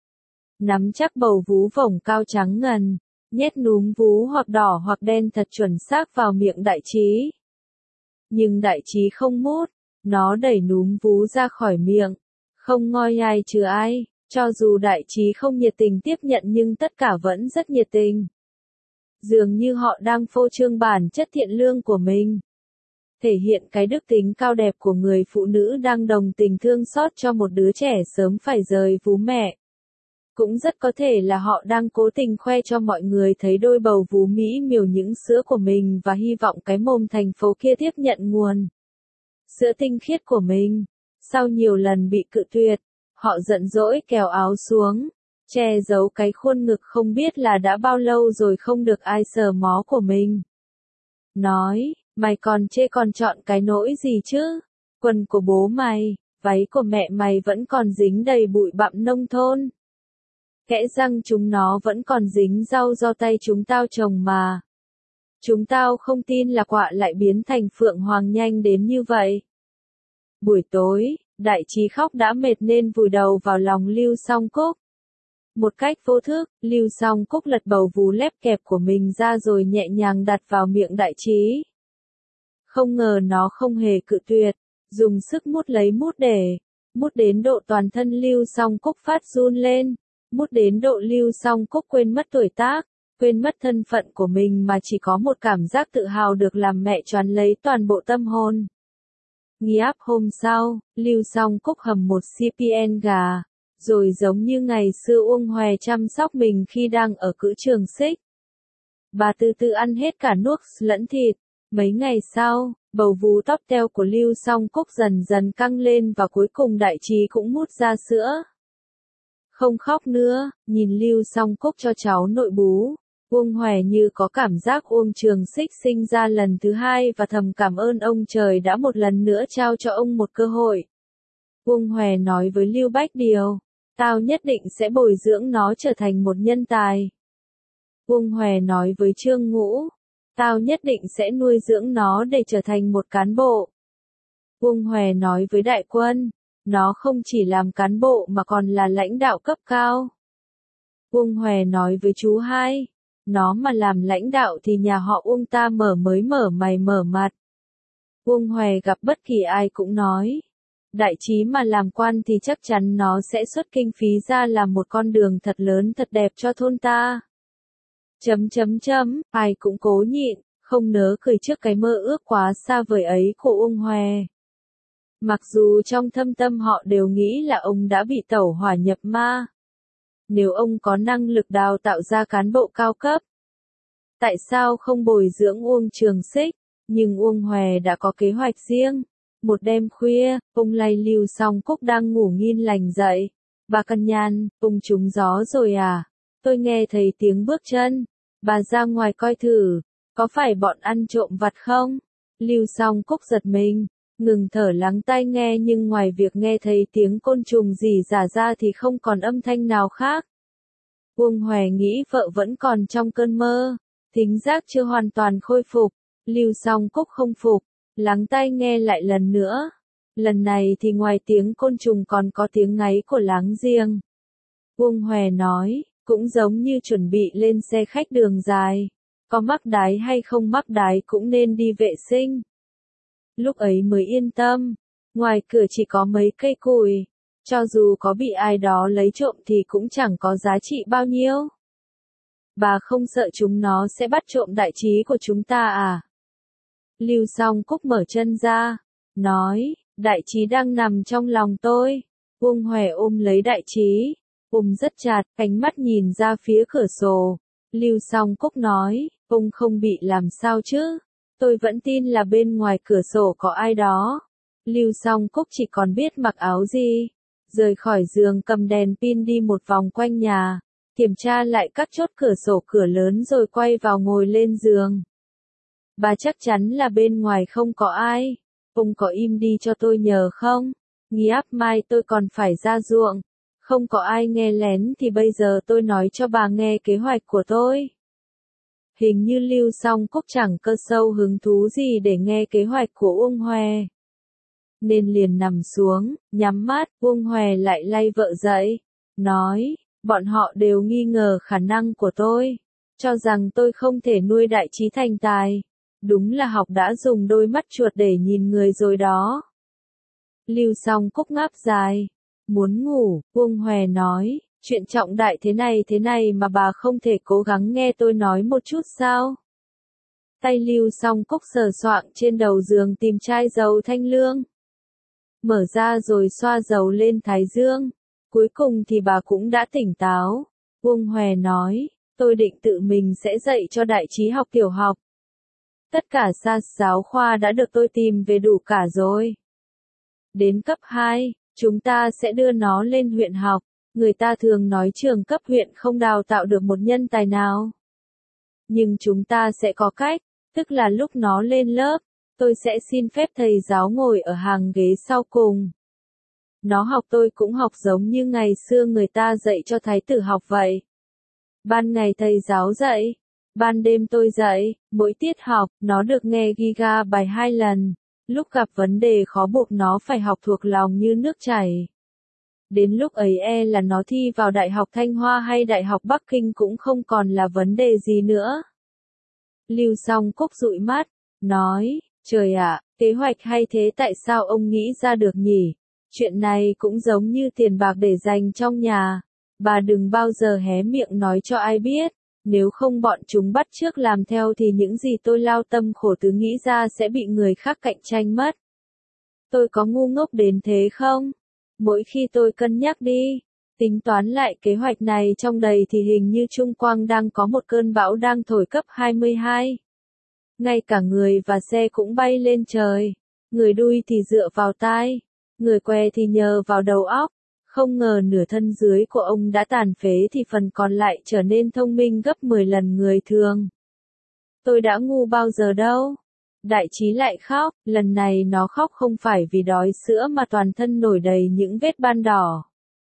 Nắm chắc bầu vú vổng cao trắng ngần, nhét núm vú hoặc đỏ hoặc đen thật chuẩn xác vào miệng đại trí. Nhưng đại trí không mút, nó đẩy núm vú ra khỏi miệng, không ngoi ai chừa ai, cho dù đại trí không nhiệt tình tiếp nhận nhưng tất cả vẫn rất nhiệt tình. Dường như họ đang phô trương bản chất thiện lương của mình. Thể hiện cái đức tính cao đẹp của người phụ nữ đang đồng tình thương xót cho một đứa trẻ sớm phải rời vú mẹ. Cũng rất có thể là họ đang cố tình khoe cho mọi người thấy đôi bầu vú mỹ miều những sữa của mình và hy vọng cái mồm thành phố kia tiếp nhận nguồn sữa tinh khiết của mình. Sau nhiều lần bị cự tuyệt, họ giận dỗi kéo áo xuống, che giấu cái khuôn ngực không biết là đã bao lâu rồi không được ai sờ mó của mình. Nói, mày còn chê còn chọn cái nỗi gì chứ? Quần của bố mày, váy của mẹ mày vẫn còn dính đầy bụi bặm nông thôn. Kẽ răng chúng nó vẫn còn dính rau do tay chúng tao trồng mà. Chúng tao không tin là quạ lại biến thành phượng hoàng nhanh đến như vậy. Buổi tối, đại trí khóc đã mệt nên vùi đầu vào lòng Lưu Song Cúc. Một cách vô thức, Lưu Song Cúc lật bầu vú lép kẹp của mình ra rồi nhẹ nhàng đặt vào miệng đại trí. Không ngờ nó không hề cự tuyệt, dùng sức mút lấy mút đến độ toàn thân Lưu Song Cúc phát run lên, mút đến độ Lưu Song Cúc quên mất tuổi tác, quên mất thân phận của mình mà chỉ có một cảm giác tự hào được làm mẹ choán lấy toàn bộ tâm hồn. Nghiáp hôm sau, Lưu Song Cúc hầm một CPN gà, rồi giống như ngày xưa Uông Hòe chăm sóc mình khi đang ở cữ trường xích. Bà từ từ ăn hết cả nuốt lẫn thịt. Mấy ngày sau, bầu vú tóc teo của Lưu Song Cúc dần dần căng lên và cuối cùng đại trí cũng mút ra sữa. Không khóc nữa, nhìn Lưu Song Cúc cho cháu nội bú. Uông Hòe như có cảm giác Uông Trường Xích sinh ra lần thứ hai và thầm cảm ơn ông trời đã một lần nữa trao cho ông một cơ hội. Uông Hòe nói với Lưu Bách Điều, tao nhất định sẽ bồi dưỡng nó trở thành một nhân tài. Uông Hòe nói với Trương Ngũ, tao nhất định sẽ nuôi dưỡng nó để trở thành một cán bộ. Uông Hòe nói với Đại Quân, nó không chỉ làm cán bộ mà còn là lãnh đạo cấp cao. Uông Hòe nói với chú Hai, nó mà làm lãnh đạo thì nhà họ Uông ta mới mở mày mở mặt. Uông Hòe gặp bất kỳ ai cũng nói, đại trí mà làm quan thì chắc chắn nó sẽ xuất kinh phí ra làm một con đường thật lớn thật đẹp cho thôn ta. Ai cũng cố nhịn, không nỡ cười trước cái mơ ước quá xa vời ấy của Uông Hòe. Mặc dù trong thâm tâm họ đều nghĩ là ông đã bị tẩu hỏa nhập ma. Nếu ông có năng lực đào tạo ra cán bộ cao cấp, tại sao không bồi dưỡng Uông Trường Xích? Nhưng Uông Hòe đã có kế hoạch riêng. Một đêm khuya, ông lay Lưu Song Cúc đang ngủ nghiêng lành dậy. Bà Căn Nhan, ông trúng gió rồi à? Tôi nghe thấy tiếng bước chân. Bà ra ngoài coi thử, có phải bọn ăn trộm vặt không? Lưu Song Cúc giật mình, ngừng thở lắng tai nghe nhưng ngoài việc nghe thấy tiếng côn trùng rỉ rả ra thì không còn âm thanh nào khác. Uông Hòe nghĩ vợ vẫn còn trong cơn mơ, thính giác chưa hoàn toàn khôi phục. Lưu Song Cúc không phục, lắng tai nghe lại lần nữa. Lần này thì ngoài tiếng côn trùng còn có tiếng ngáy của láng giềng. Uông Hòe nói, cũng giống như chuẩn bị lên xe khách đường dài. Có mắc đái hay không mắc đái cũng nên đi vệ sinh. Lúc ấy mới yên tâm. Ngoài cửa chỉ có mấy cây củi. Cho dù có bị ai đó lấy trộm thì cũng chẳng có giá trị bao nhiêu. Bà không sợ chúng nó sẽ bắt trộm đại trí của chúng ta à? Lưu Song Cúc mở chân ra, nói, Đại trí đang nằm trong lòng tôi. Uông Hòe ôm lấy đại trí, ôm rất chặt, ánh mắt nhìn ra phía cửa sổ. Lưu Song Cúc nói, ông không bị làm sao chứ? Tôi vẫn tin là bên ngoài cửa sổ có ai đó. Lưu Song Cúc chỉ còn biết mặc áo gì. Rời khỏi giường cầm đèn pin đi một vòng quanh nhà, kiểm tra lại các chốt cửa sổ cửa lớn rồi quay vào ngồi lên giường. Bà chắc chắn là bên ngoài không có ai. Ông có im đi cho tôi nhờ không? Nghiáp mai tôi còn phải ra ruộng. Không có ai nghe lén thì bây giờ tôi nói cho bà nghe kế hoạch của tôi. Hình như Lưu Song Cúc chẳng cơ sâu hứng thú gì để nghe kế hoạch của Uông Hòe. Nên liền nằm xuống, nhắm mắt. Uông Hòe lại lay vợ dậy, nói, bọn họ đều nghi ngờ khả năng của tôi, cho rằng tôi không thể nuôi đại trí thành tài. Đúng là học đã dùng đôi mắt chuột để nhìn người rồi đó. Lưu Song Cúc ngáp dài, muốn ngủ. Uông Hòe nói, chuyện trọng đại thế này mà bà không thể cố gắng nghe tôi nói một chút sao? Tay Lưu Song Cúc sờ soạng trên đầu giường tìm chai dầu thanh lương. Mở ra rồi xoa dầu lên thái dương. Cuối cùng thì bà cũng đã tỉnh táo. Uông Hòe nói, tôi định tự mình sẽ dạy cho đại trí học tiểu học. Tất cả giáo khoa đã được tôi tìm về đủ cả rồi. Đến cấp 2, chúng ta sẽ đưa nó lên huyện học. Người ta thường nói trường cấp huyện không đào tạo được một nhân tài nào. Nhưng chúng ta sẽ có cách, tức là lúc nó lên lớp, tôi sẽ xin phép thầy giáo ngồi ở hàng ghế sau cùng. Nó học tôi cũng học giống như ngày xưa người ta dạy cho thái tử học vậy. Ban ngày thầy giáo dạy, ban đêm tôi dạy, mỗi tiết học, nó được nghe giga bài 2 lần. Lúc gặp vấn đề khó buộc nó phải học thuộc lòng như nước chảy. Đến lúc ấy là nó thi vào Đại học Thanh Hoa hay Đại học Bắc Kinh cũng không còn là vấn đề gì nữa. Lưu Song Cúc dụi mắt, nói, trời ạ, kế hoạch hay thế tại sao ông nghĩ ra được nhỉ? Chuyện này cũng giống như tiền bạc để dành trong nhà. Bà đừng bao giờ hé miệng nói cho ai biết. Nếu không bọn chúng bắt chước làm theo thì những gì tôi lao tâm khổ tứ nghĩ ra sẽ bị người khác cạnh tranh mất. Tôi có ngu ngốc đến thế không? Mỗi khi tôi cân nhắc đi, tính toán lại kế hoạch này trong đầy thì hình như Trung Quang đang có một cơn bão đang thổi cấp 22. Ngay cả người và xe cũng bay lên trời. Người đui thì dựa vào tai, người què thì nhờ vào đầu óc. Không ngờ nửa thân dưới của ông đã tàn phế thì phần còn lại trở nên thông minh gấp 10 lần người thường. Tôi đã ngu bao giờ đâu. Đại trí lại khóc, lần này nó khóc không phải vì đói sữa mà toàn thân nổi đầy những vết ban đỏ.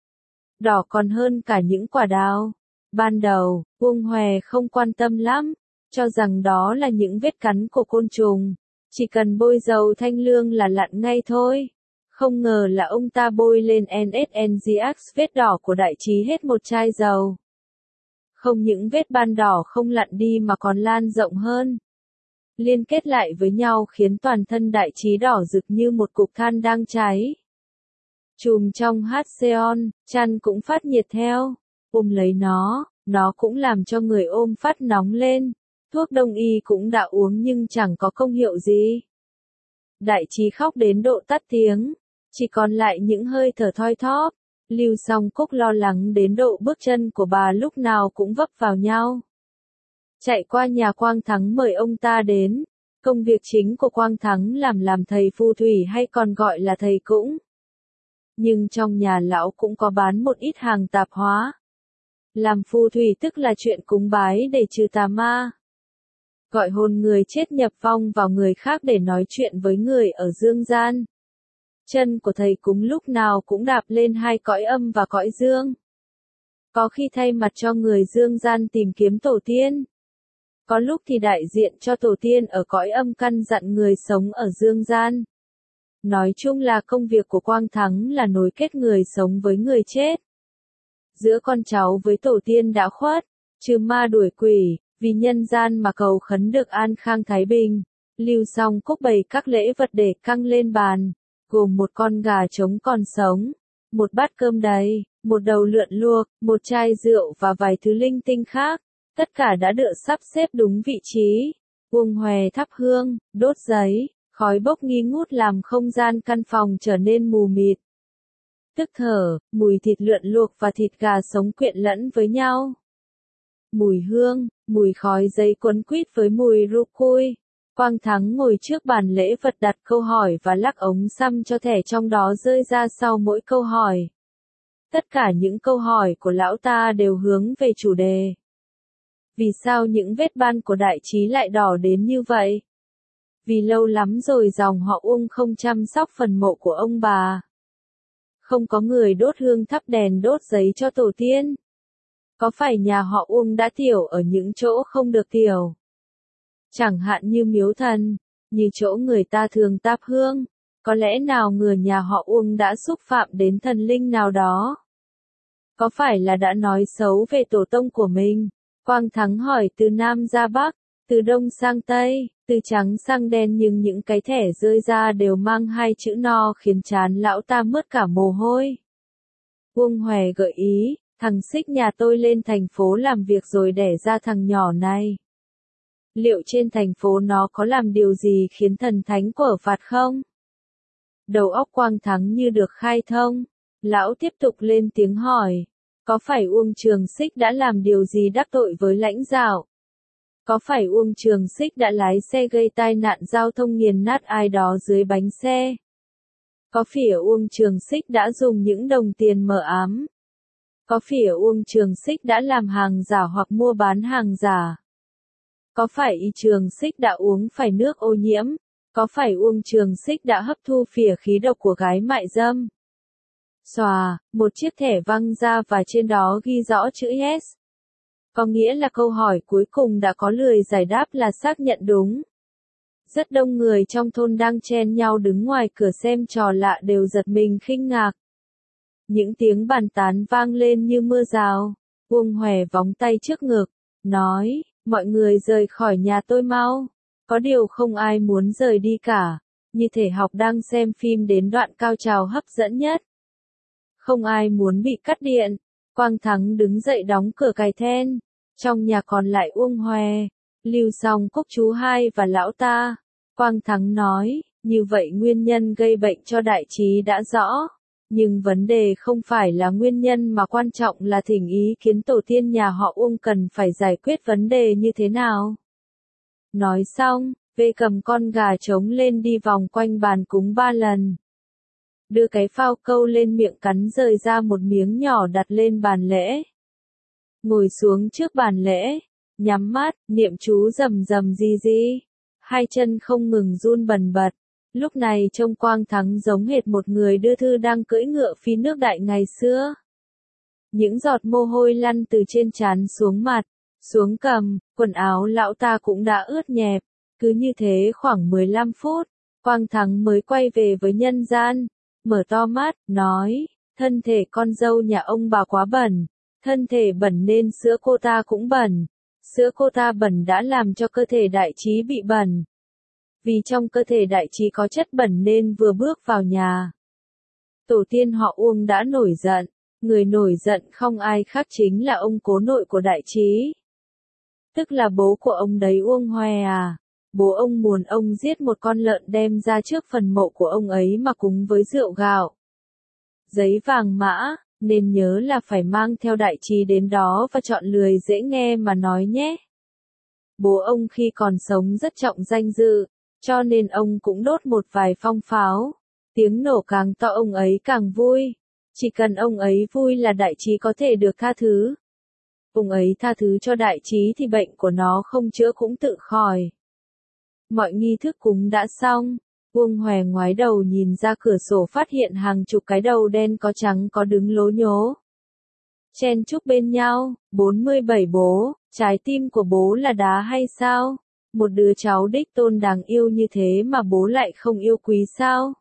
Đỏ còn hơn cả những quả đào. Ban đầu, Uông Hòe không quan tâm lắm, cho rằng đó là những vết cắn của côn trùng. Chỉ cần bôi dầu thanh lương là lặn ngay thôi. Không ngờ là ông ta bôi lên NSNGX vết đỏ của đại trí hết một chai dầu. Không những vết ban đỏ không lặn đi mà còn lan rộng hơn. Liên kết lại với nhau khiến toàn thân đại trí đỏ rực như một cục than đang cháy. Chùm trong Hatseon, chăn cũng phát nhiệt theo. Ôm lấy nó cũng làm cho người ôm phát nóng lên. Thuốc đông y cũng đã uống nhưng chẳng có công hiệu gì. Đại trí khóc đến độ tắt tiếng. Chỉ còn lại những hơi thở thoi thóp. Lưu Song Cúc lo lắng đến độ bước chân của bà lúc nào cũng vấp vào nhau. Chạy qua nhà Quang Thắng mời ông ta đến. Công việc chính của Quang Thắng làm thầy phù thủy hay còn gọi là thầy cũng. Nhưng trong nhà lão cũng có bán một ít hàng tạp hóa. Làm phù thủy tức là chuyện cúng bái để trừ tà ma. Gọi hồn người chết nhập vong vào người khác để nói chuyện với người ở dương gian. Chân của thầy cúng lúc nào cũng đạp lên hai cõi âm và cõi dương. Có khi thay mặt cho người dương gian tìm kiếm tổ tiên. Có lúc thì đại diện cho tổ tiên ở cõi âm căn dặn người sống ở dương gian. Nói chung là công việc của Quang Thắng là nối kết người sống với người chết. Giữa con cháu với tổ tiên đã khuất, trừ ma đuổi quỷ, vì nhân gian mà cầu khấn được an khang thái bình. Lưu Song Cúc bày các lễ vật để căng lên bàn, gồm một con gà trống còn sống, một bát cơm đầy, một đầu lượn luộc, một chai rượu và vài thứ linh tinh khác. Tất cả đã được sắp xếp đúng vị trí. Uông Hòe thắp hương, đốt giấy, Khói bốc nghi ngút làm không gian căn phòng trở nên mù mịt. Tức thở, mùi thịt lượn luộc và thịt gà sống quyện lẫn với nhau. Mùi hương, mùi khói giấy cuốn quýt với mùi rượu cui. Quang Thắng ngồi trước bàn lễ vật đặt câu hỏi và lắc ống xăm cho thẻ trong đó rơi ra sau mỗi câu hỏi. Tất cả những câu hỏi của lão ta đều hướng về chủ đề. Vì sao những vết ban của đại trí lại đỏ đến như vậy? Vì lâu lắm rồi dòng họ Uông không chăm sóc phần mộ của ông bà. Không có người đốt hương thắp đèn đốt giấy cho tổ tiên. Có phải nhà họ Uông đã tiểu ở những chỗ không được tiểu? Chẳng hạn như miếu thần, như chỗ người ta thường táp hương. Có lẽ nào người nhà họ Uông đã xúc phạm đến thần linh nào đó? Có phải là đã nói xấu về tổ tông của mình? Quang Thắng hỏi từ Nam ra Bắc, từ Đông sang Tây, từ trắng sang đen nhưng những cái thẻ rơi ra đều mang hai chữ no khiến trán lão ta mướt cả mồ hôi. Uông Hòe gợi ý, thằng Xích nhà tôi lên thành phố làm việc rồi đẻ ra thằng nhỏ này. Liệu trên thành phố nó có làm điều gì khiến thần thánh quở phạt không? Đầu óc Quang Thắng như được khai thông. Lão tiếp tục lên tiếng hỏi. Có phải Uông Trường Xích đã làm điều gì đắc tội với lãnh đạo? Có phải Uông Trường Xích đã lái xe gây tai nạn giao thông nghiền nát ai đó dưới bánh xe? Có phải Uông Trường Xích đã dùng những đồng tiền mờ ám? Có phải Uông Trường Xích đã làm hàng giả hoặc mua bán hàng giả? Có phải Y Trường Xích đã uống phải nước ô nhiễm? Có phải Uông Trường Xích đã hấp thu phìa khí độc của gái mại dâm? Xòa, một chiếc thẻ văng ra và trên đó ghi rõ chữ S. Có nghĩa là câu hỏi cuối cùng đã có lời giải đáp là xác nhận đúng. Rất đông người trong thôn đang chen nhau đứng ngoài cửa xem trò lạ đều giật mình kinh ngạc. Những tiếng bàn tán vang lên như mưa rào. Uông Hòe vóng tay trước ngực, nói, mọi người rời khỏi nhà tôi mau. Có điều không ai muốn rời đi cả, như thể học đang xem phim đến đoạn cao trào hấp dẫn nhất. Không ai muốn bị cắt điện. Quang Thắng đứng dậy đóng cửa cài then. Trong nhà còn lại Uông Hòe, Lưu Song Cốc chú hai và lão ta. Quang Thắng nói, như vậy nguyên nhân gây bệnh cho đại trí đã rõ. Nhưng vấn đề không phải là nguyên nhân mà quan trọng là thỉnh ý kiến tổ tiên nhà họ Uông cần phải giải quyết vấn đề như thế nào. Nói xong, Vê cầm con gà trống lên đi vòng quanh bàn cúng 3 lần. Đưa cái phao câu lên miệng cắn rời ra một miếng nhỏ đặt lên bàn lễ. Ngồi xuống trước bàn lễ, nhắm mắt, niệm chú rầm rầm di di. Hai chân không ngừng run bần bật. Lúc này trông Quang Thắng giống hệt một người đưa thư đang cưỡi ngựa phi nước đại ngày xưa. Những giọt mồ hôi lăn từ trên trán xuống mặt, xuống cằm, quần áo lão ta cũng đã ướt nhẹp. Cứ như thế khoảng 15 phút, Quang Thắng mới quay về với nhân gian, mở to mắt, nói, thân thể con dâu nhà ông bà quá bẩn, thân thể bẩn nên sữa cô ta cũng bẩn, sữa cô ta bẩn đã làm cho cơ thể đại trí bị bẩn. Vì trong cơ thể đại trí có chất bẩn nên vừa bước vào nhà, tổ tiên họ Uông đã nổi giận, người nổi giận không ai khác chính là ông cố nội của đại trí. Tức là bố của ông đấy Uông Hòe à. Bố ông muốn ông giết một con lợn đem ra trước phần mộ của ông ấy mà cúng với rượu gạo. Giấy vàng mã, nên nhớ là phải mang theo đại trí đến đó và chọn lười dễ nghe mà nói nhé. Bố ông khi còn sống rất trọng danh dự, cho nên ông cũng đốt một vài phong pháo. Tiếng nổ càng to ông ấy càng vui. Chỉ cần ông ấy vui là đại trí có thể được tha thứ. Ông ấy tha thứ cho đại trí thì bệnh của nó không chữa cũng tự khỏi. Mọi nghi thức cúng đã xong, Uông Hòe ngoái đầu nhìn ra cửa sổ phát hiện hàng chục cái đầu đen có trắng có đứng lố nhố. Chen chúc bên nhau, 47 bố, trái tim của bố là đá hay sao? Một đứa cháu đích tôn đáng yêu như thế mà bố lại không yêu quý sao?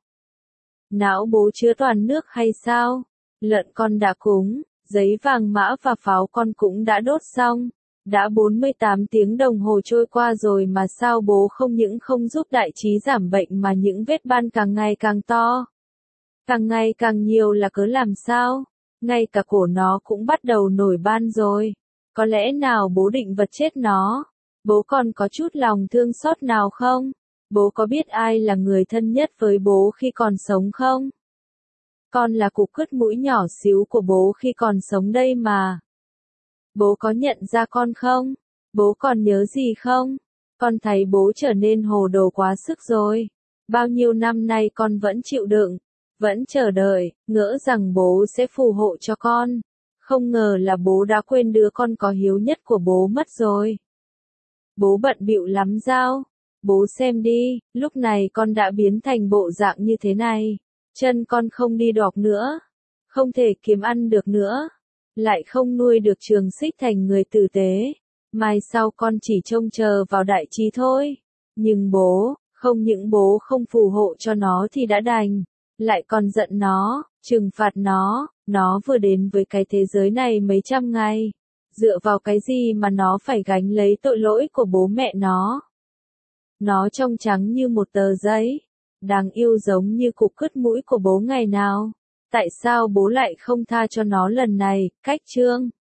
Não bố chứa toàn nước hay sao? Lợn con đã cúng, giấy vàng mã và pháo con cũng đã đốt xong. Đã 48 tiếng đồng hồ trôi qua rồi mà sao bố không những không giúp đại trí giảm bệnh mà những vết ban càng ngày càng to. Càng ngày càng nhiều là cớ làm sao? Ngay cả cổ nó cũng bắt đầu nổi ban rồi. Có lẽ nào bố định vật chết nó? Bố còn có chút lòng thương xót nào không? Bố có biết ai là người thân nhất với bố khi còn sống không? Con là cục cứt mũi nhỏ xíu của bố khi còn sống đây mà. Bố có nhận ra con không? Bố còn nhớ gì không? Con thấy bố trở nên hồ đồ quá sức rồi. Bao nhiêu năm nay con vẫn chịu đựng, vẫn chờ đợi, ngỡ rằng bố sẽ phù hộ cho con. Không ngờ là bố đã quên đứa con có hiếu nhất của bố mất rồi. Bố bận bịu lắm sao? Bố xem đi, lúc này con đã biến thành bộ dạng như thế này. Chân con không đi đọc nữa, không thể kiếm ăn được nữa, lại không nuôi được Trường Xích thành người tử tế. Mai sau con chỉ trông chờ vào đại trí thôi. Nhưng bố, không những bố không phù hộ cho nó thì đã đành, lại còn giận nó, trừng phạt nó vừa đến với cái thế giới này mấy trăm ngày. Dựa vào cái gì mà nó phải gánh lấy tội lỗi của bố mẹ nó? Nó trông trắng như một tờ giấy, đáng yêu giống như cục cứt mũi của bố ngày nào. Tại sao bố lại không tha cho nó lần này? Cách chương